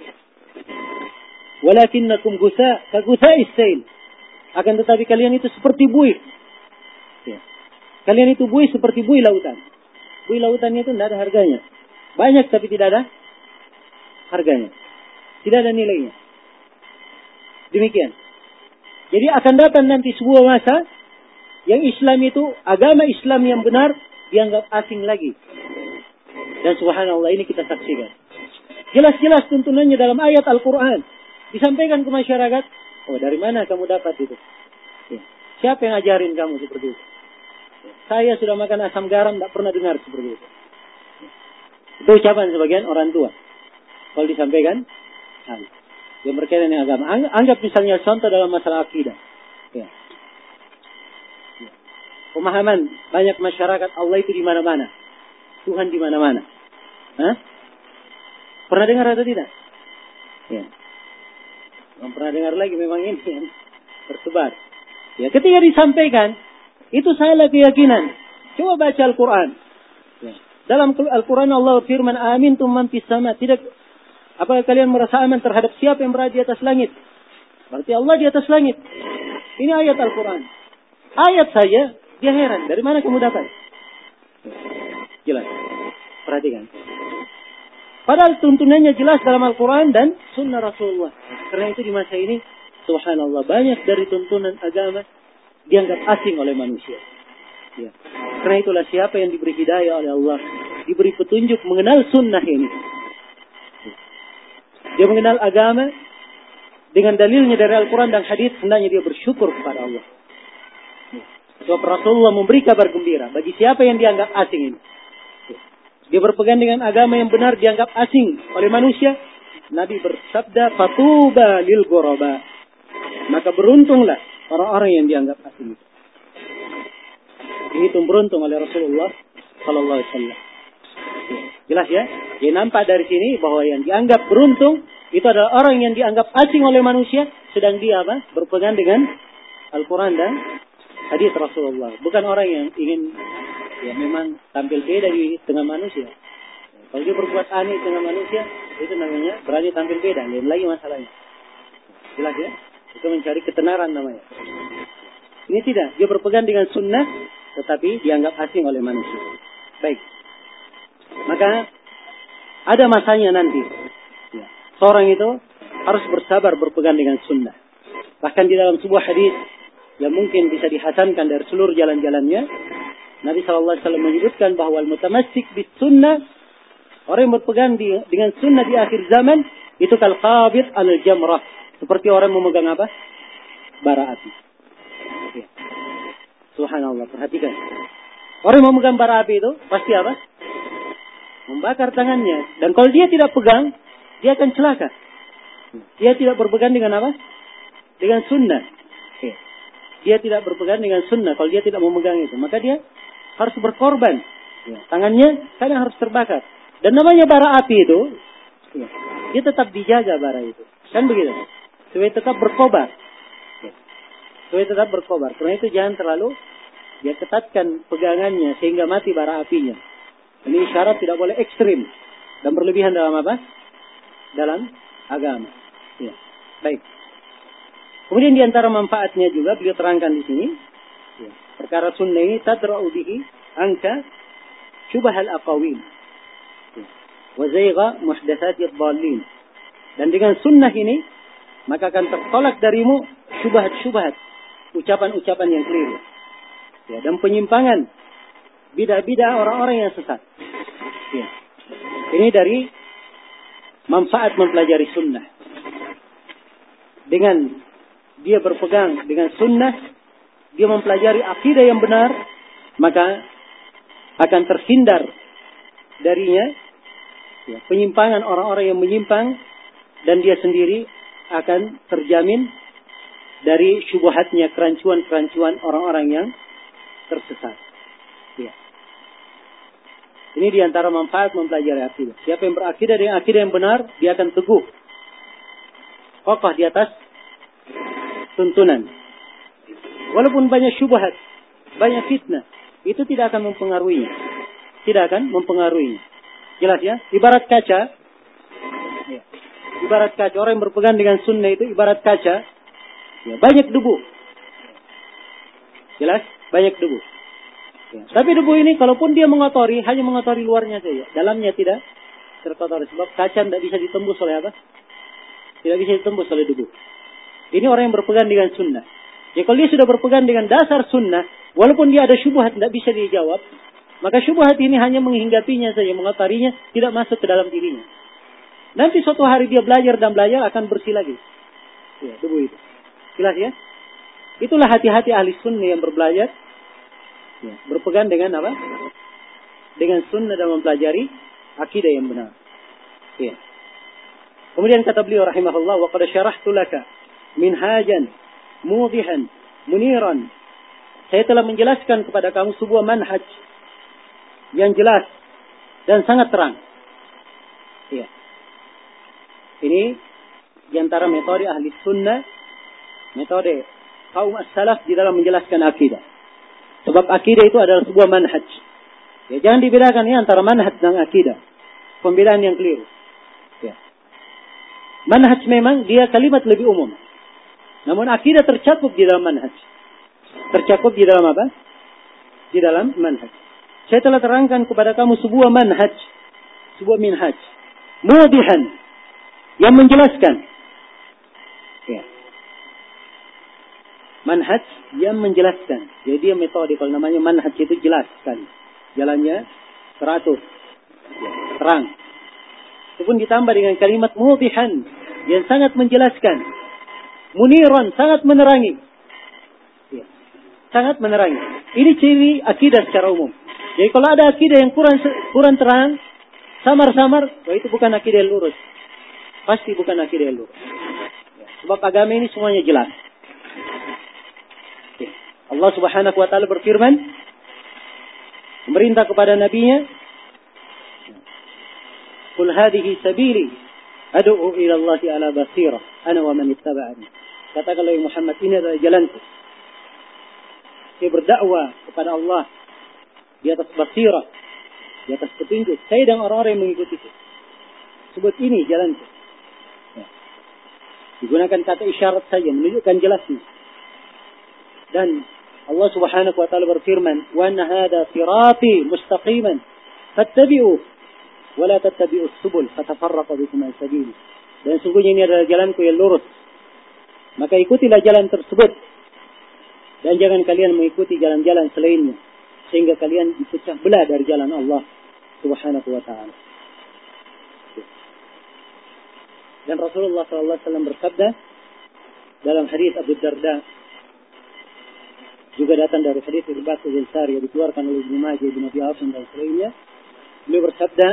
"Walakinnakum gusa ka gusa'is sail." Akan tetapi kalian itu seperti buih. Ya. Kalian itu buih seperti buih lautan. Buih lautannya itu tidak ada harganya. Banyak tapi tidak ada harganya. Tidak ada nilainya. Demikian. Jadi akan datang nanti sebuah masa yang Islam itu, agama Islam yang benar dianggap asing lagi. Dan subhanallah ini kita saksikan. Jelas-jelas tuntunannya dalam ayat Al-Quran. Disampaikan ke masyarakat. Oh, dari mana kamu dapat itu? Ya. Siapa yang ajarin kamu seperti itu? Saya sudah makan asam garam, tidak pernah dengar seperti itu. Itu ucapan sebagian orang tua. Kalau disampaikan, yang berkaitan dengan agama. Anggap misalnya contoh dalam masalah akidah. Ya. Ya. Pemahaman banyak masyarakat Allah itu di mana-mana. Tuhan di mana-mana. Hah? Pernah dengar atau tidak? Ya. Belum pernah dengar lagi, memang ini yang tersebar. Ya, ketika disampaikan, itu salah keyakinan. Coba baca Al-Quran. Ya. Dalam Al-Quran Allah firman, "Amintum man fis sama." Tidak, apakah kalian merasa aman terhadap siapa yang berada di atas langit? Berarti Allah di atas langit. Ini ayat Al-Quran. Ayat saja, dia heran. Dari mana kamu dapat? Jelas. Perhatikan. Padahal tuntunannya jelas dalam Al-Quran dan Sunnah Rasulullah. Karena itu di masa ini, subhanallah, banyak dari tuntunan agama dianggap asing oleh manusia. Ya. Karena itulah siapa yang diberi hidayah oleh Allah, diberi petunjuk mengenal sunnah ini. Dia mengenal agama dengan dalilnya dari Al-Quran dan hadis, hendaknya dia bersyukur kepada Allah. Sebab Rasulullah memberi kabar gembira bagi siapa yang dianggap asing ini. Dia berpegang dengan agama yang benar dianggap asing oleh manusia. Nabi bersabda, "Fatuba lil ghuraba." Maka beruntunglah orang-orang yang dianggap asing itu. Ini itu beruntung oleh Rasulullah sallallahu alaihi wasallam. Jelas ya? Jadi nampak dari sini bahwa yang dianggap beruntung itu adalah orang yang dianggap asing oleh manusia, sedang dia berpegang dengan Al-Quran dan hadis Rasulullah. Bukan orang yang ingin memang tampil beda di tengah manusia. Kalau dia berbuat aneh di tengah manusia, itu namanya berani tampil beda. Lain lagi masalahnya. Jelas ya? Itu mencari ketenaran namanya. Ini tidak. Dia berpegang dengan sunnah, tetapi dianggap asing oleh manusia. Baik. Maka ada masanya nanti. Ya. Seorang itu harus bersabar berpegang dengan sunnah. Bahkan di dalam sebuah hadis yang mungkin bisa dihasankan dari seluruh jalan-jalannya, Nabi SAW menyebutkan bahwa al-mutamassik bis sunnah, orang yang berpegang dengan sunnah di akhir zaman, itu kal-qabid al-jamrah. Seperti orang memegang apa? Bara api. Ya. Subhanallah, perhatikan. Orang yang memegang bara api itu pasti apa? Membakar tangannya. Dan kalau dia tidak pegang, dia akan celaka. Dia tidak berpegang dengan apa? Dengan sunnah. Ya. Dia tidak berpegang dengan sunnah kalau dia tidak memegang itu. Maka dia harus berkorban. Ya. Tangannya kadang harus terbakar. Dan namanya bara api itu, ya, dia tetap dijaga bara itu. Kan begitu? Supaya tetap berkobar. Ya. Supaya tetap berkobar. Karena itu jangan terlalu dia ketatkan pegangannya sehingga mati bara apinya. Ini isyarat tidak boleh ekstrim dan berlebihan dalam apa? Dalam agama. Ya. Baik. Kemudian di antara manfaatnya juga beliau terangkan di sini. Ya. Perkara sunnah ini tadra'u bihi anka syubhal aqawil wa zayga muhdatsati ad-dallin. Dan dengan sunnah ini maka akan tertolak darimu syubhat-syubhat, ucapan-ucapan yang keliru. Ya, dan penyimpangan bidah-bidah orang-orang yang sesat. Ya. Ini dari manfaat mempelajari sunnah. dengan dia berpegang dengan sunnah, dia mempelajari akidah yang benar, maka akan terhindar darinya penyimpangan orang-orang yang menyimpang, dan dia sendiri akan terjamin dari syubhatnya kerancuan-kerancuan orang-orang yang tersesat. Ya. Ini diantara manfaat mempelajari akidah. Siapa yang berakidah dengan akidah yang benar, dia akan teguh, kokoh di atas tuntunan. Walaupun banyak syubhat, banyak fitnah, itu tidak akan mempengaruhinya. Tidak akan mempengaruhinya. Jelas ya? Ibarat kaca. Ya. Ibarat kaca. Orang yang berpegang dengan sunnah itu ibarat kaca. Ya, banyak debu. Jelas? Banyak debu. Ya. Tapi debu ini kalaupun dia mengotori, hanya mengotori luarnya saja. Dalamnya tidak terkotori. Sebab kaca tidak bisa ditembus oleh apa? Tidak bisa ditembus oleh debu. Ini orang yang berpegang dengan sunnah. Ya, kalau dia sudah berpegang dengan dasar sunnah, walaupun dia ada syubhat tidak bisa dijawab, maka syubhat ini hanya menghinggapinya saja, mengotorinya, tidak masuk ke dalam dirinya. Nanti suatu hari dia belajar dan belajar akan bersih lagi. Ya, debu itu. Jelas ya? Itulah hati-hati ahli sunnah yang berbelajar. Ya, berpegang dengan apa? Dengan sunnah dan mempelajari akidah yang benar. Ya. Kemudian kata beliau rahimahullah, wa qad syarahtu laka minhajan mudihan muniran. Saya telah menjelaskan kepada kamu sebuah manhaj yang jelas dan sangat terang. Ya. Ini diantara metode ahli sunnah, metode kaum as-salaf di dalam menjelaskan akidah. Sebab akidah itu adalah sebuah manhaj. Ya, jangan dibedakan ya antara manhaj dan akidah. Pembedaan yang keliru. Ya. Manhaj memang dia kalimat lebih umum. Namun akidah tercakup di dalam manhaj. Tercakup di dalam apa? Di dalam manhaj. Saya telah terangkan kepada kamu sebuah manhaj, sebuah minhaj, mudihan, yang menjelaskan. Ya. Manhaj yang menjelaskan. Jadi dia metode, kalau namanya manhaj itu jelas sekali. Jalannya teratur, ya, terang. Itu pun ditambah dengan kalimat mudihan, yang sangat menjelaskan. Muniran, sangat menerangi. Ya. Sangat menerangi. Ini ciri akidah secara umum. Jadi kalau ada akidah yang kurang terang, samar-samar, itu bukan akidah yang lurus. Pasti bukan akidah yang lurus. Ya, sebab agama ini semuanya jelas. Ya. Allah Subhanahu wa taala berfirman, memerintah kepada nabinya, "Qul hadhihi sabili ad'u ila Allah ala basirah ana wa man ittaba'ani." Katakanlah Muhammad, ini adalah jalanku. Saya berdakwah kepada Allah di atas basirah, di atas petunjuk. Saya dan orang-orang yang mengikutiku. Sebut ini jalanku. Ya. Digunakan kata isyarat saja, menunjukkan jelasnya. Dan Allah Subhanahu wa taala berfirman, "Wa anna hadha sirati mustaqiman fattabi'u wa la tattabi'us subul fatafarraqa bikum an sabili." Dan sungguhnya ini adalah jalanku yang lurus. Maka ikutilah jalan tersebut. Dan jangan kalian mengikuti jalan-jalan selainnya, sehingga kalian dipecah belah dari jalan Allah Subhanahu wa taala. Dan Rasulullah sallallahu alaihi wasallam bersabda dalam hadis Abu Darda, juga datang dari hadis Irbad bin Sari yang dikeluarkan oleh Ibnu Majah, Ibnu Abi Asim dan selainnya. Beliau bersabda,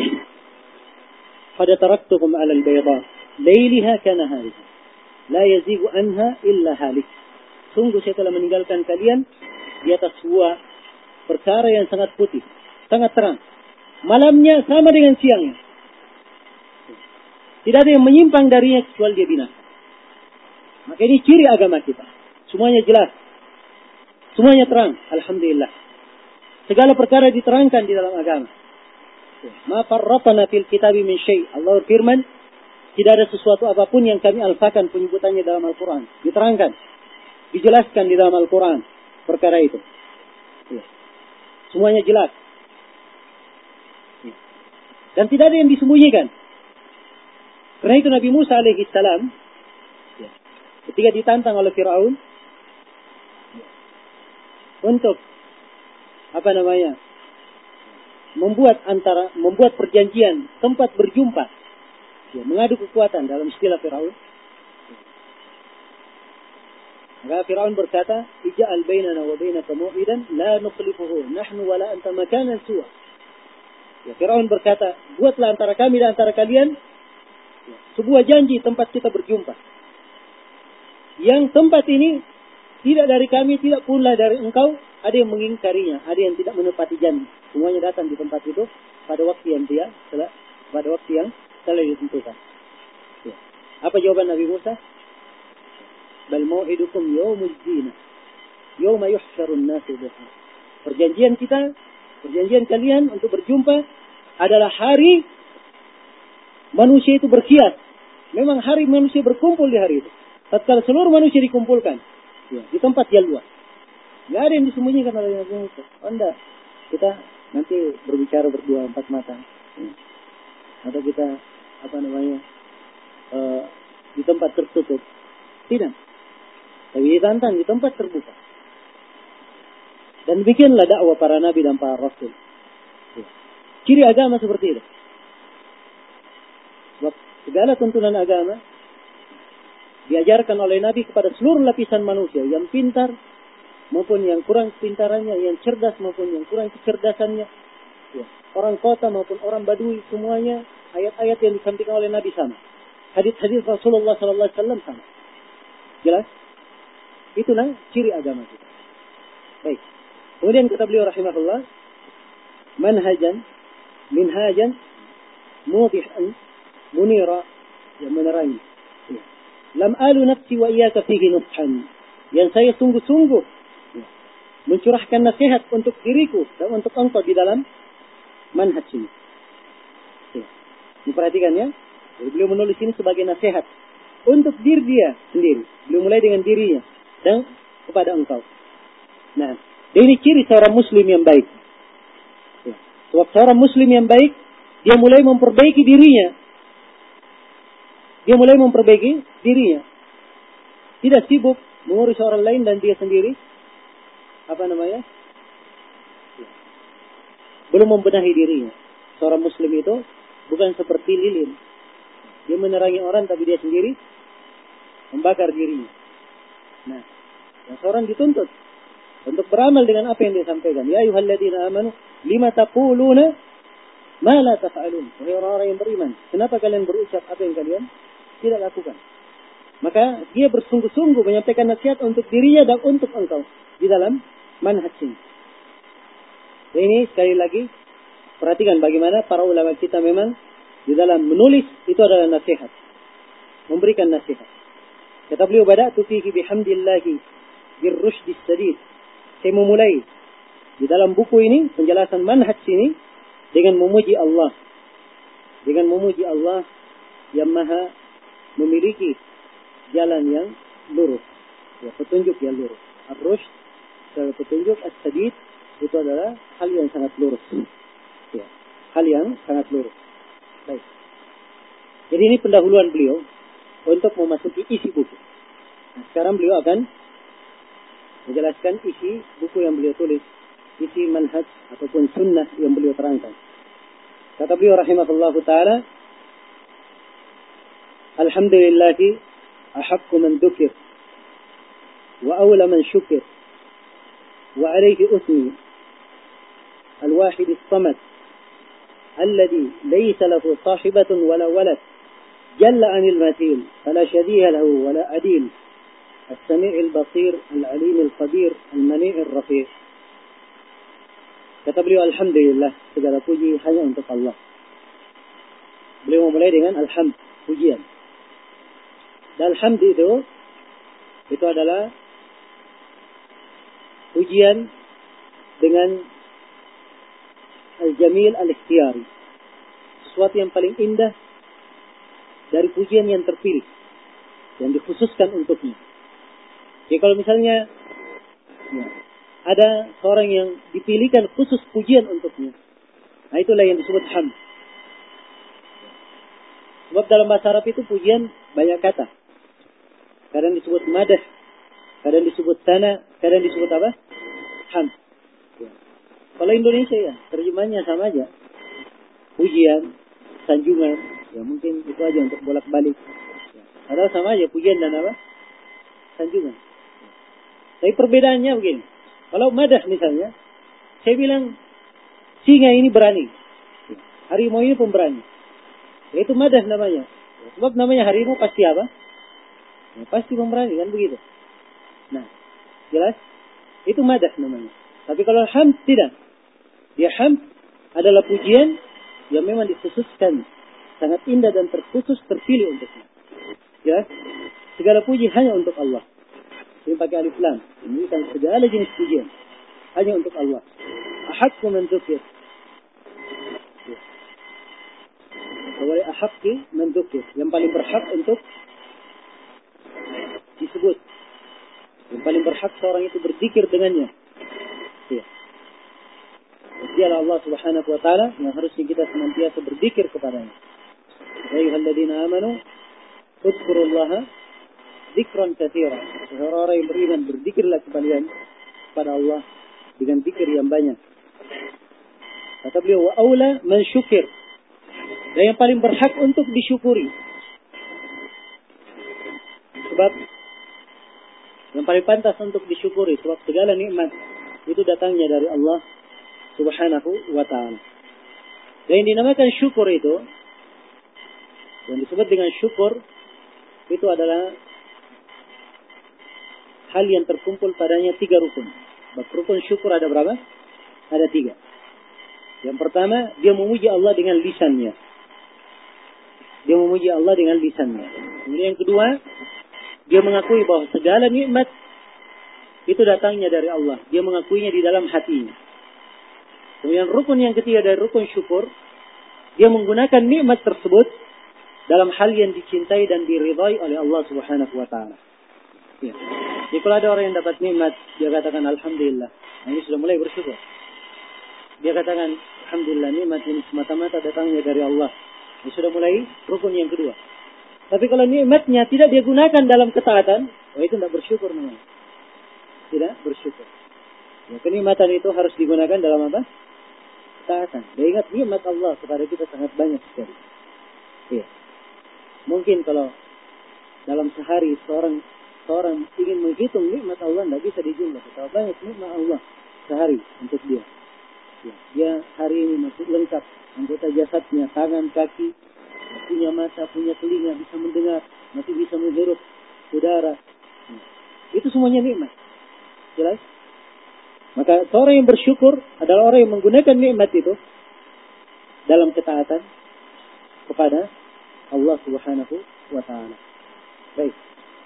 "Qad taraktukum 'ala al-bayda, laylaha kanahariha, la yazigu anha illa halik." Sungguh saya telah meninggalkan kalian di atas sebuah perkara yang sangat putih, sangat terang. Malamnya sama dengan siangnya. Tidak ada yang menyimpang darinya kecuali dia binasa. Maka ini ciri agama kita. Semuanya jelas. Semuanya terang. Alhamdulillah. Segala perkara diterangkan di dalam agama. Ma farratna fil kitabi min syai'. Allah berfirman, tidak ada sesuatu apapun yang kami alfakan penyebutannya dalam Al-Quran. Diterangkan. Dijelaskan di dalam Al-Quran perkara itu. Ya. Semuanya jelas. Ya. Dan tidak ada yang disembunyikan. Karena itu Nabi Musa alaihi salam, ya, ketika ditantang oleh Fir'aun, ya, untuk membuat perjanjian, tempat berjumpa, ya, mengadu kekuatan dalam istilah Fir'aun. Maka Fir'aun berkata, ija'al bainana wa bainaka mau'idan la nukhlifuhu nahnu wa la anta makanan suwa. Ya, Fir'aun berkata, buatlah antara kami dan antara kalian sebuah janji tempat kita berjumpa. Yang tempat ini tidak dari kami, tidak pula dari engkau. Ada yang mengingkarinya, ada yang tidak menepati janji. Semuanya datang di tempat itu pada waktu yang telah ditentukan. Ya. Apa jawaban Nabi Musa? Bal mau'idukum yaumuz zina yauma yuhsyarun nasu duha. Perjanjian kalian untuk berjumpa adalah hari manusia itu berkias. Memang hari manusia berkumpul di hari itu. Tatkala seluruh manusia dikumpulkan, ya, di tempat yang luas. Tidak ada yang disembunyikan oleh Nabi Musa. Anda, kita nanti berbicara berdua empat mata. Ya. Atau kita di tempat tertutup. Tidak. Tapi ditantang di tempat terbuka. Dan demikianlah dakwah para nabi dan para rasul. Ya. Ciri agama seperti itu. Sebab segala tuntunan agama diajarkan oleh nabi kepada seluruh lapisan manusia, yang pintar maupun yang kurang pintarannya, yang cerdas maupun yang kurang kecerdasannya, ya. Orang kota maupun orang badui, semuanya ayat-ayat yang disampaikan oleh nabi sama. Hadis-hadis Rasulullah SAW sama. Jelas? Itulah ciri agama kita. Baik. Kemudian kata beliau rahimahullah, minhajan mudihan munira, yang menerangi. Ya. Lam alu nafsi wa iyyaka fihi nushan. Yang saya sungguh-sungguh, ya, mencurahkan nasihat untuk diriku dan untuk engkau di dalam manhaj ini. Ya. Diperhatikan ya. Jadi beliau menulis ini sebagai nasihat untuk diri dia sendiri. Beliau mulai dengan dirinya dan kepada engkau. Nah, ini ciri seorang muslim yang baik. Ya. Sebab seorang muslim yang baik, dia mulai memperbaiki dirinya. Tidak sibuk mengurus orang lain dan dia sendiri ya, belum membenahi dirinya. Seorang muslim itu bukan seperti lilin. Dia menerangi orang tapi dia sendiri membakar dirinya. Nah, yang seorang dituntut untuk beramal dengan apa yang dia sampaikan. Ya ayyuhalladzina amanu lima taquluna ma la taf'alun. Wahai orang-orang yang beriman, kenapa kalian berucap apa yang kalian tidak lakukan? Maka dia bersungguh-sungguh menyampaikan nasihat untuk dirinya dan untuk engkau di dalam manhaj ini. Ini sekali lagi perhatikan bagaimana para ulama kita memang di dalam menulis itu adalah nasihat, memberikan nasihat. Kata beliau, bada'tu fihi bihamdillahi birrushdis sadid. Saya memulai di dalam buku ini penjelasan manhaj ini dengan memuji Allah. Dengan memuji Allah yang maha memiliki jalan yang lurus. Ya, petunjuk yang lurus. Ar-rushd, petunjuk, as-sadid, itu adalah hal yang sangat lurus. Ya, hal yang sangat lurus. Baik. Jadi ini pendahuluan beliau untuk memasuki isi buku. Nah, sekarang beliau akan menjelaskan isi buku yang beliau tulis, isi manhaj ataupun sunnah yang beliau terangkan. Kata beliau rahimahullahu ta'ala, alhamdulillahi ahaqqu man dzukir wa awla man syukir wa alayhi usmi al-wahid as-samad alladhi laysa lahu sahibatun wala walad jalla 'anil mathil fala shadiha lahu wala adil السميع البصير العليم القدير المنيع الرفيع. Kata beliau, alhamdulillah, segala puji hanya untuk Allah. Beliau memulai dengan alhamd, pujian. Dan alhamd itu adalah pujian dengan al-jamil al-ikhtiyari. Sesuatu yang paling indah dari pujian yang terpilih, yang dikhususkan untuknya. Jadi kalau misalnya ya, ada seorang yang dipilihkan khusus pujian untuknya, nah itulah yang disebut hamd. Sebab dalam bahasa Arab itu pujian banyak kata. Kadang disebut madah, kadang disebut sana, kadang disebut apa? Hamd. Ya. Kalau Indonesia ya, terjemahnya sama aja. Pujian, sanjungan, ya mungkin itu aja untuk bolak-balik. Ya. Padahal sama aja pujian dan apa? Sanjungan. Tapi perbedaannya begini. Kalau madah misalnya, saya bilang singa ini berani. Harimau ini pemberani. Itu madah namanya. Sebab namanya harimau pasti apa? Ya, pasti pemberani kan begitu. Nah, jelas? Itu madah namanya. Tapi kalau hamd tidak. Dia hamd adalah pujian yang memang dikhususkan. Sangat indah dan terkhusus terpilih untuknya. Ya, segala puji hanya untuk Allah. Ini pakai alif lam. Menunjukkan segala jenis pujian hanya untuk Allah. Ahaqqu man dzukir. Wali ahaqqi man dzukir. Yang paling berhak untuk disebut. Yang paling berhak seorang itu berzikir dengannya. Ya. Dialah Allah Subhanahu wa taala yang harusnya kita senantiasa berzikir kepadanya. Ya ayyuhalladzina amanu udzurullaha dzikran katsira. Orang-orang yang beriman berzikirlah kepada Allah dengan zikir yang banyak. Kata beliau wa aula man syukir. Dan yang paling berhak untuk disyukuri. Sebab yang paling pantas untuk disyukuri sebab segala nikmat itu datangnya dari Allah Subhanahu wa taala. Dan yang dinamakan syukur itu, yang disebut dengan syukur, itu adalah hal yang terkumpul padanya 3 rukun. Rukun syukur ada berapa? Ada 3. Yang pertama, dia memuji Allah dengan lisannya. Dia memuji Allah dengan lisannya. Kemudian yang kedua, dia mengakui bahwa segala nikmat itu datangnya dari Allah. Dia mengakuinya di dalam hatinya. Kemudian rukun yang ketiga dari rukun syukur, dia menggunakan nikmat tersebut dalam hal yang dicintai dan diridhai oleh Allah Subhanahu wa taala. Ya. Jadi kalau ada orang yang dapat nikmat, dia katakan alhamdulillah. Nah, ini sudah mulai bersyukur. Dia katakan alhamdulillah, nikmat ini semata-mata datangnya dari Allah. Ini sudah mulai rukun yang kedua. Tapi kalau nikmatnya tidak dia gunakan dalam ketaatan, itu tidak bersyukur namanya. Tidak bersyukur. Ya, kenikmatan itu harus digunakan dalam apa? Ketaatan. Dan ingat nikmat Allah kepada kita sangat banyak sekali. Ya. Mungkin kalau dalam sehari seorang ingin menghitung nikmat Allah, tidak bisa dijumlah. Betapa banyak nikmat Allah sehari untuk dia. Ya, dia hari ini masih lengkap anggota jasadnya, tangan, kaki, punya mata, punya telinga, bisa mendengar, masih bisa menghirup udara. Ya. Itu semuanya nikmat. Jelas? Maka seorang yang bersyukur adalah orang yang menggunakan nikmat itu dalam ketaatan kepada Allah Subhanahu wa taala. Baik.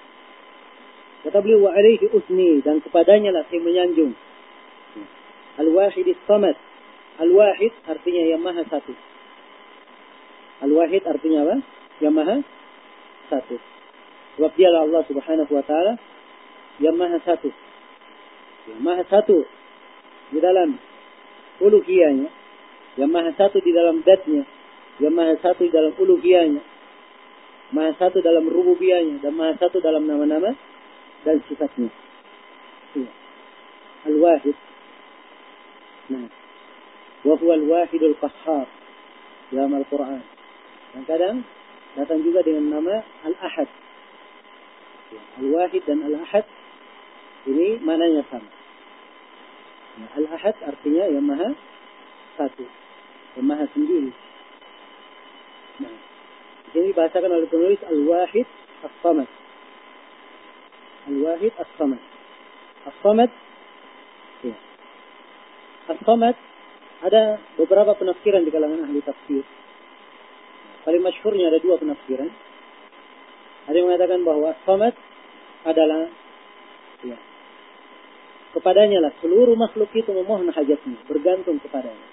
Kata beliau wa alaihi usni, dan kepadanya lah saya menyanjung. Al-Wahid as-Samad. Al-Wahid artinya yang maha satu. Al-Wahid artinya apa? Yang maha satu. Sebab dialah Allah Subhanahu wa taala yang maha satu. Yang maha satu di dalam uluhiyahnya, yang maha satu di dalam dzatnya, yang maha satu di dalam uluhiyahnya, maha satu dalam rububiyahnya, dan maha satu dalam nama-nama dan sifatnya. Ya. Al-Wahid. Nah, wa huwa al-Wahidul Qahhar dalam Al-Quran. Dan kadang datang juga dengan nama Al-Ahad. Ya, Al-Wahid dan Al-Ahad ini maknanya sama. Ya, Al-Ahad artinya yang maha satu, yang maha sendiri. Nah, ini dibahasakan oleh penulis Al-Wahid As-Samad. Al-Wahid As-Samad. As-Samad. Ya. As-Samad ada beberapa penafsiran di kalangan ahli tafsir. Paling masyhurnya ada 2 penafsiran. Ada yang mengatakan bahwa As-Samad adalah ya, kepadanya lah seluruh makhluk itu memohon hajatnya, bergantung kepadanya.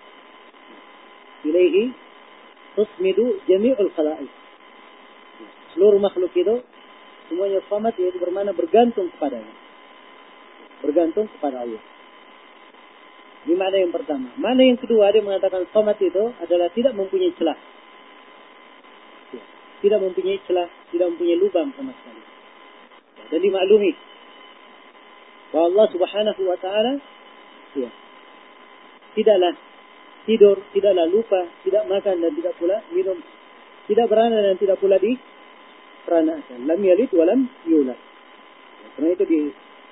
Ilaihi tusmidu jami'ul khalaiq. Seluruh makhluk itu semuanya Samad, yaitu bermakna bergantung kepadanya. Bergantung kepada Allah. Ini makna yang pertama. Makna yang kedua, ada yang mengatakan Samad itu adalah tidak mempunyai celah. Tidak mempunyai celah, tidak mempunyai lubang sama sekali. Dan dimaklumi bahwa Allah Subhanahu wa taala ya, tidaklah tidur, tidaklah lupa, tidak makan dan tidak pula minum, tidak beranak dan tidak pula diperanakan. Lam yalid wa lam yulad. Karena itu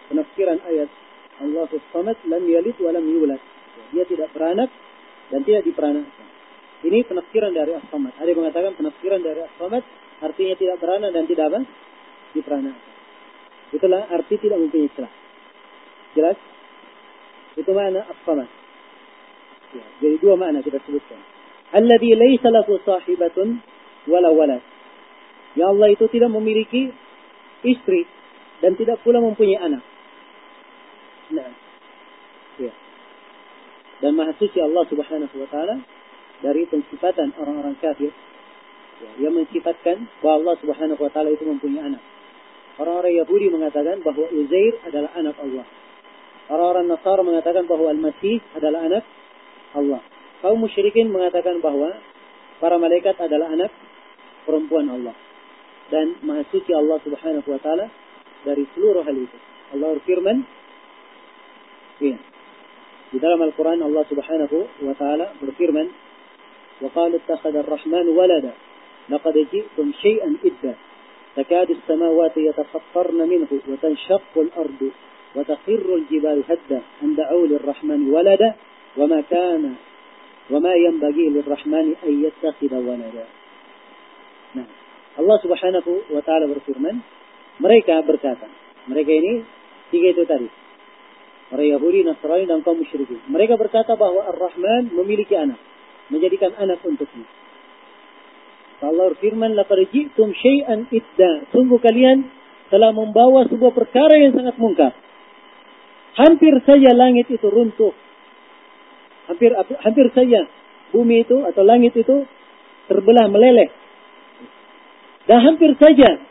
penafsiran ayat Allahus Samad lam yalid wa lam yulad. Dia tidak beranak dan tidak diperanakkan. Ini penafsiran dari As-Samad. Ada yang mengatakan penafsiran dari As-Samad artinya tidak beranak dan tidak apa? Diperanakkan. Itulah arti tidak mempunyai celah. Jelas? Itu makna As-Samad. Ya, jadi dua makna kita sebutkan. Alladzi laisa lahu sahibatun wala walad. Ya Allah itu tidak memiliki istri dan tidak pula mempunyai anak. Nah. Ya. Dan maha suci Allah Subhanahu wa taala dari pensifatan orang-orang kafir, ya, yang mensifatkan bahwa Allah Subhanahu wa taala itu mempunyai anak. Orang-orang Yahudi mengatakan bahwa Uzair adalah anak Allah. Orang-orang Nasara mengatakan bahwa Al-Masih adalah anak Allah. Kaum musyrikin mengatakan bahwa para malaikat adalah anak perempuan Allah. Dan maha suci Allah Subhanahu wa taala dari seluruh hal itu. Allah berfirman, ya, di dalam Al-Quran Allah Subhanahu wa taala berfirman, "Wa qalu ittakhadha ar-rahman walada laqad ji'tum syai'an idda takadu as-samawati yatafattarna minhu wa tanshaqqu al-ardu wa takhirru al-jibalu hadda an da'u lir-rahman walada wa ma yanbaghi lir-rahmani an yattakhidha walada." Nah, Allah Subhanahu wa taala berfirman, mereka berkata, mereka ini tiga itu tadi, orang Yahudi, Nasrani, dan kaum musyrikin. Mereka berkata bahwa Ar-Rahman memiliki anak, menjadikan anak untuknya. Allah berfirman, "Laqad ji'tum syai'an idda." Sungguh kalian telah membawa sebuah perkara yang sangat mungkar. Hampir saja langit itu runtuh. Hampir saja bumi itu atau langit itu terbelah meleleh. Dan hampir saja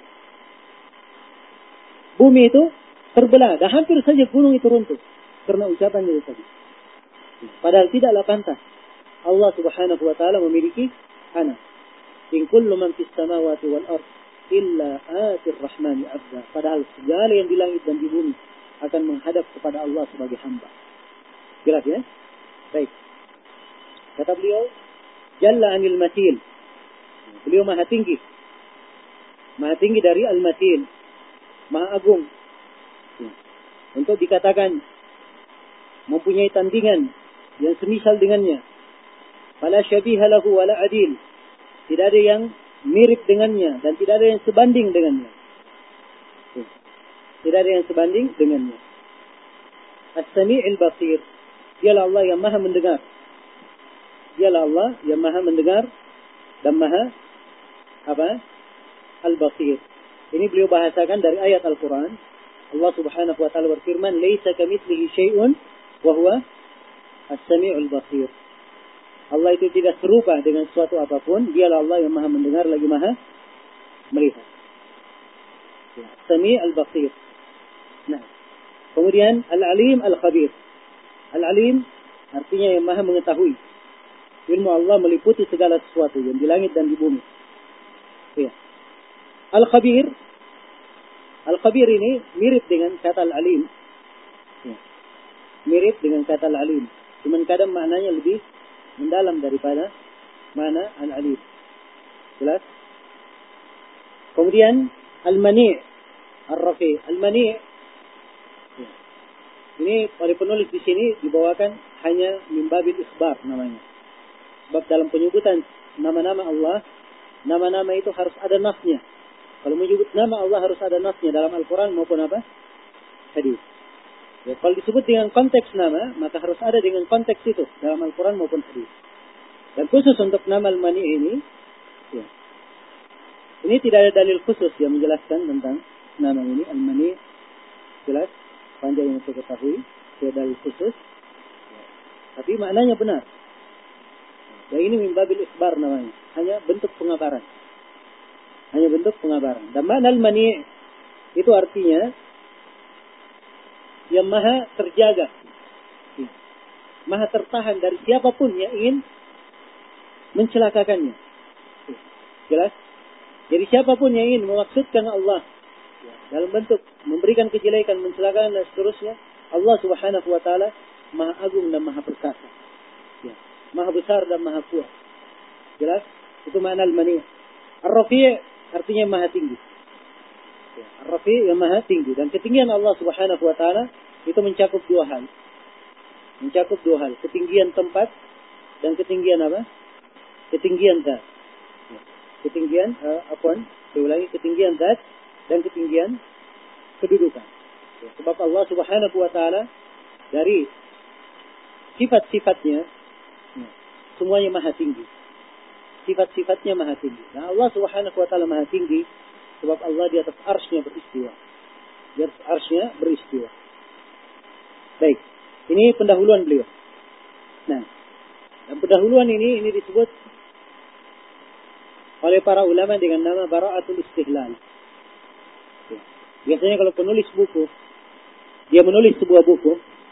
bumi itu terbelah. Dan hampir saja gunung itu runtuh. Karena ucapan itu tadi. Padahal tidaklah pantas Allah Subhanahu wa taala memiliki anak. In kullu man fis samawati wal ard illa atir rahmani abda. Padahal segala yang di langit dan di bumi akan menghadap kepada Allah sebagai hamba. Jelas ya? Baik. Kata beliau, Jalla anil matil. Beliau maha tinggi. Maha tinggi dari al-matil. Maha agung. Untuk dikatakan mempunyai tandingan yang semisal dengannya. Fala syabiha lahu wala adil. Tidak ada yang mirip dengannya dan tidak ada yang sebanding dengannya. Tidak ada yang sebanding dengannya. As-Sami'il Basir. Dialah Allah yang maha mendengar. Dialah Allah yang maha mendengar dan maha Al-Basir. Ini beliau bahasakan dari ayat Al-Quran. Allah Subhanahu wa taala berfirman, "Laisa kamitslihi syai'un wa huwa as-sami'ul basir." Allah itu tidak serupa dengan sesuatu apapun. Dialah Allah yang maha mendengar lagi maha melihat. Sami' al-basir. Nah, kemudian al-alim al-khabir. Al-alim artinya yang maha mengetahui. Ilmu Allah meliputi segala sesuatu yang di langit dan di bumi. Ya. Al-khabir. Al-khabir ini mirip dengan kata al-alim. Ya. Mirip dengan kata al-alim. Cuman kadang maknanya lebih mendalam daripada makna al-alim. Jelas? Kemudian al-mani' ar-rafi'. Al-mani' ya. Ini oleh penulis di sini dibawakan hanya min babil ikhbar namanya. Sebab dalam penyebutan nama-nama Allah, nama-nama itu harus ada nasnya. Kalau menyebut nama Allah harus ada nasnya dalam Al-Quran maupun apa? Hadis. Ya, kalau disebut dengan konteks nama, maka harus ada dengan konteks itu dalam Al-Quran maupun hadis. Dan khusus untuk nama Al-Mani ini, ya, ini tidak ada dalil khusus yang menjelaskan tentang nama ini. Al-Mani jelas, panjang yang saya ketahui, tidak dalil khusus. Ya. Tapi maknanya benar. Dan ini min babil ikhbar namanya, hanya bentuk pengabaran. Hanya bentuk pengabaran. Dan makna al-mani' itu artinya yang maha terjaga. Maha tertahan dari siapapun yang ingin mencelakakannya. Jelas? Jadi siapapun yang ingin memaksudkan Allah dalam bentuk memberikan kejelekan, mencelakakan dan seterusnya, Allah Subhanahu wa taala maha agung dan maha perkasa. Ya. Maha besar dan maha kuat. Jelas? Itu makna al-mani'. Ar-rafi' artinya maha tinggi. Ar-Rafi' yang maha tinggi. Dan ketinggian Allah Subhanahu wa ta'ala itu mencakup dua hal. Ketinggian tempat dan ketinggian apa? Ketinggian zat. Ketinggian, ketinggian zat dan ketinggian kedudukan. Sebab Allah Subhanahu wa ta'ala dari sifat-sifatnya semuanya maha tinggi. Sifat-sifatnya maha tinggi. Nah, Allah Subhanahu wa ta'ala maha tinggi sebab Allah di atas arsy-Nya beristiwa. Di atas arsy-Nya beristiwa. Baik, ini pendahuluan beliau. Nah, dan pendahuluan ini disebut oleh para ulama dengan nama Bara'atul Istihlal. Biasanya kalau penulis buku, dia menulis sebuah buku,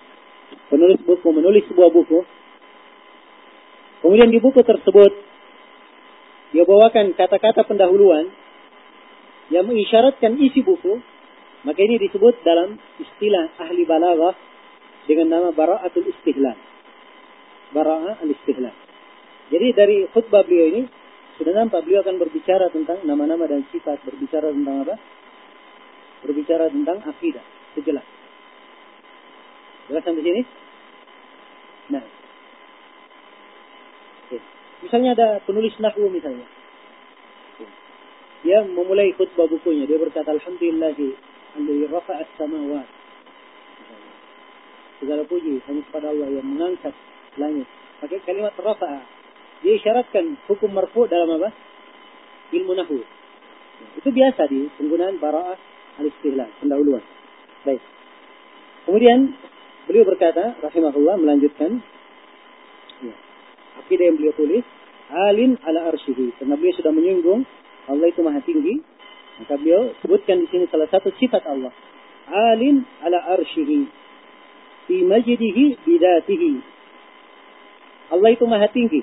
kemudian di buku tersebut dia bawakan kata-kata pendahuluan yang mengisyaratkan isi buku, maka ini disebut dalam istilah ahli balaghah dengan nama Bara'atul Istihlal. Bara'atul Istihlal. Jadi dari khutbah beliau ini sudah nampak beliau akan berbicara tentang nama-nama dan sifat, berbicara tentang apa? Berbicara tentang akidah. Itu jelas. Jelas sampai sini? Nah. Oke. Misalnya ada penulis nahwu misalnya. Dia memulai khutbah bukunya. Dia berkata, Alhamdulillahi alladzi rafa'a as-samawat. Segala puji hanya kepada Allah yang mengangkat langit. Pakai kalimat rafa'a. Dia isyaratkan hukum marfu' dalam apa? Ilmu nahwu. Itu biasa di penggunaan bara'ah al-istihlal, pendahuluan. Baik. Kemudian beliau berkata, rahimahullah, melanjutkan akidah yang beliau tulis, alin ala arsyihi. Karena beliau sudah menyinggung Allah itu maha tinggi, maka beliau sebutkan di sini salah satu sifat Allah. Alin ala arsyihi fi majdihi bidatihi. Allah itu maha tinggi.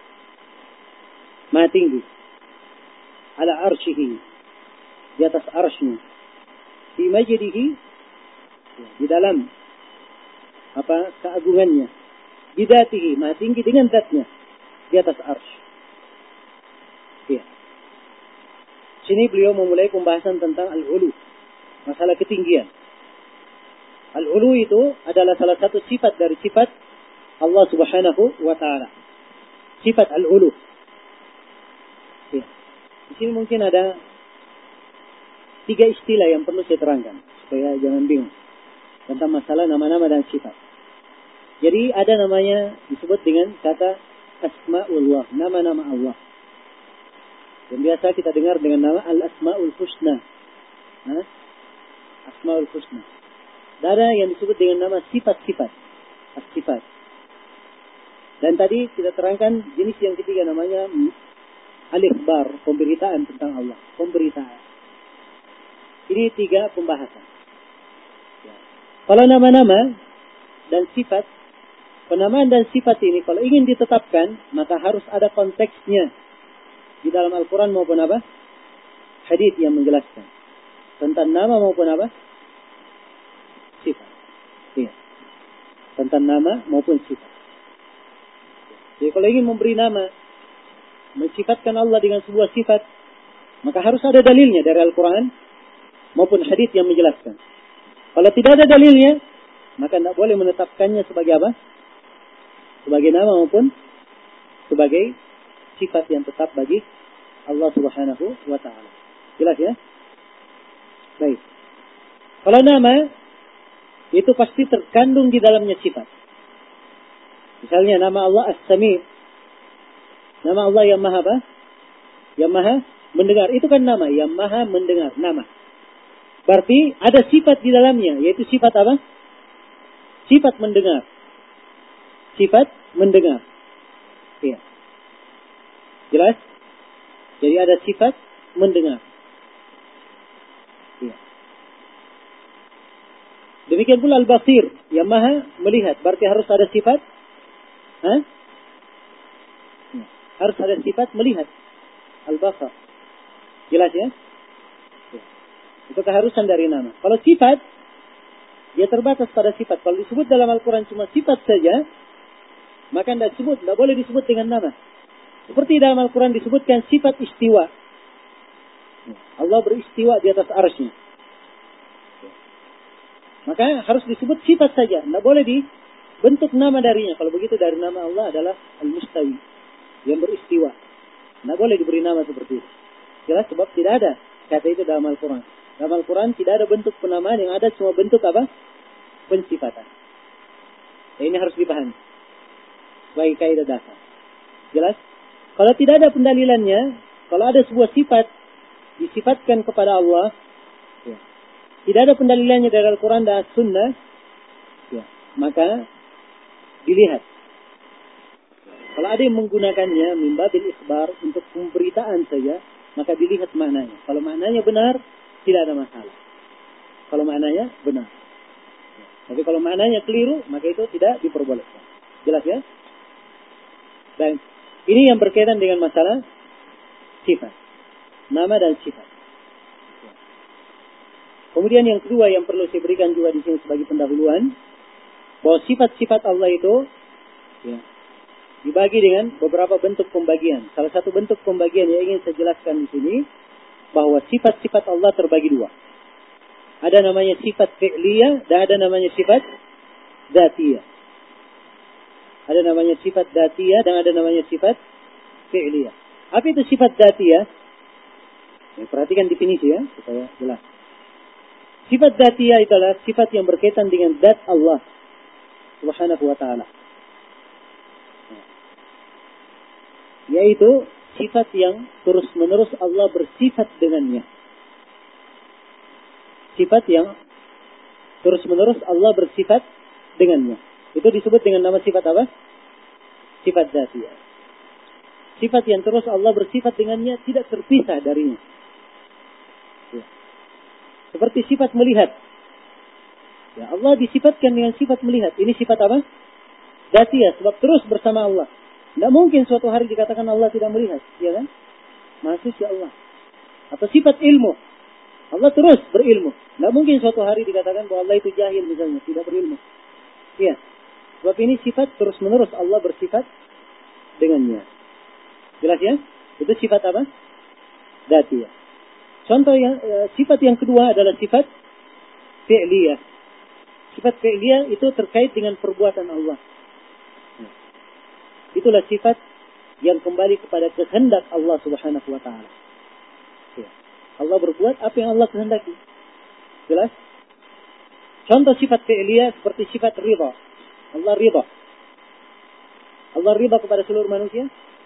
Maha tinggi. Ala arsyihi. Di atas arsy-Nya. Fi majdihi. Di dalam keagungannya. Bidatihi. Maha tinggi dengan zatnya. Di atas arsy. Ya. Sini beliau memulai pembahasan tentang al-ulu. Masalah ketinggian. Al-ulu itu adalah salah satu sifat dari sifat Allah Subhanahu wa ta'ala. Sifat al-ulu. Ya. Di sini mungkin ada 3 istilah yang perlu saya terangkan supaya jangan bingung tentang masalah nama-nama dan sifat. Jadi ada namanya disebut dengan kata asma'ullah, nama-nama Allah. Yang biasa kita dengar dengan nama al-asma'ul husna. Asma'ul husna. Dan ada yang disebut dengan nama sifat-sifat. As-sifat. Dan tadi kita terangkan jenis yang ketiga namanya al-ikhbar, pemberitaan tentang Allah. Pemberitaan. Ini 3 pembahasan. Ya. Kalau nama-nama dan sifat, penamaan dan sifat ini kalau ingin ditetapkan, maka harus ada konteksnya. Di dalam Al-Quran maupun apa? Hadis yang menjelaskan. Tentang nama maupun apa? Sifat. Ya. Tentang nama maupun sifat. Jadi kalau ingin memberi nama, mensifatkan Allah dengan sebuah sifat, maka harus ada dalilnya dari Al-Quran maupun hadis yang menjelaskan. Kalau tidak ada dalilnya, maka tidak boleh menetapkannya sebagai apa? Sebagai nama maupun sebagai sifat yang tetap bagi Allah Subhanahu wa ta'ala. Jelas ya? Baik. Kalau nama, itu pasti terkandung di dalamnya sifat. Misalnya nama Allah As-Sami'. Nama Allah yang maha apa? Yang maha mendengar. Itu kan nama. Yang maha mendengar. Nama. Berarti ada sifat di dalamnya. Yaitu sifat apa? Sifat mendengar. Sifat mendengar. Iya. Jelas? Jadi ada sifat mendengar. Iya. Demikian pula Al-Basir. Yang maha melihat. Berarti harus ada sifat. Harus ada sifat melihat. Al-Basar. Jelas ya? Itu keharusan dari nama. Kalau sifat, dia terbatas pada sifat. Kalau disebut dalam Al-Quran cuma sifat saja, maka tidak boleh disebut dengan nama. Seperti dalam Al-Quran disebutkan sifat istiwa. Allah beristiwa di atas arsy. Maka harus disebut sifat saja. Tidak boleh dibentuk nama darinya. Kalau begitu dari nama Allah adalah Al-Mustawi. Yang beristiwa. Tidak boleh diberi nama seperti itu. Jelas sebab tidak ada kata itu dalam Al-Quran. Dalam Al-Quran tidak ada bentuk penamaan, yang ada cuma bentuk apa? Pensifatan. Ini harus dipahami. Sebagai kaidah dasar. Jelas? Kalau tidak ada pendalilannya, kalau ada sebuah sifat disifatkan kepada Allah, ya, tidak ada pendalilannya dari Al-Quran dan As-Sunnah, ya, maka dilihat. Kalau ada yang menggunakannya mimbabil ikhbar untuk pemberitaan saja, maka dilihat maknanya. Kalau maknanya benar, tidak ada masalah. Kalau maknanya benar. Tapi kalau maknanya keliru, maka itu tidak diperbolehkan. Jelas ya? Dan ini yang berkaitan dengan masalah sifat. Nama dan sifat. Kemudian yang kedua yang perlu saya berikan juga di sini sebagai pendahuluan, bahwa sifat-sifat Allah itu ya, dibagi dengan beberapa bentuk pembagian. Salah satu bentuk pembagian yang ingin saya jelaskan di sini, bahwa sifat-sifat Allah terbagi dua. Ada namanya sifat fi'liyah dan ada namanya sifat dzatiyah. Ada namanya sifat dzatiyah dan ada namanya sifat fi'liyah. Apa itu sifat dzatiyah? Ya, perhatikan definisi ya, supaya jelas. Sifat dzatiyah adalah sifat yang berkaitan dengan zat Allah Subhanahu wa ta'ala. Yaitu sifat yang terus-menerus Allah bersifat dengannya. Sifat yang terus-menerus Allah bersifat dengannya. Itu disebut dengan nama sifat apa? Sifat dzatiyah. Sifat yang terus Allah bersifat dengannya, tidak terpisah darinya. Ya. Seperti sifat melihat. Ya, Allah disifatkan dengan sifat melihat. Ini sifat apa? Dzatiyah, sebab terus bersama Allah. Tidak mungkin suatu hari dikatakan Allah tidak melihat. Ya kan? Maksudnya Allah. Atau sifat ilmu. Allah terus berilmu. Tidak mungkin suatu hari dikatakan bahwa Allah itu jahil misalnya. Tidak berilmu. Iya. Sebab ini sifat terus-menerus Allah bersifat dengannya. Jelas ya? Itu sifat apa? Dzatiyah. Contoh yang sifat yang kedua adalah sifat fi'liyah. Sifat fi'liyah itu terkait dengan perbuatan Allah. Itulah sifat yang kembali kepada kehendak Allah Subhanahu wa ta'ala. Allah berbuat apa yang Allah kehendaki. Jelas? Contoh sifat fi'liyah seperti sifat ridha. Allah ridha. Allah ridha kepada seluruh manusia?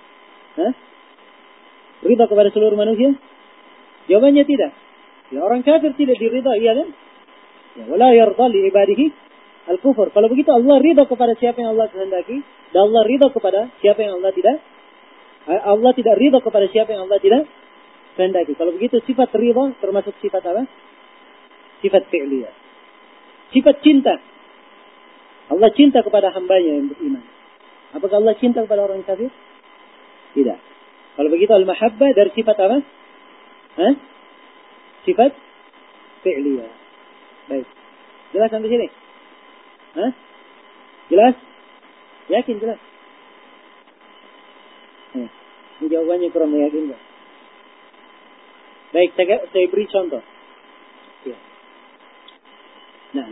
Ridha kepada seluruh manusia? Jawabannya tidak. Ya, orang kafir tidak diridha, iya kan? Ya, wala yarda li ibadihi al-kufur. Kalau begitu Allah ridha kepada siapa yang Allah kehendaki, dan Allah ridha kepada siapa yang Allah tidak. Allah tidak ridha kepada siapa yang Allah tidak kehendaki. Kalau begitu sifat ridha termasuk sifat apa? Sifat fi'liyah. Sifat cinta. Allah cinta kepada hambanya yang beriman. Apakah Allah cinta kepada orang kafir? Tidak. Kalau begitu al-mahabbah dari sifat apa? Sifat fi'liyah. Baik. Jelas sampai sini? Jelas? Yakin jelas? Jawabannya kurang meyakinkan. Baik, saya beri contoh. Ya. Nah,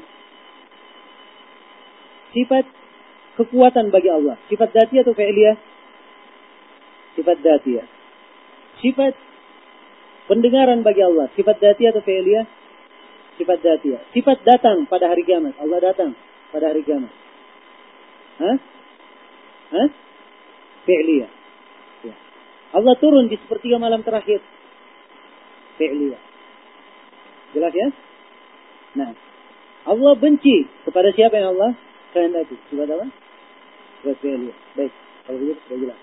sifat kekuatan bagi Allah. Sifat dzatiyah atau fi'liyah? Sifat dzatiyah. Sifat pendengaran bagi Allah. Sifat dzatiyah atau fi'liyah? Sifat dzatiyah. Sifat datang pada hari kiamat. Allah datang pada hari kiamat. Fi'liyah. Ya. Allah turun di sepertiga malam terakhir. Fi'liyah. Jelas ya? Nah, Allah benci kepada siapa yang Allah kehendaki. Sifat apa? Sifat fi'liyah. Baik, kalau begitu sudah jelas.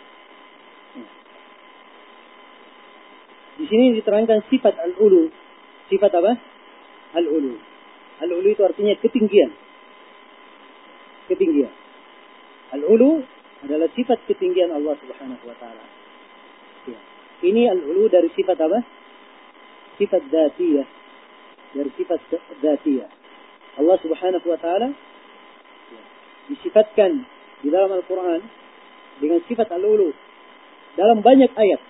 Di sini diterangkan sifat al-ulu. Sifat apa? Al-ulu. Al-ulu itu artinya ketinggian. Ketinggian. Al-ulu adalah sifat ketinggian Allah Subhanahu wa ta'ala. Ya. Ini al-ulu dari sifat apa? Sifat dzatiyah. Dari sifat dzatiyah. Allah Subhanahu wa ta'ala disifatkan di dalam Al-Quran dengan sifat al-ulu dalam banyak ayat.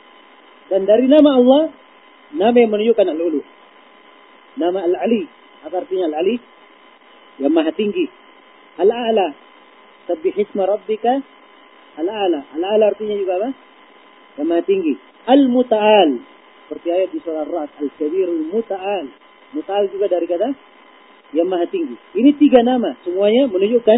Dan dari nama Allah, nama yang menunjukkan al-ulu. Nama al-ali Apa artinya al-ali? Yang maha tinggi. Al-a'la. Sabbihisma rabbika al-a'la. Al-a'la artinya juga apa? Yang maha tinggi. Al-muta'al. Seperti ayat di surah Ar-Ra'd. Al-kabirul muta'al. Muta'al juga dari kata yang maha tinggi. Ini 3 nama. Semuanya menunjukkan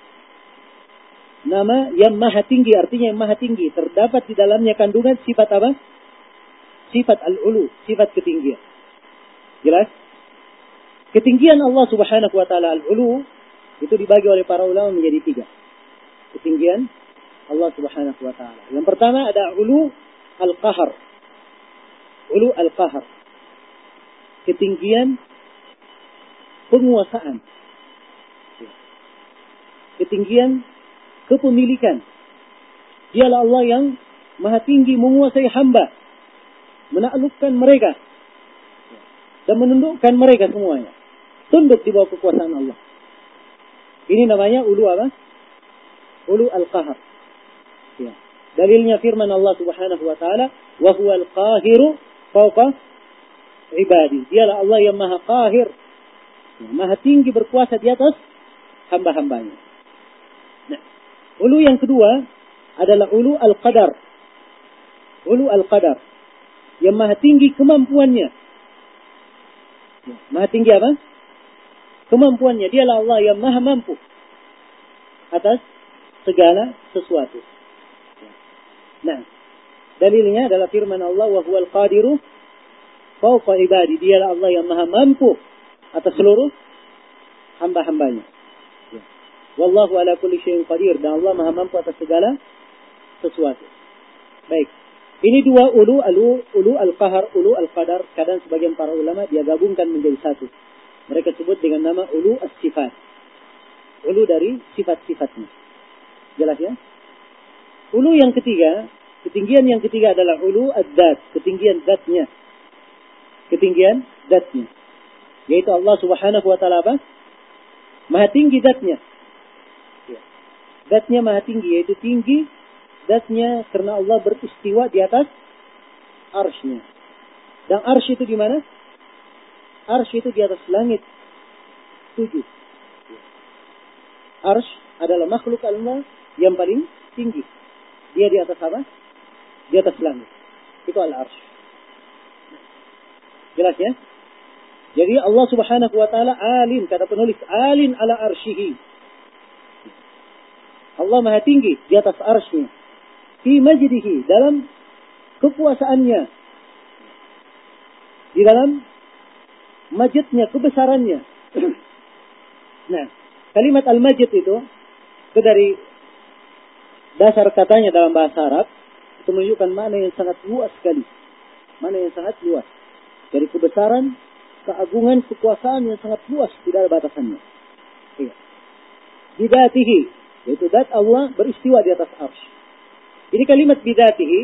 nama yang maha tinggi. Artinya yang maha tinggi. Terdapat di dalamnya kandungan sifat apa? Sifat al-ulu. Sifat ketinggian. Jelas? Ketinggian Allah subhanahu wa ta'ala al-ulu. Itu dibagi oleh para ulama menjadi 3. Ketinggian Allah subhanahu wa ta'ala. Yang pertama ada ulu al-qahar. Ulu al-qahar. Ketinggian penguasaan. Ketinggian kepemilikan. Dialah Allah yang maha tinggi menguasai hamba. Menaklukkan mereka. Dan menundukkan mereka semuanya. Tunduk di bawah kekuasaan Allah. Ini namanya ulu apa? Ulu al-qahar. Ya. Dalilnya firman Allah subhanahu wa ta'ala. Wa huwa al-qahiru fawqa ibadi. Dialah Allah yang maha qahir. Maha tinggi berkuasa di atas hamba-hambanya. Nah, ulu yang kedua adalah ulu al-qadar. Ulu al-qadar. Yang maha tinggi kemampuannya. Ya, maha tinggi apa? Kemampuannya. Dialah Allah yang maha mampu atas segala sesuatu. Nah, dalilnya adalah firman Allah, wa huwal qadiru fawqa ibadi. Dialah Allah yang maha mampu atas seluruh hamba-hambanya. Ya. Wallahu ala kulli syai'in qadir. Dan Allah maha mampu atas segala sesuatu. Baik. Ini 2 ulu al-qahar, ulu al-qadar. Kadang sebagian para ulama dia gabungkan menjadi 1. Mereka sebut dengan nama ulu as-sifat. Ulu dari sifat-sifatnya. Jelas ya? Ulu yang ketiga, ketinggian yang ketiga adalah ulu ad-dat, ketinggian zatnya. Ketinggian zatnya. Yaitu Allah subhanahu wa ta'ala apa? Maha tinggi zatnya. Zatnya maha tinggi, yaitu tinggi zatnya karena Allah beristiwa di atas arsy-Nya. Dan arsy itu di mana? Arsy itu di atas langit 7. Arsy adalah makhluk Allah yang paling tinggi. Dia di atas apa? Di atas langit. Itu al-arsy. Jelas ya? Jadi Allah subhanahu wa ta'ala alin. Kata penulis, alin ala arsyihi. Allah maha tinggi di atas arsy-Nya. Fi majdihi. Dalam kekuasaannya. Di dalam majidnya, kebesarannya. Nah, kalimat al-majid itu dari dasar katanya dalam bahasa Arab, itu menunjukkan makna yang sangat luas sekali. Makna yang sangat luas. Dari kebesaran, keagungan, kekuasaan yang sangat luas, tidak ada batasannya. Iya. Bidatihi, yaitu dat Allah beristiwa di atas arsy. Ini kalimat bidatihi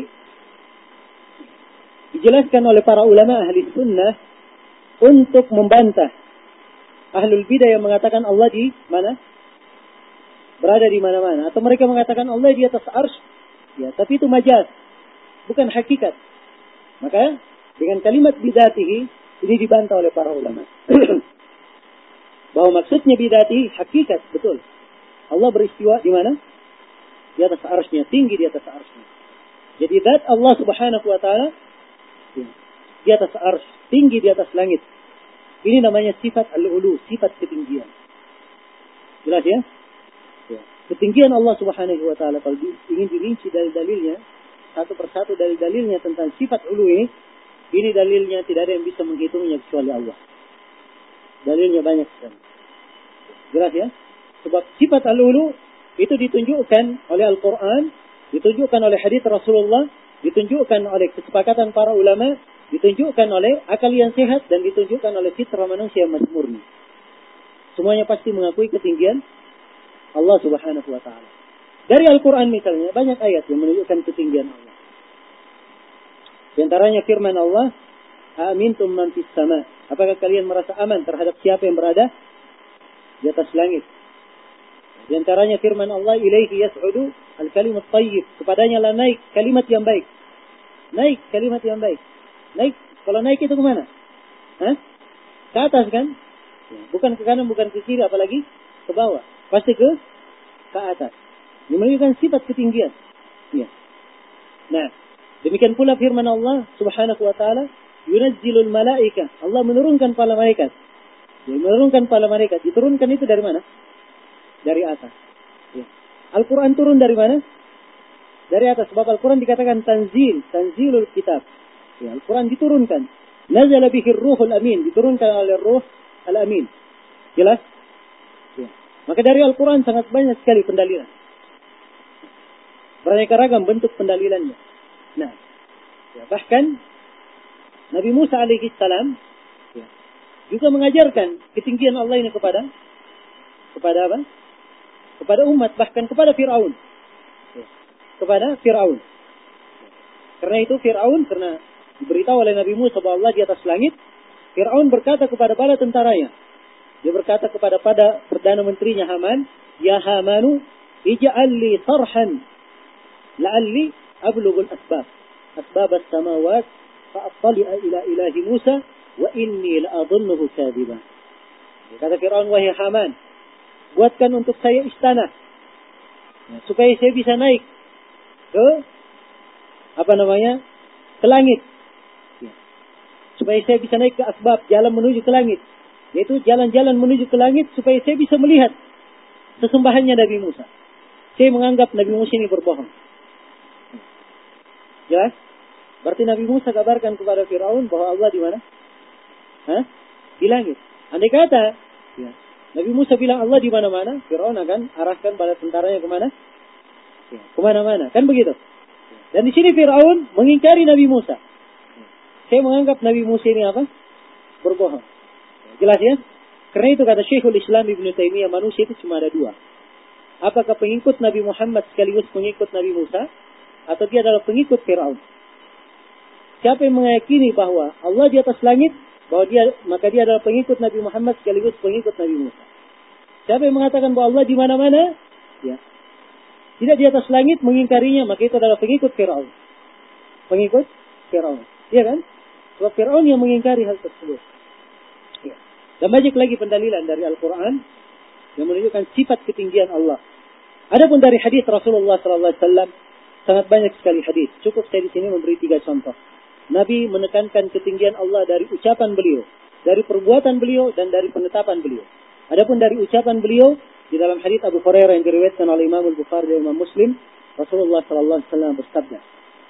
dijelaskan oleh para ulama ahli sunnah untuk membantah ahlul bidah yang mengatakan Allah di mana? Berada di mana-mana. Atau mereka mengatakan Allah di atas arsy. Ya, tapi itu majaz. Bukan hakikat. Maka dengan kalimat bidatihi ini dibantah oleh para ulama. Bahwa maksudnya bidatihi hakikat, betul. Allah beristiwa di mana? Di atas arsy-Nya, tinggi di atas arsy-Nya. Jadi zat Allah subhanahu wa ta'ala di atas arsy, tinggi di atas langit. Ini namanya sifat al-ulu, sifat ketinggian. Jelas ya? Ya. Ketinggian Allah subhanahu wa ta'ala, kalau ingin dirinci dalil-dalilnya, satu persatu dalil-dalilnya tentang sifat ulu ini dalilnya tidak ada yang bisa menghitungnya kecuali Allah. Dalilnya banyak sekali. Jelas ya? Sebab sifat al-ulu itu ditunjukkan oleh Al-Quran, ditunjukkan oleh hadits Rasulullah, ditunjukkan oleh kesepakatan para ulama, ditunjukkan oleh akal yang sehat, dan ditunjukkan oleh fitrah manusia yang murni. Semuanya pasti mengakui ketinggian Allah subhanahu wa ta'ala. Dari Al-Quran misalnya, banyak ayat yang menunjukkan ketinggian Allah. Di antaranya firman Allah, Amintum man fis sama. Apakah kalian merasa aman terhadap siapa yang berada di atas langit? Di antaranya firman Allah, ilaihi yas'udu al-kalimat tayyib. Kepadanya lah naik kalimat yang baik. Naik kalimat yang baik. Naik, kalau naik itu kemana? Hah? Ke atas kan? Ya, bukan ke kanan, bukan ke kiri, apalagi ke bawah. Pasti ke atas. Ini menunjukkan sifat ketinggian. Ya. Nah, demikian pula firman Allah Subhanahu wa taala, "Yunazzilul malaika." Allah menurunkan para malaikat. Ya, menurunkan para malaikat. Diturunkan itu dari mana? Dari atas. Ya. Al-Quran turun dari mana? Dari atas. Sebab Al-Quran dikatakan tanzilul kitab. Ya, Al-Quran diturunkan. Nazala bihi ruhul amin. Diturunkan oleh ruh al-amin. Jelas? Ya. Maka dari Al-Quran sangat banyak sekali pendalilan. Beraneka ragam bentuk pendalilannya. Nah, ya, bahkan Nabi Musa alaihi salam ya, juga mengajarkan ketinggian Allah ini kepada apa? Kepada umat, bahkan kepada Fir'aun. Ya, kepada Fir'aun. Karena itu Fir'aun, karena diberitahu oleh Nabi Musa bahwa Allah di atas langit, Fir'aun berkata kepada bala tentaranya. Dia berkata kepada Perdana Menterinya Haman, "Ya Hamanu, ij'al li sarhan la'alli ablughul asbab as-samawat fa'attali'a ila ilahi Musa wa inni la'adhunnuhu kadhiba." Kata Fir'aun, "Wahai Haman, buatkan untuk saya istana supaya saya bisa naik ke ke langit. Supaya saya bisa naik ke asbab, jalan menuju ke langit. Yaitu jalan-jalan menuju ke langit supaya saya bisa melihat sesembahannya Nabi Musa. Saya menganggap Nabi Musa ini berbohong." Jelas? Berarti Nabi Musa kabarkan kepada Fir'aun bahwa Allah di mana? Di langit. Andai kata ya, Nabi Musa bilang Allah di mana-mana, Fir'aun akan arahkan bala tentaranya kemana? Ya, kemana-mana. Kan begitu? Dan di sini Fir'aun mengingkari Nabi Musa. Saya menganggap Nabi Musa ini apa? Berbohong. Jelas ya? Karena itu kata Syekhul Islam Ibnu Taimiyah, manusia itu cuma ada dua. Apakah pengikut Nabi Muhammad sekaligus pengikut Nabi Musa, atau dia adalah pengikut Fir'aun? Siapa yang meyakini bahwa Allah di atas langit, maka dia adalah pengikut Nabi Muhammad sekaligus pengikut Nabi Musa. Siapa yang mengatakan bahwa Allah di mana-mana, ya, tidak di atas langit, mengingkarinya, maka itu adalah pengikut Fir'aun. Pengikut Fir'aun. Iya kan? Sebab Fir'aun yang mengingkari hal tersebut. Ya. Dan banyak lagi pendalilan dari Al-Quran yang menunjukkan sifat ketinggian Allah. Adapun dari hadis Rasulullah SAW, sangat banyak sekali hadis. Cukup saya di sini memberi 3 contoh. Nabi menekankan ketinggian Allah dari ucapan beliau, dari perbuatan beliau, dan dari penetapan beliau. Adapun dari ucapan beliau, di dalam hadis Abu Hurairah yang diriwayatkan oleh Imam Al-Bukhari dan Imam Muslim, Rasulullah SAW bersabda,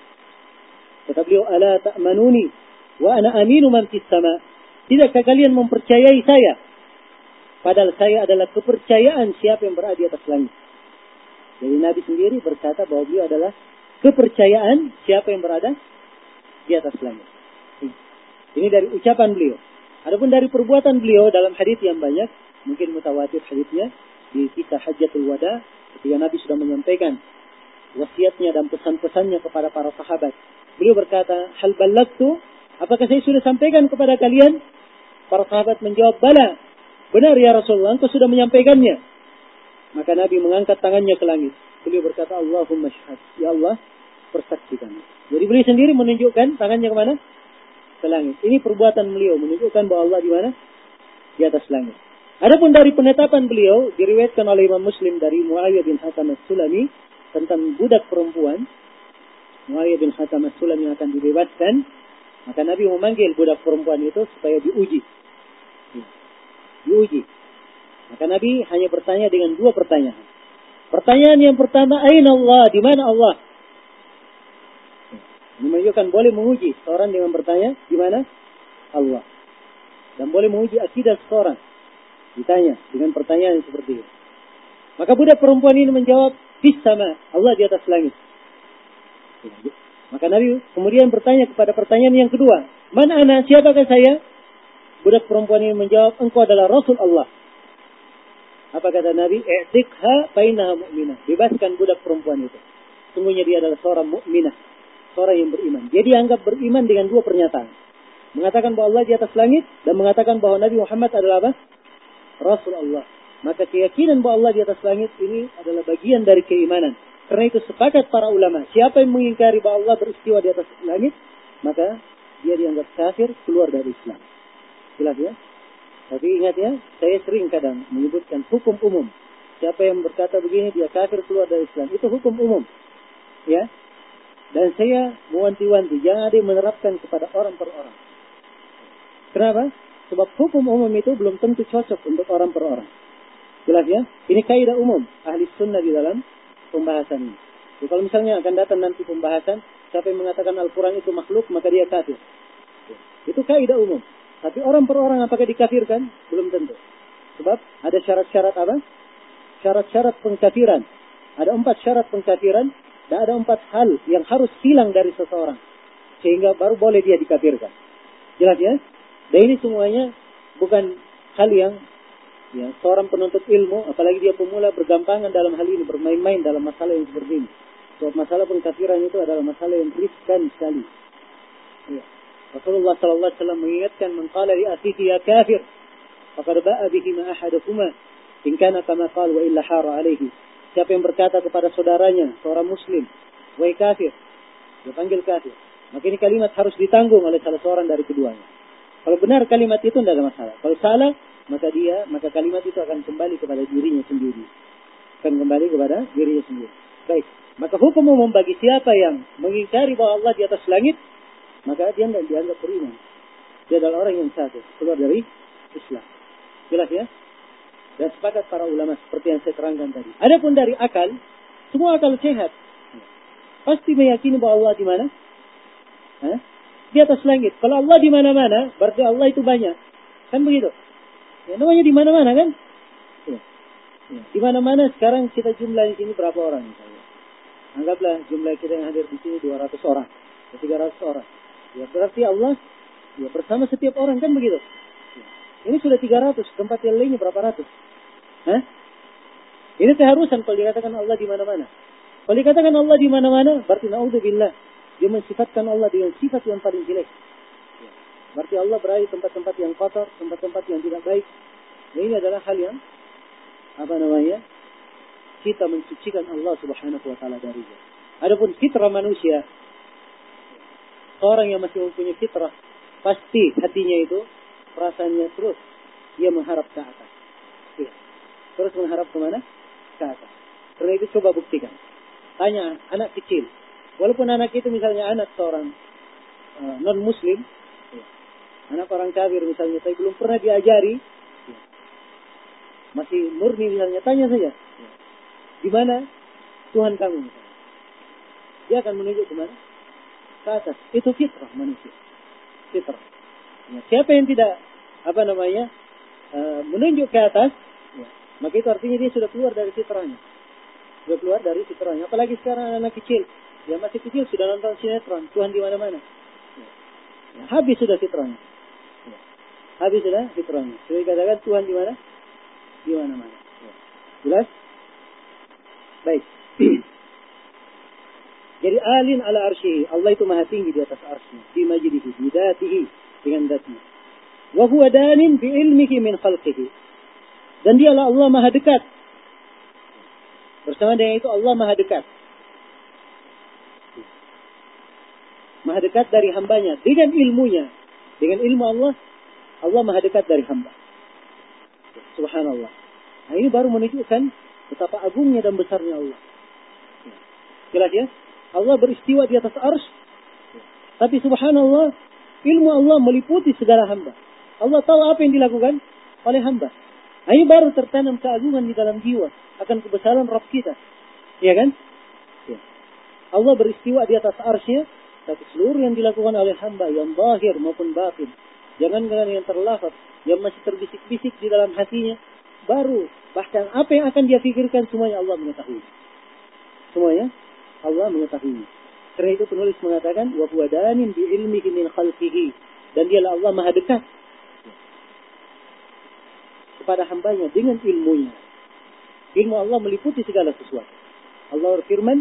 kata beliau, "Ala ta'manuni wa ana aminu man fis sama." Tidakkah kalian mempercayai saya? Padahal saya adalah kepercayaan siapa yang berada di atas langit. Jadi Nabi sendiri berkata bahwa beliau adalah kepercayaan siapa yang berada di atas langit. Ini dari ucapan beliau. Adapun dari perbuatan beliau dalam hadis yang banyak, mungkin mutawatir hadisnya, di kisah Hajjatul Wada, ketika Nabi sudah menyampaikan wasiatnya dan pesan-pesannya kepada para sahabat. Beliau berkata, "Hal ballagtu? Apakah saya sudah sampaikan kepada kalian?" Para sahabat menjawab, "Bala." "Benar ya Rasulullah, engkau sudah menyampaikannya." Maka Nabi mengangkat tangannya ke langit. Beliau berkata, "Allahumma syahad." Ya Allah, persaksikan. Jadi beliau sendiri menunjukkan tangannya kemana? Ke langit. Ini perbuatan beliau menunjukkan bahwa Allah di mana? Di atas langit. Adapun dari penetapan beliau, diriwayatkan oleh Imam Muslim dari Muawiyah bin Hatam As-Sulami tentang budak perempuan. Muawiyah bin Hatam As-Sulami akan dibebaskan. Maka Nabi memanggil budak perempuan itu supaya diuji. Maka Nabi hanya bertanya dengan 2 pertanyaan. Pertanyaan yang pertama, "Aina Allah?" Di mana Allah? Ini menunjukkan boleh menguji seorang dengan bertanya, di mana Allah. Dan boleh menguji akidah seorang. Ditanya dengan pertanyaan seperti itu. Maka budak perempuan ini menjawab, "Fis sama." Allah di atas langit. Maka Nabi kemudian bertanya kepada pertanyaan yang kedua, "Man ana? Siapakah saya?" Budak perempuan ini menjawab, "Engkau adalah Rasul Allah." Apa kata Nabi? "I'tiqha bainaha mu'minah." Bebaskan budak perempuan itu. Sungguhnya dia adalah seorang mukminah, seorang yang beriman. Dia dianggap beriman dengan 2 pernyataan. Mengatakan bahwa Allah di atas langit dan mengatakan bahwa Nabi Muhammad adalah apa? Rasul Allah. Maka keyakinan bahwa Allah di atas langit ini adalah bagian dari keimanan. Karena itu sepakat para ulama, siapa yang mengingkari bahwa Allah beristiwa di atas langit, maka dia dianggap kafir, keluar dari Islam. Jelas ya? Tapi ingat ya, saya sering kadang menyebutkan hukum umum. Siapa yang berkata begini, dia kafir, keluar dari Islam. Itu hukum umum. Ya. Dan saya mewanti-wanti, jangan ada yang menerapkan kepada orang per orang. Kenapa? Sebab hukum umum itu belum tentu cocok untuk orang per orang. Jelas ya? Ini kaidah umum ahli sunnah di dalam pembahasan ini. Jadi kalau misalnya akan datang nanti pembahasan, siapa yang mengatakan Al-Quran itu makhluk, maka dia kafir. Itu kaidah umum. Tapi orang per orang apakah dikafirkan? Belum tentu. Sebab ada syarat-syarat apa? Syarat-syarat pengkafiran. Ada 4 syarat pengkafiran dan ada 4 hal yang harus hilang dari seseorang. Sehingga baru boleh dia dikafirkan. Jelas ya? Dan ini semuanya bukan hal yang seorang penuntut ilmu, apalagi dia pemula, bergampangan dalam hal ini, bermain-main dalam masalah yang seperti ini. Sebab masalah pengkafiran itu adalah masalah yang riskan sekali. Ya. Rasulullah sallallahu alaihi wasallam mengingatkan, "Man qala li akhihi ya kafir, faqad ba'a bihi ma ahaduhuma, in kana kama qala wa illa hara alaihi." Siapa yang berkata kepada saudaranya, seorang muslim, "Wahai kafir," dia panggil kafir. Maka ini kalimat harus ditanggung oleh salah seorang dari keduanya. Kalau benar kalimat itu tidak ada masalah. Kalau salah, maka kalimat itu akan kembali kepada dirinya sendiri. Akan kembali kepada dirinya sendiri. Baik. Maka hukum umum bagi siapa yang mengingkari bahwa Allah di atas langit, maka dia tidak dianggap beriman. Dia adalah orang yang kafir, keluar dari Islam. Jelas ya? Dan sepakat para ulama seperti yang saya terangkan tadi. Adapun dari akal, semua akal sehat pasti meyakini bahwa Allah di mana? Di atas langit. Kalau Allah di mana-mana, berarti Allah itu banyak. Kan begitu? Ya, namanya di mana-mana kan? Ya. Ya. Di mana-mana sekarang kita jumlah di sini berapa orang misalnya? Anggaplah jumlah kita yang hadir di sini 200 orang, 300 orang. Ya berarti Allah ya bersama setiap orang kan begitu? Ya. Ini sudah 300, tempat yang lainnya berapa ratus? Ini keharusan kalau dikatakan Allah di mana-mana. Kalau dikatakan Allah di mana-mana, berarti naudzubillah, dia mensifatkan Allah dengan sifat yang paling jelek. Ya. Berarti Allah berada di tempat-tempat yang kotor, tempat-tempat yang tidak baik. Nah, ini adalah hal yang kita mensucikan Allah Subhanahu wa taala darinya. Adapun fitrah manusia, orang yang masih mempunyai fitrah, pasti hatinya itu perasaannya terus dia mengharap ke atas. Ya. Terus mengharap ke mana? Ke atas. Karena itu coba buktikan. Tanya anak kecil. Walaupun anak itu misalnya anak seorang non-muslim, ya. Anak orang kafir misalnya, tapi belum pernah diajari, ya. Masih murni misalnya, tanya saja. Ya. Di mana Tuhan kamu misalnya. Dia akan menunjuk ke mana? Ke atas. Itu fitrah manusia. Fitrah. Ya. Siapa yang tidak menunjuk ke atas, ya. Maka itu artinya dia sudah keluar dari fitrahnya. Sudah keluar dari fitrahnya. Apalagi sekarang anak kecil, yang masih kecil sudah nonton sinetron, Tuhan di mana-mana. Ya. Ya. Habis sudah fitrahnya. Ya. Habis sudah fitrahnya. Sudah dikatakan Tuhan di mana? Di mana-mana. Ya. Jelas? Baik. Jadi alin ala arsyihi, Allah itu maha tinggi di atas arsy-Nya, di majdihi, di dzatihi, dengan dzatnya. Wa huwa danin bi ilmihi min khalqihi. Dan dialah Allah maha dekat. Bersama dengan itu Allah maha dekat. Maha dekat dari hambanya dengan ilmunya. Dengan ilmu Allah, Allah maha dekat dari hamba. Subhanallah. Nah, ini baru menunjukkan betapa agungnya dan besarnya Allah. Jelas ya? Allah beristiwa di atas arsy. Tapi subhanallah, ilmu Allah meliputi segala hamba. Allah tahu apa yang dilakukan oleh hamba. Nah, ini baru tertanam keagungan di dalam jiwa akan kebesaran Rabb kita. Iya kan? Ya. Allah beristiwa di atas arsy, tapi seluruh yang dilakukan oleh hamba, yang zahir maupun batin, jangankan yang terlafaz, yang masih terbisik-bisik di dalam hatinya, baru bahkan apa yang akan dia pikirkan semuanya Allah mengetahui. Semuanya Allah mengetahui. Karena itu penulis mengatakan wa huwa danin bi ilmihi min khalqihi, dan dialah Allah maha dekat kepada hambanya dengan ilmunya. Ilmu Allah meliputi segala sesuatu. Allah berfirman,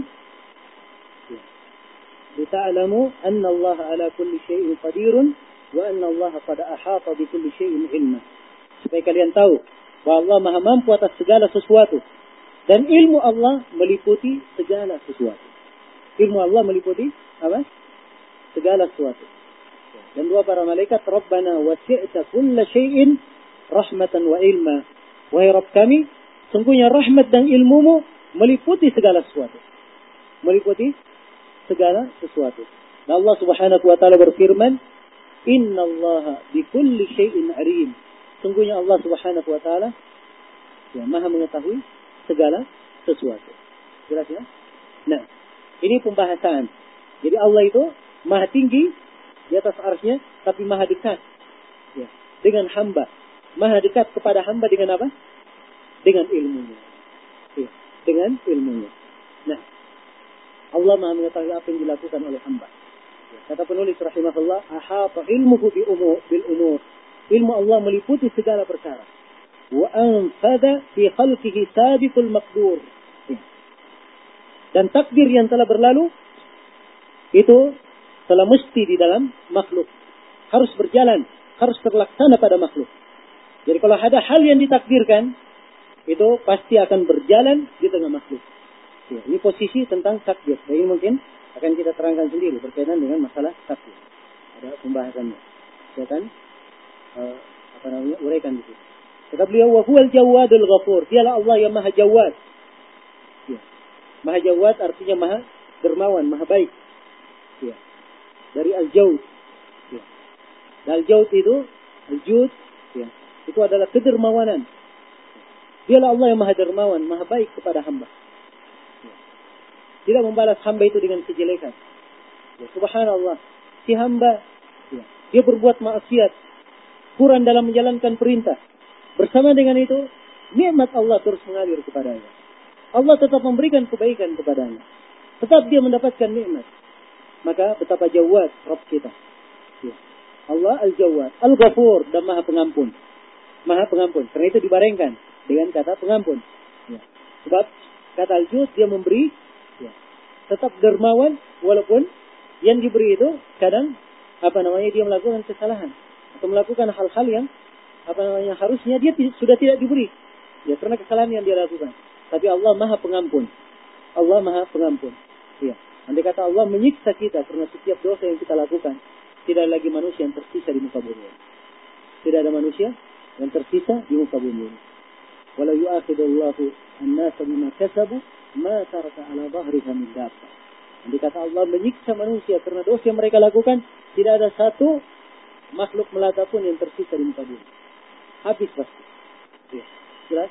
"Lita'lamu anna Allah ala kulli syai'in qadirun wa anna Allah qad ahata bi kulli syai'in ilma." Supaya kalian tahu bahwa Allah maha mampu atas segala sesuatu dan ilmu Allah meliputi segala sesuatu. Ilmu Allah meliputi apa? Segala sesuatu. Dan doa para malaikat, "Rabbana wasi'ta kulla syai'in rahmatan wa ilma. Wahai Rabb kami, sungguhnya rahmat dan ilmumu meliputi segala sesuatu. Meliputi segala sesuatu. Dan Allah Subhanahu wa taala berfirman, "Innallaha bikulli syai'in alim." Sungguhnya Allah Subhanahu wa taala Maha mengetahui segala sesuatu. Jelas ya? Nah, ini pembahasan. Jadi Allah itu Maha tinggi di atas arsy-Nya, tapi Maha dekat ya, dengan hamba. Maha dekat kepada hamba dengan apa? Dengan ilmunya. Ya, dengan ilmunya. Nah, Allah Maha mengetahui apa yang dilakukan oleh hamba. Ya, kata penulis rahimahullah, ahata ilmuhu bil umur. Ilmu Allah meliputi segala perkara. Wa anfadha fi khalqihi sabiqul maqdur. Ya. Dan takdir yang telah berlalu itu telah mesti di dalam makhluk. Harus berjalan, harus terlaksana pada makhluk. Jadi kalau ada hal yang ditakdirkan, itu pasti akan berjalan di tengah makhluk. Ya, ini posisi tentang takdir. Jadi mungkin akan kita terangkan sendiri berkaitan dengan masalah takdir. Ada pembahasannya. Saya akan uraikan di situ. Kata beliau, wa huwal jawadul ghafur. Dialah Allah yang Maha Jawad. Ya. Maha Jawad artinya Maha dermawan, Maha baik. Ya. Dari al-jawd. Ya. Dan al-jawd itu, al-jud, ya, itu adalah kedermawanan. Dialah Allah yang Maha dermawan, Maha baik kepada hamba. Ya. Tidak membalas hamba itu dengan kejelekan. Ya. Subhanallah, si hamba, ya, dia berbuat maksiat, kurang dalam menjalankan perintah. Bersama dengan itu, nikmat Allah terus mengalir kepadanya. Allah tetap memberikan kebaikan kepadanya. Tetap dia mendapatkan nikmat. Maka betapa Jawad Rabb kita. Ya. Allah Al-Jawad, Al-Ghafur, dan Maha Pengampun. Maha Pengampun. Karena itu dibarengkan dengan kata pengampun. Ya. Sebab kata Al-Jud dia memberi, ya, tetap dermawan, walaupun yang diberi itu kadang dia melakukan kesalahan atau melakukan hal-hal yang harusnya dia sudah tidak diberi. Ya, karena kesalahan yang dia lakukan. Tapi Allah Maha Pengampun. Allah Maha Pengampun. Ya. Andai kata Allah menyiksa kita karena setiap dosa yang kita lakukan, tidak ada lagi manusia yang tersisa di muka bumi. Tidak ada manusia yang tersisa di muka bumi. Walau yu'akhidullahu an-nasa bima kasabu, ma taraka ala dhahriha min dabbah. Andai kata Allah menyiksa manusia karena dosa yang mereka lakukan, tidak ada satu makhluk melata pun yang tersisa di muka bumi. Habis pasti. Ya. Jelas?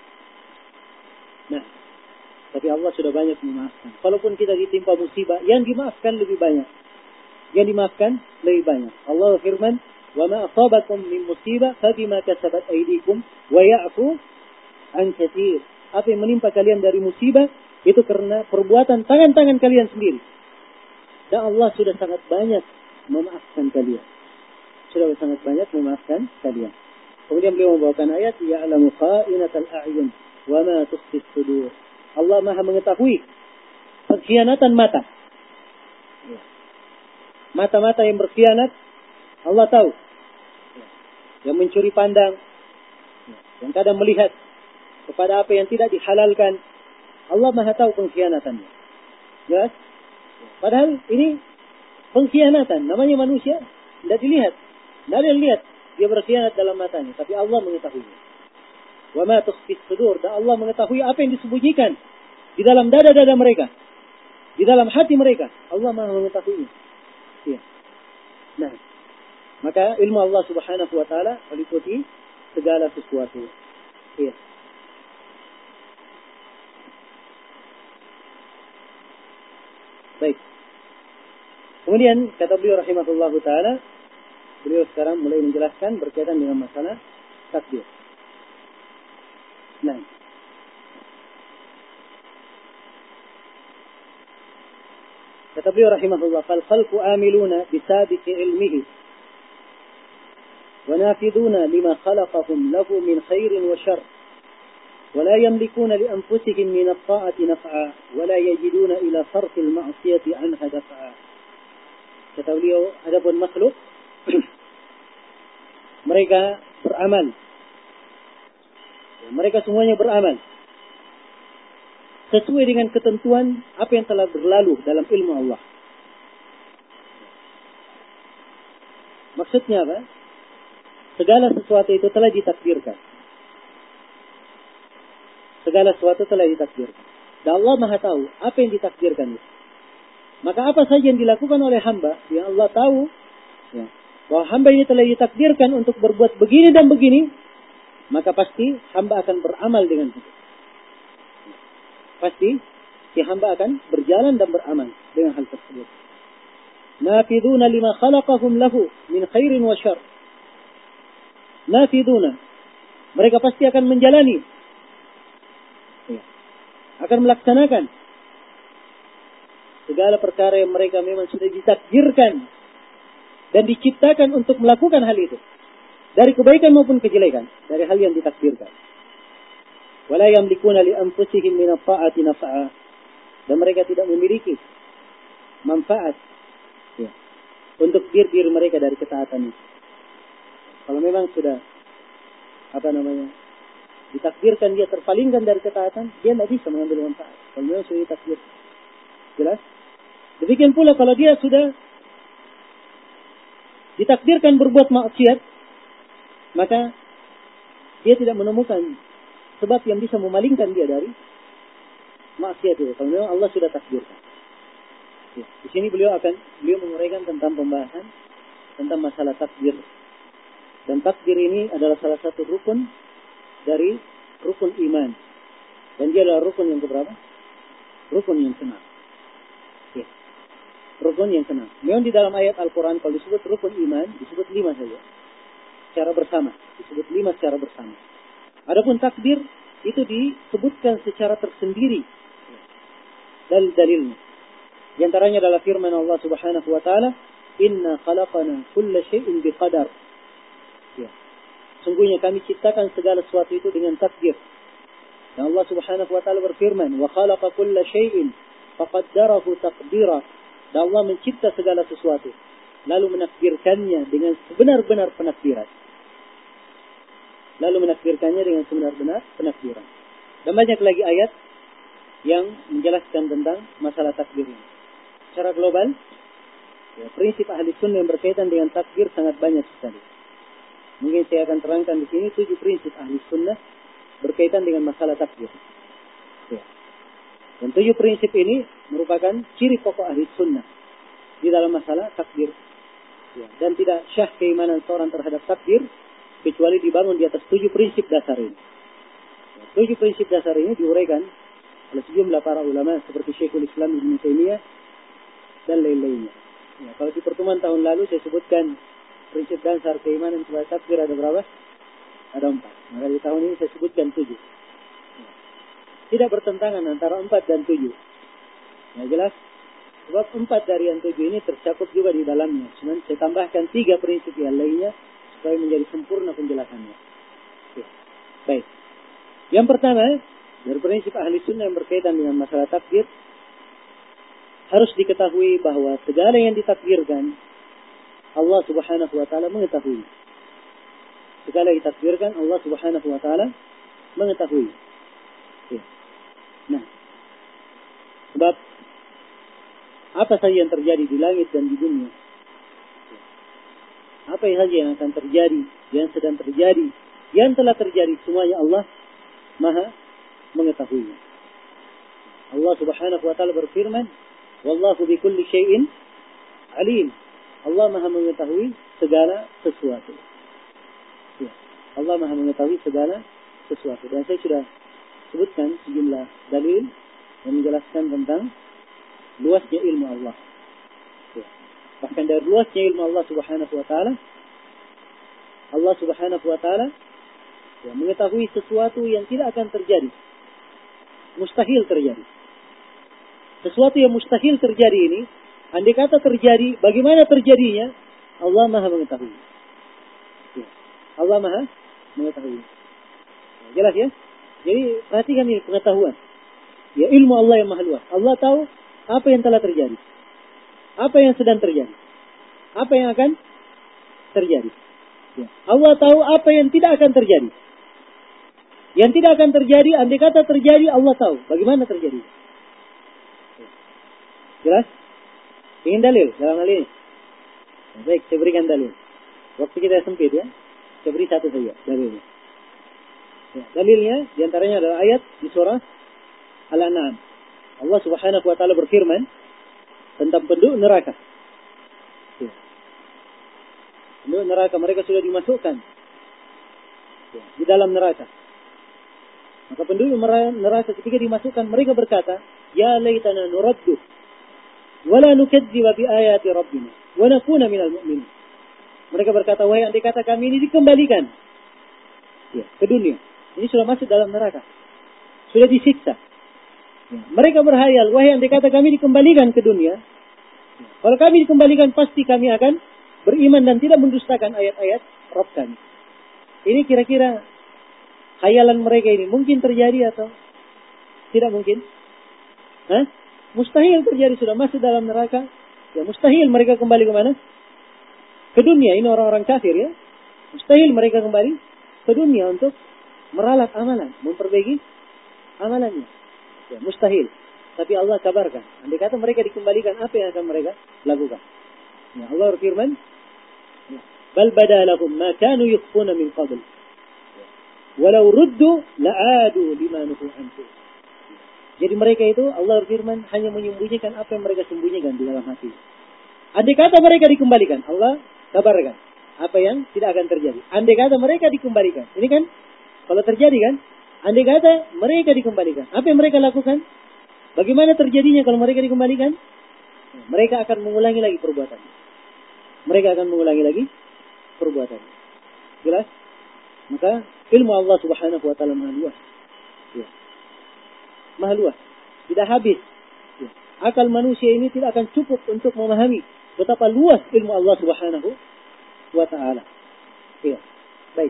Nah, tapi Allah sudah banyak memaafkan. Kalaupun kita ditimpa musibah, yang dimaafkan lebih banyak. Yang dimaafkan lebih banyak. Allah firman, "Wa ma asabakum min musibah fabima kasabat aydikum wa ya'fu an katsir." Apa yang menimpa kalian dari musibah itu karena perbuatan tangan-tangan kalian sendiri. Dan Allah sudah sangat banyak memaafkan kalian. Sudah sangat banyak memaafkan kalian. Kemudian beliau membawakan ayat, ya'lamu kha'inatal a'yun wa ma tukhfi as-sudur. Allah Maha mengetahui pengkhianatan mata. Mata-mata yang berkhianat, Allah tahu. Yang mencuri pandang, yang kadang melihat kepada apa yang tidak dihalalkan, Allah Maha tahu pengkhianatannya. Jelas? Padahal ini pengkhianatan, namanya manusia, tidak dilihat. Tidak ada yang lihat dia berkhianat dalam matanya, tapi Allah mengetahuinya. Wa ma tukhfi as-sudur, dan Allah mengetahui apa yang disembunyikan di dalam dada-dada mereka, di dalam hati mereka. Allah Maha mengetahuinya. Ya. Nah, maka ilmu Allah Subhanahu wa taala meliputi segala sesuatu. Ya. Baik. Kemudian kata beliau rahimahullahu taala, beliau sekarang mulai menjelaskan berkaitan dengan masalah takdir. Nah, kata beliau rahimahullah, fal khalqu amiluna bisabiqi ilmihi wa nafiduna lima khalaqahum lahu min khairin wa syarr wa la yamlikuna li anfusihim min at-ta'ati naf'a wa la yajiduna ila sarfil ma'siyati anha daf'a. Kata beliau, adapun makhluk mereka beramal. Mereka semuanya beramal sesuai dengan ketentuan apa yang telah berlalu dalam ilmu Allah. Maksudnya apa? segala sesuatu itu telah ditakdirkan. Segala sesuatu telah ditakdirkan. Dan Allah Maha tahu apa yang ditakdirkan itu. Maka apa saja yang dilakukan oleh hamba, yang Allah tahu ya, bahwa hamba ini telah ditakdirkan untuk berbuat begini dan begini, maka pasti hamba akan beramal dengan itu. Pasti si hamba akan berjalan dan beramal dengan hal tersebut. Nafiduna lima khalaqahum lahu min khairin wa syarr. Nafiduna. Mereka pasti akan menjalani. Ya. Akan melaksanakan segala perkara yang mereka memang sudah ditakdirkan dan diciptakan untuk melakukan hal itu. Dari kebaikan maupun kejelekan. Dari hal yang ditakdirkan. Wala yamlikuna li anfusihim min at-ta'ati naf'a. Dan mereka tidak memiliki manfaat ya, untuk diri mereka dari ketaatan itu. Kalau memang sudah ditakdirkan dia terpalingkan dari ketaatan, dia tidak bisa mengambil manfaat. Kalau memang sudah ditakdirkan. Jelas? Demikian pula kalau dia sudah ditakdirkan berbuat maksiat, maka dia tidak menemukan sebab yang bisa memalingkan dia dari maksiat itu. Kalau memang Allah sudah takdirkan. Ya, di sini beliau menguraikan tentang pembahasan tentang masalah takdir. Dan takdir ini adalah salah satu rukun dari rukun iman. Dan dia adalah rukun yang keberapa? Rukun yang keenam. Ya. Rukun yang keenam. Memang di dalam ayat Al-Quran kalau disebut rukun iman, disebut 5 saja. Secara bersama. Disebut 5 secara bersama. Adapun takdir itu disebutkan secara tersendiri. Dalil-dalilnya. Di antaranya adalah firman Allah Subhanahu wa taala, "Inna khalaqana kulla syai'in biqadar." Ya. Sungguhnya kami ciptakan segala sesuatu itu dengan takdir. Dan Allah Subhanahu wa taala berfirman, "Wa khalaqa kulla syai'in faqaddarahu taqdira." Dan Allah mencipta segala sesuatu lalu menakdirkannya dengan sebenar-benar penakdiran. Lalu menakdirkannya dengan sebenar-benar penakdiran. Dan banyak lagi ayat yang menjelaskan tentang masalah takdir ini. Secara global, ya, prinsip ahli sunnah yang berkaitan dengan takdir sangat banyak sekali. Mungkin saya akan terangkan di sini 7 prinsip ahli sunnah berkaitan dengan masalah takdir. Ya. Dan 7 prinsip ini merupakan ciri pokok ahli sunnah di dalam masalah takdir. Ya. Dan tidak syah keimanan seorang terhadap takdir kecuali dibangun di atas 7 prinsip dasar ini. Ya, 7 prinsip dasar ini diuraikan oleh sejumlah para ulama seperti Syekhul Islam Ibnu Taimiyah dan lain-lainnya. Ya, kalau di pertemuan tahun lalu saya sebutkan prinsip dasar keimanan kepada takdir ada berapa? Ada 4. Maka di tahun ini saya sebutkan 7. Ya. Tidak bertentangan antara 4 dan 7. Ya, jelas? Sebab 4 dari yang 7 ini tercakup juga di dalamnya. Cuma saya tambahkan 3 prinsip yang lainnya supaya menjadi sempurna penjelasannya. Ya. Baik. Yang pertama, dari prinsip ahli sunnah yang berkaitan dengan masalah takdir, harus diketahui bahwa segala yang ditakdirkan Allah Subhanahu wa taala mengetahui. Segala yang ditakdirkan Allah Subhanahu wa taala mengetahui. Ya. Nah, sebab apa saja yang terjadi di langit dan di dunia, apa saja yang akan terjadi, yang sedang terjadi, yang telah terjadi, semuanya Allah Maha mengetahuinya. Allah Subhanahu wa taala berfirman, "Wallahu bikulli syai'in alim." Allah Maha mengetahui segala sesuatu. Ya, Allah Maha mengetahui segala sesuatu. Dan saya sudah sebutkan sejumlah dalil yang menjelaskan tentang luasnya ilmu Allah. Ya. Bahkan dari luasnya ilmu Allah Subhanahu wa taala, Allah Subhanahu wa taala ya, mengetahui sesuatu yang tidak akan terjadi. Mustahil terjadi. Sesuatu yang mustahil terjadi ini, andai kata terjadi, bagaimana terjadinya? Allah Maha mengetahui. Ya. Allah Maha mengetahui. Ya, jelas ya? Jadi perhatikan ini pengetahuan. Ya, ilmu Allah yang maha luas. Allah tahu apa yang telah terjadi. Apa yang sedang terjadi. Apa yang akan terjadi. Ya. Allah tahu apa yang tidak akan terjadi. Yang tidak akan terjadi, andai kata terjadi, Allah tahu bagaimana terjadi. Jelas? Ingin dalil dalam hal ini? Baik, saya berikan dalil. Waktu kita sempit ya. Saya beri satu saja dalilnya. Ya, dalilnya diantaranya adalah ayat di surah Al-An'am. Allah Subhanahu wa taala berfirman tentang penduduk neraka. Ya. Penduduk neraka mereka sudah dimasukkan ya, di dalam neraka. Maka penduduk neraka ketika dimasukkan mereka berkata, "Ya laitana nuraddu wa la nukadziba bi ayati rabbina wa nakuna minal mu'minin." Mereka berkata, "Wahai andai kata kami ini dikembalikan ya, ke dunia. Ini sudah masuk dalam neraka. Sudah disiksa. Ya, mereka berhayal, wahai andai kata kami dikembalikan ke dunia. Ya, kalau kami dikembalikan pasti kami akan beriman dan tidak mendustakan ayat-ayat Rabb kami." Ini kira-kira khayalan mereka ini mungkin terjadi atau tidak mungkin? Hah? Mustahil terjadi, sudah masuk dalam neraka. Ya, mustahil mereka kembali ke mana? Ke dunia. Ini orang-orang kafir ya. Mustahil mereka kembali ke dunia untuk meralat amalan, memperbaiki amalannya. Ya, mustahil. Tapi Allah kabarkan, andai kata mereka dikembalikan, apa yang akan mereka lakukan? Ya, Allah berfirman, "Bal badalahum ma kanu yukhfuna min qabl. Walau ruddu la'adu lima nuhu anhu." Jadi mereka itu Allah berfirman hanya menyembunyikan apa yang mereka sembunyikan di dalam hati. Andai kata mereka dikembalikan, Allah kabarkan apa yang tidak akan terjadi. Andai kata mereka dikembalikan, ini kan kalau terjadi kan, andai kata mereka dikembalikan, apa yang mereka lakukan? Bagaimana terjadinya kalau mereka dikembalikan? Mereka akan mengulangi lagi perbuatan. Mereka akan mengulangi lagi perbuatan. Jelas? Maka ilmu Allah Subhanahu wa taala maha luas. Ya. Maha luas. Tidak habis. Ya. Akal manusia ini tidak akan cukup untuk memahami betapa luas ilmu Allah Subhanahu wa taala. Ya. Baik.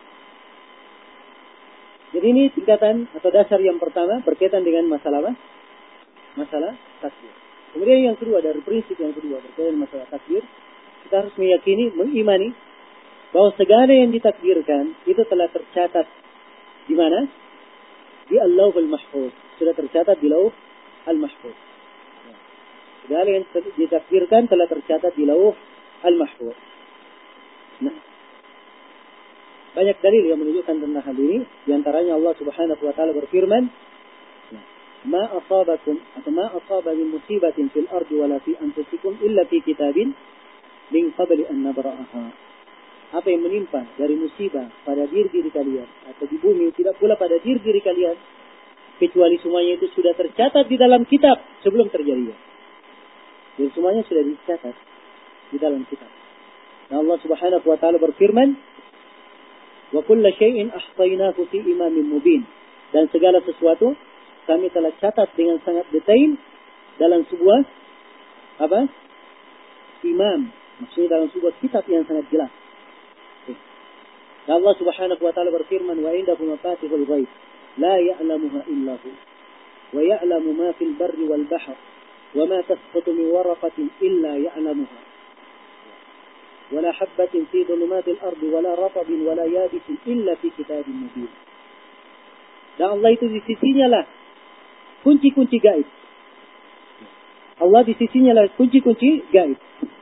Jadi ini tingkatan atau dasar yang pertama berkaitan dengan masalah apa? Masalah takdir. Kemudian yang kedua, dari prinsip yang kedua berkaitan dengan masalah takdir, kita harus meyakini, mengimani bahwa segala yang ditakdirkan itu telah tercatat di mana? Di Al-Lawh Al-Mahfuz. Sudah tercatat di Lawh Al-Mahfuz. Segala yang ditakdirkan telah tercatat di Lawh Al-Mahfuz. Nah, banyak dalil yang menunjukkan tentang hal ini. Di antaranya Allah Subhanahu wa taala berfirman, "Ma asabakum atau ma asaba min musibatin fil ardi wala fi anfusikum illa fi kitabin min qabli an nabra'aha." Apa yang menimpa dari musibah pada diri kalian atau di bumi, tidak pula pada diri kalian, kecuali semuanya itu sudah tercatat di dalam kitab sebelum terjadi. Jadi semuanya sudah dicatat di dalam kitab. Dan Allah Subhanahu wa taala berfirman, "Wa kullu syai'in ahsaynahu fi imamin mubin." Dan segala sesuatu kami telah catat dengan sangat detail dalam sebuah apa? Imam. Maksudnya dalam sebuah kitab yang sangat jelas. Dan Allah Subhanahu wa taala berfirman, "Wa indahu mafatihul ghaib la ya'lamuha illa hu wa ya'lamu ma fil barri wal bahr wa ma tasqutu min waraqatin illa ya'lamuha wa la habatin fi dhulumatil ardi wa la ratabin wa la yabisin illa fi kitabin mubin." Dan Allah itu di sisinya lah kunci-kunci gaib. Allah di sisinya lah kunci-kunci gaib.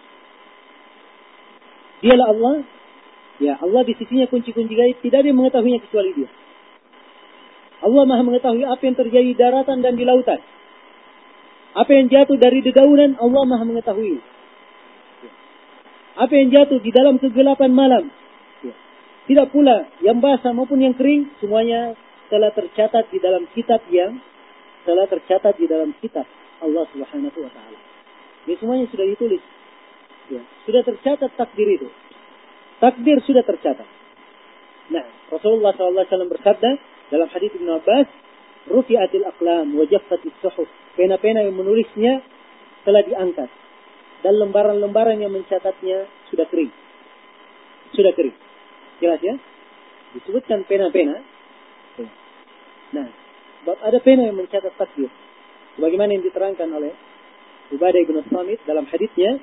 Dialah Allah. Ya, Allah di sisinya kunci-kunci gaib, tidak ada yang mengetahuinya kecuali Dia. Allah Maha mengetahui apa yang terjadi di daratan dan di lautan. Apa yang jatuh dari dedaunan, Allah Maha mengetahui. Apa yang jatuh di dalam kegelapan malam. Tidak pula yang basah maupun yang kering, semuanya telah tercatat di dalam kitab yang telah tercatat di dalam kitab Allah Subhanahu wa taala. Ini semuanya sudah ditulis. Ya, sudah tercatat takdir itu. Takdir sudah tercatat. Nah, Rasulullah SAW bersabda dalam hadits Ibnu Abbas, "Rufi'atil aqlam wa jaffatis suhuf." Pena-pena yang menulisnya telah diangkat dan lembaran-lembaran yang mencatatnya sudah kering. Sudah kering. Jelas ya? Disebutkan pena-pena. Nah, sebab ada pena yang mencatat takdir. Sebagaimana yang diterangkan oleh Ubadah bin Samit dalam haditsnya.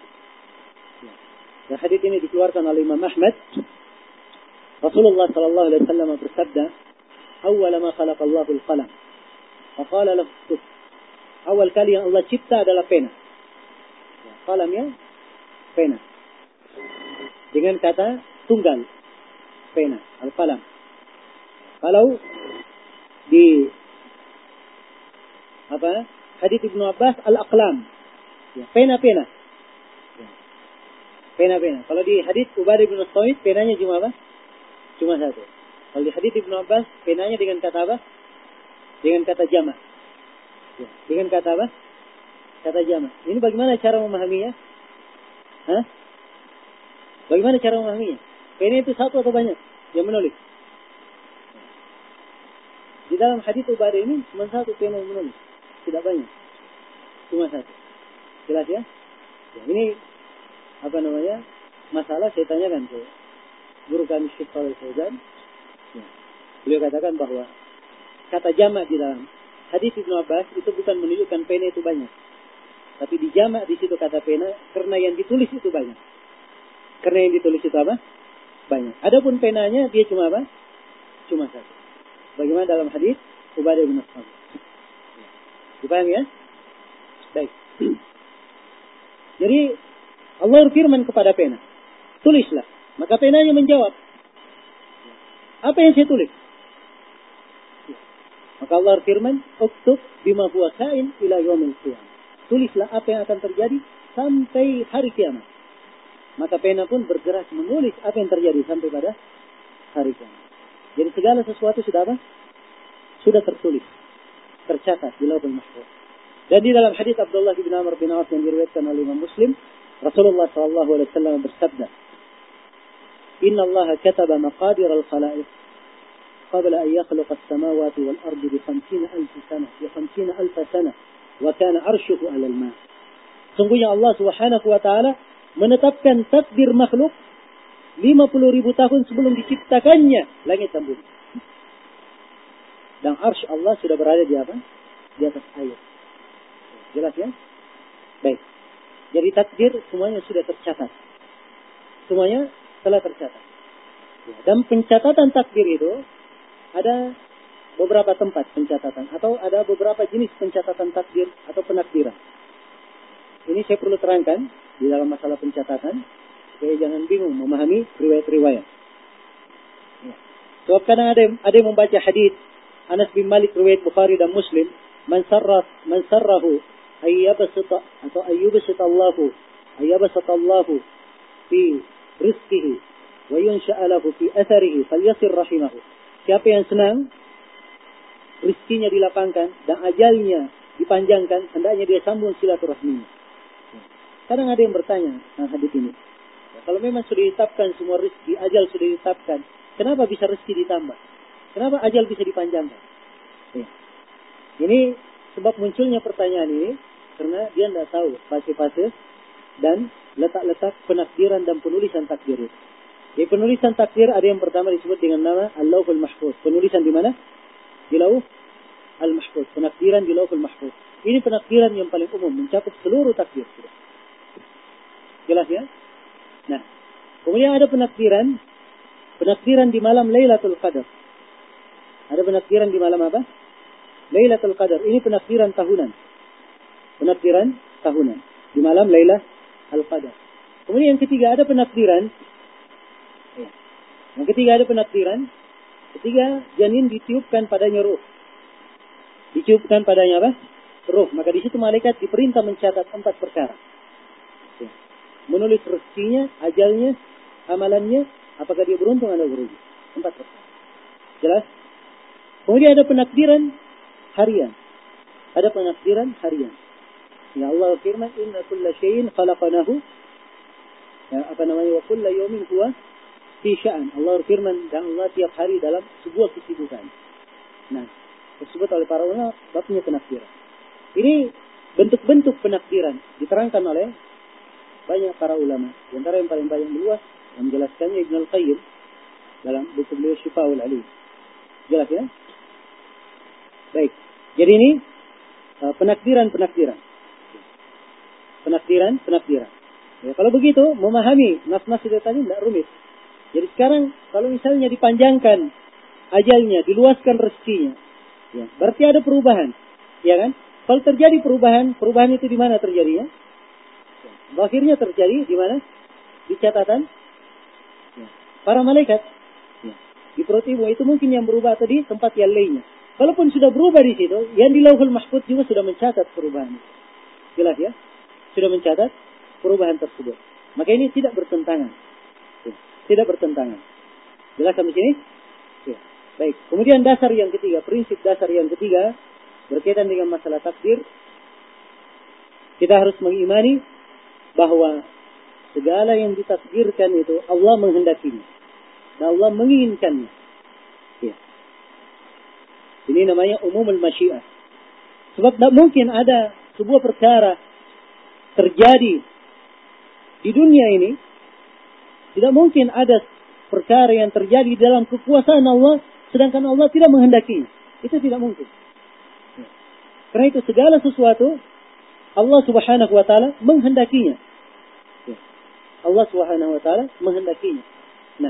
Dan hadits ini dikeluarkan oleh Imam Ahmad. Rasulullah sallallahu alaihi wasallam bersabda, "Awwal ma khalaqa Allahu al-qalam." Faqala lahu uktub. Awal kali yang Allah cipta adalah pena. Qalam ya, pena. Dengan kata tunggal. pena, al-qalam. Kalau di hadits Ibnu Abbas al-aqlam, ya, pena-pena. Ya. Pena-pena. Kalau di hadits Ubadah bin Samit penanya cuma apa? Cuma satu. Kalau di hadits Ibnu Abbas penanya dengan kata apa? Dengan kata jama'. Ya. Dengan kata apa? Kata jama'. Ini bagaimana cara memahaminya? Hah? Bagaimana cara memahaminya? Pena itu satu atau banyak yang menulis? Di dalam hadits Ubadah ini cuma satu pena yang menulis. Tidak banyak. Cuma satu. Jelas ya? Ya, ini masalah saya tanyakan ke guru kami Syekh Shalih Fauzan. Ya. Beliau katakan bahwa kata jamak di dalam hadis Ibnu Abbas itu bukan menunjukkan pena itu banyak. Tapi di jamak di situ kata pena karena yang ditulis itu banyak. Karena yang ditulis itu apa? Banyak. Adapun penanya dia cuma apa? Cuma satu. Bagaimana dalam hadis Ubadah bin Samit. Dipahami ya? Baik. Jadi Allah berfirman kepada pena, tulislah. Maka penanya menjawab, apa yang saya tulis? Maka Allah berfirman, uktub bima huwa kain ila yaumil qiyamah. Tulislah apa yang akan terjadi sampai hari kiamat. Maka pena pun bergerak menulis apa yang terjadi sampai pada hari kiamat. Jadi segala sesuatu sudah apa? Sudah tertulis, tercatat di Lauhul Mahfuz. Dan di dalam hadis Abdullah bin Amr bin Auf yang diriwayatkan oleh Imam Muslim, Rasulullah sallallahu alaihi wasallam bersabda, "Inna Allah kataba maqadir al-khalaiq qabla an yakhluqa as-samawati wal ardi bi 50,000 sana, bi 50,000 sana, wa kana 'arshuhu 'ala al-ma." Sungguhnya Allah Subhanahu wa taala menetapkan takdir makhluk 50,000 tahun sebelum diciptakannya langit dan bumi. Dan arsy Allah sudah berada di apa? Di atas air. Jelas ya? Baik. Jadi takdir semuanya sudah tercatat. Semuanya telah tercatat. Dan pencatatan takdir itu ada beberapa tempat pencatatan. Atau ada beberapa jenis pencatatan takdir atau penakdiran. Ini saya perlu terangkan di dalam masalah pencatatan. Supaya jangan bingung memahami riwayat-riwayat. Ya. Sebab kadang ada yang membaca hadis Anas bin Malik riwayat Bukhari dan Muslim, man sarrahu ayyabasata atau ayyabasata Allahu fi rizqihi wa yunsha'a lahu fi atharihi falyasir rahimahu. Siapa yang senang rizkinya dilapangkan dan ajalnya dipanjangkan, hendaknya dia sambung silaturahminya. Kadang ada yang bertanya tentang hadis ini. Ya, kalau memang sudah ditetapkan semua rezeki, ajal sudah ditetapkan, kenapa bisa rezeki ditambah? Kenapa ajal bisa dipanjangkan? Ya. Ini sebab munculnya pertanyaan ini karena dia tidak tahu fase-fase dan letak-letak penakdiran dan penulisan takdir itu. Di penulisan takdir ada yang pertama disebut dengan nama Al-Lauhul Mahfuz. Penulisan di mana? Di Lauh Al-Mahfuz. Penakdiran di Lauhul Mahfuz. Ini penakdiran yang paling umum, mencakup seluruh takdir. Jelas ya? Nah, kemudian ada penakdiran di malam Lailatul Qadar. Ada penakdiran di malam apa? Lailatul Qadar. Ini penakdiran tahunan. Penakdiran tahunan. Di malam Lailatul Qadar. Kemudian yang ketiga ada penakdiran. Ya. Yang ketiga ada penakdiran. Ketiga, janin ditiupkan padanya ruh. Ditiupkan padanya apa? Ruh. Maka di situ malaikat diperintah mencatat 4 perkara. Ya. Menulis rezekinya, ajalnya, amalannya, apakah dia beruntung atau berugi. 4 perkara. Jelas? Kemudian ada penakdiran harian. Ada penakdiran harian. Ya Allah firman, inna kulla syai'in khalaqanahu. Ya, wa kulla yawmin huwa fi sya'an. Allah firman, dan Allah tiap hari dalam sebuah kesibukan. Nah, disebut oleh para ulama babnya penakdiran. Ini bentuk-bentuk penakdiran diterangkan oleh banyak para ulama. Di antara yang paling banyak meluas yang menjelaskannya Ibnu Al-Qayyim dalam buku beliau Syifa'ul Alim. Jelas ya? Baik. Jadi ini penakdiran. Ya, kalau begitu memahami nas-nas itu tadi tidak rumit. Jadi sekarang kalau misalnya dipanjangkan ajalnya, diluaskan rezekinya, ya, berarti ada perubahan, ya kan? Kalau terjadi perubahan itu di mana terjadinya? Akhirnya terjadi di mana? Di catatan ya, para malaikat. di perut ibu itu mungkin yang berubah tadi tempat yang lainnya. Kalaupun sudah berubah di situ, yang di Lauhul Mahfuz juga sudah mencatat perubahan itu. Jelas ya? Sudah mencatat perubahan tersebut. Maka ini tidak bertentangan. Ya. Tidak bertentangan. Jelas sampai sini? Ya. Baik. Kemudian dasar yang ketiga, prinsip dasar yang ketiga berkaitan dengan masalah takdir. Kita harus mengimani bahwa segala yang ditakdirkan itu Allah menghendakinya. Dan Allah menginginkannya. Ya. Ini namanya umumul masyiah. Sebab tidak mungkin ada sebuah perkara terjadi di dunia ini. Tidak mungkin ada perkara yang terjadi dalam kekuasaan Allah sedangkan Allah tidak menghendakinya. Itu tidak mungkin. Ya. Karena itu segala sesuatu Allah Subhanahu wa taala menghendakinya. Ya. Allah Subhanahu wa taala menghendakinya. Nah,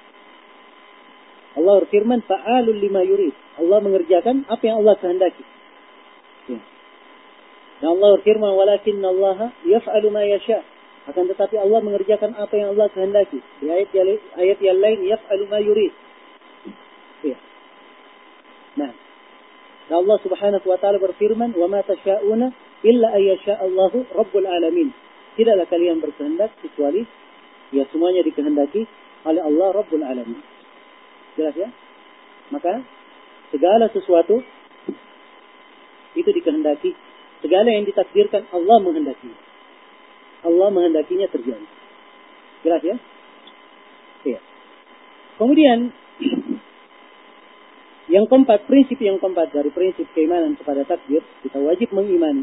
Allah berfirman, "Fa'alul lima yurid." Allah mengerjakan apa yang Allah kehendaki. Ya. Dan Allah berfirman, "Walakinna Allah yaf'alu ma yasha." Akan tetapi Allah mengerjakan apa yang Allah kehendaki. Di ayat yang lain, "Yaf'alu ma yurid." Ya. Nah, dan Allah Subhanahu wa taala berfirman, "Wa ma tasha'una illa ayyasha Allahu rabbul alamin." Tidaklah kalian berkehendak kecuali ya semuanya dikehendaki oleh Allah Rabbul Alamin. Jelas ya? Maka segala sesuatu itu dikehendaki. Segala yang ditakdirkan Allah menghendaki. Allah menghendakinya terjadi. Jelas ya? Iya. Kemudian yang keempat, prinsip yang keempat dari prinsip keimanan kepada takdir, kita wajib mengimani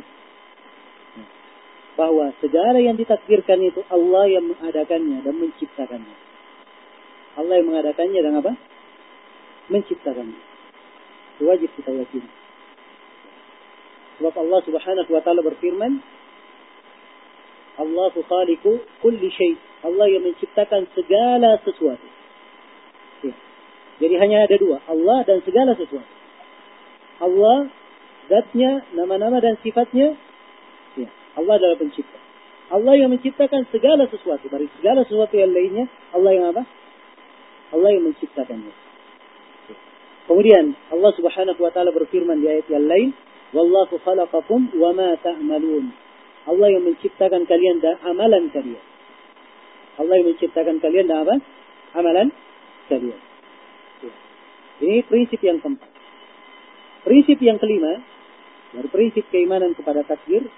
bahwa segala yang ditakdirkan itu Allah yang mengadakannya dan menciptakannya. Allah yang mengadakannya dan apa? Menciptakannya. Itu wajib kita yakini. Sebab Allah Subhanahu wa taala berfirman, Allahu khaliqu kulli syai'. Allah yang menciptakan segala sesuatu. Ya. Jadi hanya ada dua, Allah dan segala sesuatu. Allah zatnya, nama-nama dan sifatnya. Ya. Allah adalah pencipta. Allah yang menciptakan segala sesuatu. Dari segala sesuatu yang lainnya, Allah yang apa? Allah yang menciptakannya. Kemudian Allah Subhanahu wa taala berfirman di ayat yang lain, "Wallahu khalaqakum wa ma ta'malun." Allah yang menciptakan kalian dan amalan kalian. Allah yang menciptakan kalian dan apa? Amalan kalian. Ini prinsip yang keempat. Prinsip yang kelima, dari prinsip keimanan kepada takdir,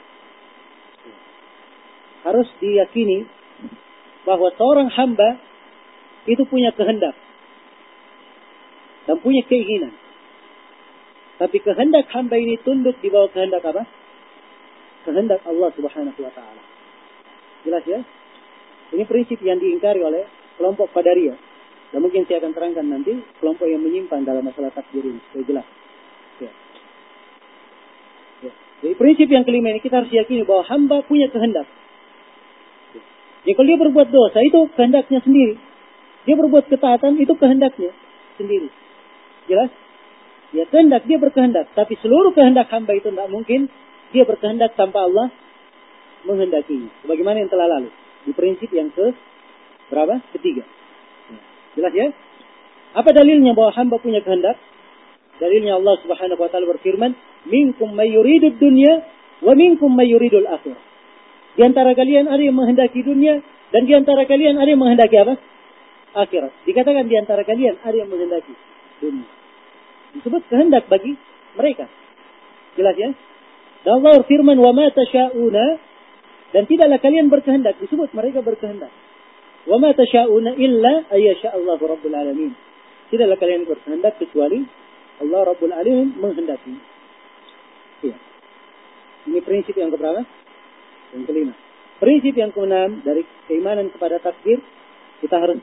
harus diyakini bahwa seorang hamba itu punya kehendak dan punya keinginan. Tapi kehendak hamba ini tunduk di bawah kehendak apa? Kehendak Allah Subhanahu wa taala. Jelas ya? Ini prinsip yang diingkari oleh kelompok Qadariyah. Dan mungkin saya akan terangkan nanti kelompok yang menyimpang dalam masalah takdir ini supaya jelas. Ya. Ya. Jadi prinsip yang kelima ini kita harus yakini bahwa hamba punya kehendak. Jadi kalau dia berbuat dosa itu kehendaknya sendiri. Dia berbuat ketaatan itu kehendaknya sendiri. Jelas? Ya kehendak, dia berkehendak. Tapi seluruh kehendak hamba itu tidak mungkin dia berkehendak tanpa Allah menghendakinya. Sebagaimana yang telah lalu. Di prinsip yang berapa? Ketiga. Jelas ya? Apa dalilnya bahwa hamba punya kehendak? Dalilnya Allah Subhanahu wa taala berfirman, "Minkum may yuridud dunya wa minkum may yuridul akhirah." Di antara kalian ada yang menghendaki dunia dan di antara kalian ada yang menghendaki apa? Akhirat. Dikatakan di antara kalian ada yang menghendaki dunia. Disebut kehendak bagi mereka. Jelas ya? Dan Allah berfirman, "Wa ma tasha'una," dan tidaklah kalian berkehendak. Disebut mereka berkehendak. "Wa ma tasha'una illa ayyasha Allahu rabbul alamin." Tidaklah kalian berkehendak kecuali Allah Rabbul Alamin menghendaki. Ya. Ini prinsip yang keberapa? Yang kelima. Prinsip yang keenam dari keimanan kepada takdir, kita harus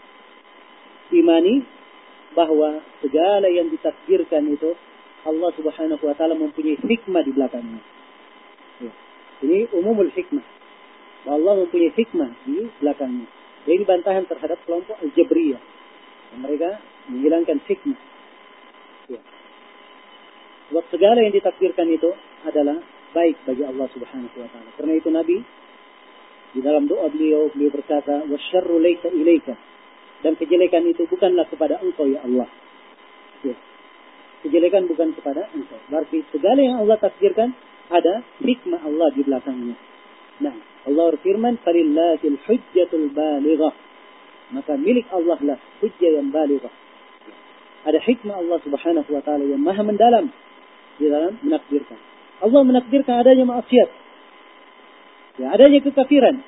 mengimani bahwa segala yang ditakdirkan itu Allah Subhanahu wa taala mempunyai hikmah di belakangnya. Ya. Ini umumul hikmah. Allah mempunyai hikmah di belakangnya. Ini bantahan terhadap kelompok Al-Jabriyah. Mereka menghilangkan hikmah. Ya. Sebab segala yang ditakdirkan itu adalah baik bagi Allah Subhanahu wa taala. Karena itu Nabi di dalam doa beliau berkata, "Wasyarru laysa ilaika." dan kejelekan itu bukanlah kepada engkau ya Allah. Ya. Kejelekan bukan kepada engkau. Berarti segala yang Allah takdirkan ada hikmah Allah di belakangnya. Nah, Allah berfirman, "Falillahil hujjatul balighah." Maka milik Allah lah hujjah yang balighah. Ada hikmah Allah Subhanahu wa taala yang maha mendalam di dalam menakdirkan. Allah menakdirkan adanya maksiat. Ya, adanya kekafiran.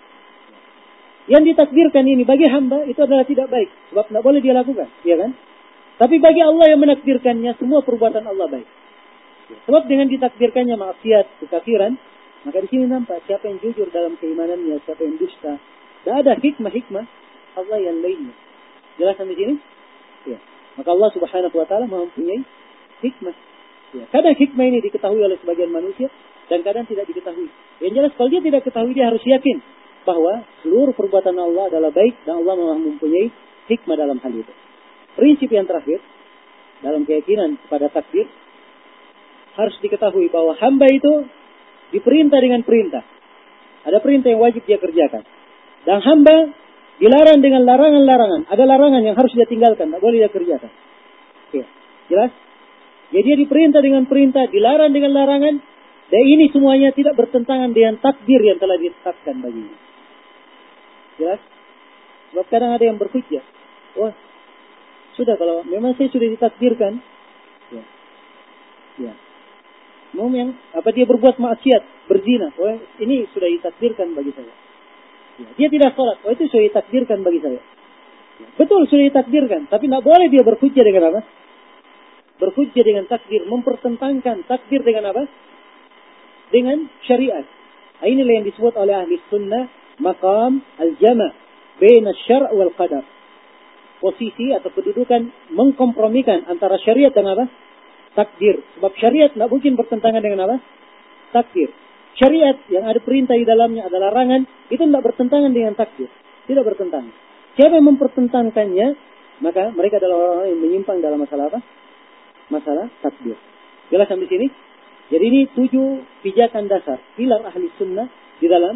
Yang ditakdirkan ini bagi hamba itu adalah tidak baik. Sebab tidak boleh dia lakukan. Ya kan? Tapi bagi Allah yang menakdirkannya, semua perbuatan Allah baik. Ya, sebab dengan ditakdirkannya maksiat, kekafiran, maka di sini nampak siapa yang jujur dalam keimanannya, siapa yang dusta. Dan ada hikmah-hikmah Allah yang lainnya. Jelas sampai sini? Ya. Maka Allah Subhanahu wa taala mempunyai hikmah. Ya. Kadang hikmah ini diketahui oleh sebagian manusia dan kadang tidak diketahui. Yang jelas kalau dia tidak ketahui, dia harus yakin bahwa seluruh perbuatan Allah adalah baik dan Allah mempunyai hikmah dalam hal itu. Prinsip yang terakhir dalam keyakinan kepada takdir harus diketahui bahwa hamba itu diperintah dengan perintah. Ada perintah yang wajib dia kerjakan. Dan hamba dilarang dengan larangan-larangan. Ada larangan yang harus dia tinggalkan, tidak boleh dia kerjakan. Oke, jelas? Jadi dia diperintah dengan perintah, dilarang dengan larangan. Dan ini semuanya tidak bertentangan dengan takdir yang telah ditetapkan baginya. Jelas? Sebab kadang ada yang berhujjah. Wah, sudah kalau memang saya sudah ditakdirkan. Ya. Ya. Mau yang apa dia berbuat maksiat, berzina. Wah, ini sudah ditakdirkan bagi saya. Ya. Dia tidak sholat. Wah, itu sudah ditakdirkan bagi saya. Ya. Betul sudah ditakdirkan. Tapi tidak boleh dia berhujjah dengan apa? Berhujjah dengan takdir. Mempertentangkan takdir dengan apa? Dengan syariat. Inilah yang disebut oleh ahli sunnah maqam al-jama' baina syar' wal qadar. Posisi atau kedudukan mengkompromikan antara syariat dan apa? Takdir. Sebab syariat tidak mungkin bertentangan dengan apa? Takdir. Syariat yang ada perintah di dalamnya, ada larangan, itu tidak bertentangan dengan takdir. Tidak bertentangan. Siapa yang mempertentangkannya, maka mereka adalah orang-orang yang menyimpang dalam masalah apa? Masalah takdir. Jelas sampai sini? Jadi ini 7 pijakan dasar, pilar ahli sunnah di dalam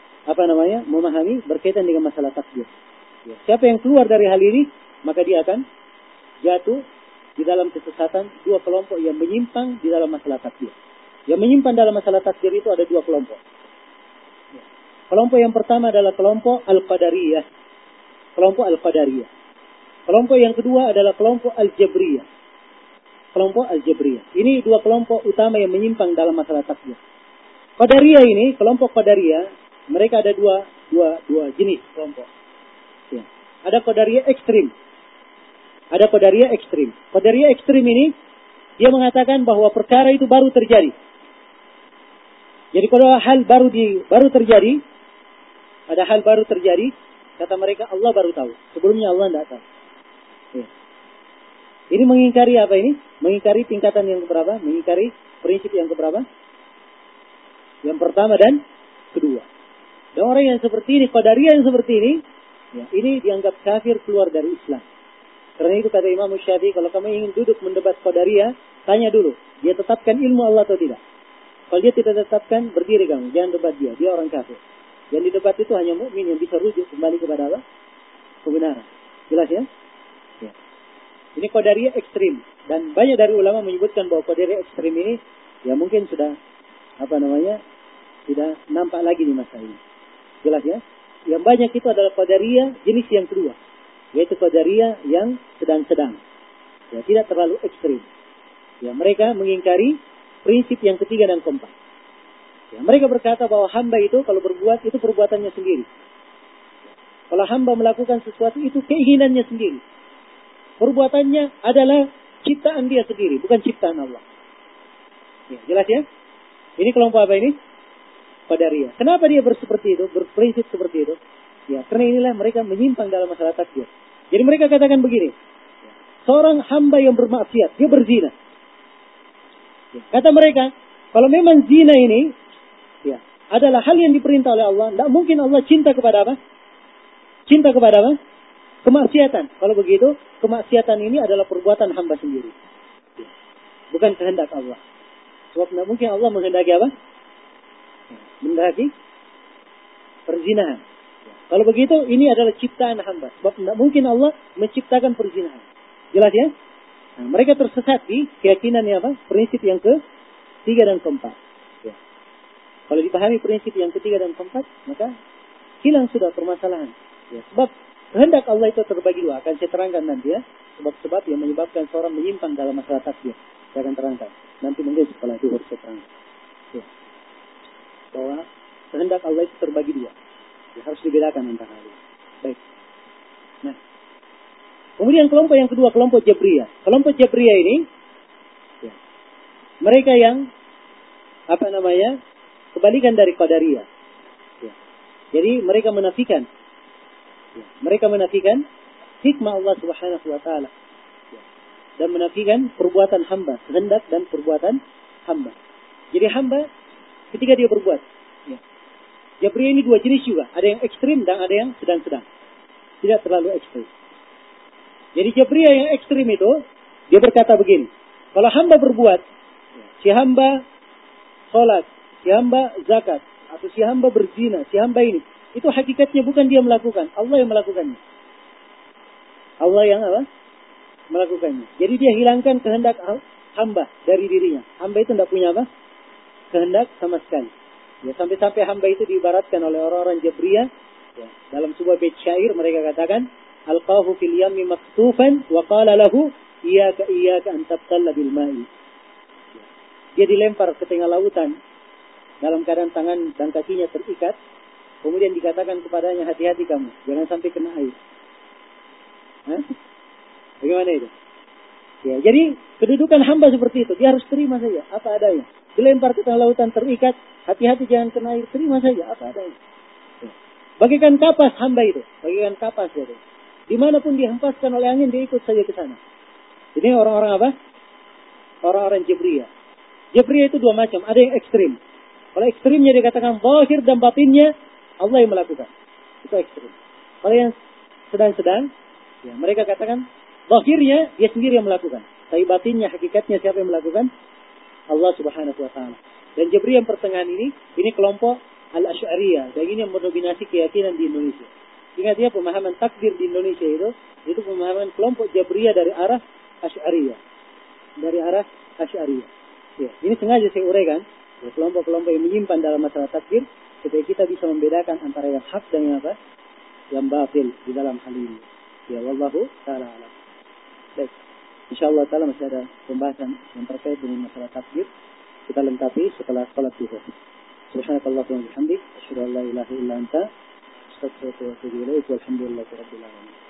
memahami berkaitan dengan masalah takdir. Ya. Siapa yang keluar dari hal ini, maka dia akan jatuh di dalam kesesatan 2 kelompok yang menyimpang di dalam masalah takdir. Yang menyimpang dalam masalah takdir itu ada 2 kelompok. Ya. Kelompok yang pertama adalah kelompok Al-Qadariyah. Kelompok Al-Qadariyah. Kelompok yang kedua adalah kelompok Al-Jabriyah. Kelompok Al-Jabriyah. Ini 2 kelompok utama yang menyimpang dalam masalah takdir. Qadariyah ini, kelompok Qadariyah, mereka ada dua jenis kelompok. Ya. Ada Qadariyah ekstrim. Ada Qadariyah ekstrim. Qadariyah ekstrim ini, dia mengatakan bahwa perkara itu baru terjadi. Jadi kalau hal baru terjadi, ada hal baru terjadi, kata mereka Allah baru tahu. Sebelumnya Allah tidak tahu. Ya. Ini mengingkari apa ini? Mengingkari tingkatan yang keberapa? Mengingkari prinsip yang keberapa? Yang pertama dan kedua. Dan orang yang seperti ini, Qadariyah yang seperti ini, ya, ini dianggap kafir, keluar dari Islam. Karena itu kata Imam Syafi'i, kalau kamu ingin duduk mendebat Qadariyah, tanya dulu, dia tetapkan ilmu Allah atau tidak. Kalau dia tidak tetapkan, berdiri kamu, jangan debat dia orang kafir. Yang didebat itu hanya mukmin yang bisa rujuk kembali kepada apa? Kebenaran. Jelas ya? Ya. Ini Qadariyah ekstrim. Dan banyak dari ulama menyebutkan bahwa Qadariyah ekstrim ini, ya mungkin sudah, tidak nampak lagi di masa ini. Jelas ya? Yang banyak itu adalah Qadariyah jenis yang kedua. Yaitu Qadariyah yang sedang-sedang. Ya, tidak terlalu ekstrim. Ya, mereka mengingkari prinsip yang ketiga dan keempat. Ya, mereka berkata bahwa hamba itu kalau berbuat, itu perbuatannya sendiri. Kalau hamba melakukan sesuatu, itu keinginannya sendiri. Perbuatannya adalah ciptaan dia sendiri, bukan ciptaan Allah. Ya, jelas ya? Ini kelompok apa ini? Qadariyah. Kenapa dia seperti itu, berprinsip seperti itu? Ya, karena inilah mereka menyimpang dalam masalah takdir. Jadi mereka katakan begini, seorang hamba yang bermaksiat, dia berzina. Ya, kata mereka, kalau memang zina ini, ya, adalah hal yang diperintah oleh Allah, tidak mungkin Allah cinta kepada apa? Cinta kepada apa? Kemaksiatan. Kalau begitu, kemaksiatan ini adalah perbuatan hamba sendiri. Ya, bukan kehendak Allah. Sebab tidak mungkin Allah menghendaki apa? Menghendaki perzinahan. Kalau begitu, ini adalah ciptaan hamba. Sebab tidak mungkin Allah menciptakan perzinahan. Jelas ya? Nah, mereka tersesat di keyakinan apa? Prinsip yang ketiga dan keempat. Ya. Kalau dipahami prinsip yang ketiga dan keempat, maka hilang sudah permasalahan. Ya. Sebab kehendak Allah itu terbagi dua. Akan saya terangkan nanti ya. Sebab-sebab yang menyebabkan seorang menyimpang dalam masalah takdir. Saya akan terangkan. Nanti mungkin setelah itu harus saya terangkan. Ya. Bahwa kehendak Allah itu terbagi dua. Ya, harus dibedakan antara hal ini. Baik. Nah, kemudian kelompok yang kedua, kelompok Jabriyah. Kelompok Jabriyah ini, ya, mereka yang kebalikan dari Qadariyah. Ya. Jadi mereka menafikan, hikmah Allah Subhanahu Wa Taala, ya, dan menafikan perbuatan hamba, kehendak dan perbuatan hamba. Jadi hamba ketika dia berbuat. Jabriyah ini dua jenis juga. Ada yang ekstrim dan ada yang sedang-sedang. Tidak terlalu ekstrim. Jadi Jabriyah yang ekstrim itu, dia berkata begini. Kalau hamba berbuat, si hamba sholat, si hamba zakat, atau si hamba berzina, si hamba ini. Itu hakikatnya bukan dia melakukan. Allah yang melakukannya. Allah yang melakukannya. Jadi dia hilangkan kehendak hamba dari dirinya. Hamba itu tidak punya kehendak sama sekali. Ya, sampai-sampai hamba itu diibaratkan oleh orang-orang Jabriyah, ya, dalam sebuah bait syair mereka katakan, alqahu fil yammi maktufan wa qala lahu iyyaka an tabtalla bil ma'i. Ya. Dia dilempar ke tengah lautan dalam keadaan tangan dan kakinya terikat, kemudian dikatakan kepadanya, hati-hati kamu, jangan sampai kena air. Hah? Bagaimana itu? Ya, jadi kedudukan hamba seperti itu, dia harus terima saja apa adanya. Dilempar ke tengah lautan terikat, hati-hati jangan kena air, terima saja apa adanya. Ya. Bagikan kapas hamba itu, bagikan kapas itu. Dimanapun dihempaskan oleh angin, dia ikut saja ke sana. Ini orang-orang apa? Orang-orang Jabriyah. Jabriyah itu dua macam, ada yang ekstrim. Kalau ekstrimnya dikatakan zahir dan batinnya Allah yang melakukan, itu ekstrim. Kalau yang sedang-sedang, ya, mereka katakan zahirnya dia sendiri yang melakukan, tapi batinnya, hakikatnya siapa yang melakukan? Allah Subhanahu Wa Taala. Dan Jabriyah yang pertengahan ini kelompok Al-Asy'ariyah. Dan ini yang mendominasi keyakinan di Indonesia. Ingat ya, pemahaman takdir di Indonesia itu pemahaman kelompok Jabriyah dari arah Asy'ariyah. Ya, ini sengaja saya uraikan, ya, kelompok-kelompok yang menyimpan dalam masalah takdir, supaya kita bisa membedakan antara yang hak dan yang yang batil di dalam hal ini. Ya, wallahu ta'ala alam. Baik. InsyaAllah ta'ala masih ada pembahasan yang terkait dengan masalah takdir. Kita lengkapi setelah salat zuhur. Subhanakallahumma wa bihamdik, asyhadu an la ilaha illa anta, astaghfiruka wa atubu ilaik, walhamdulillahi rabbil alamin.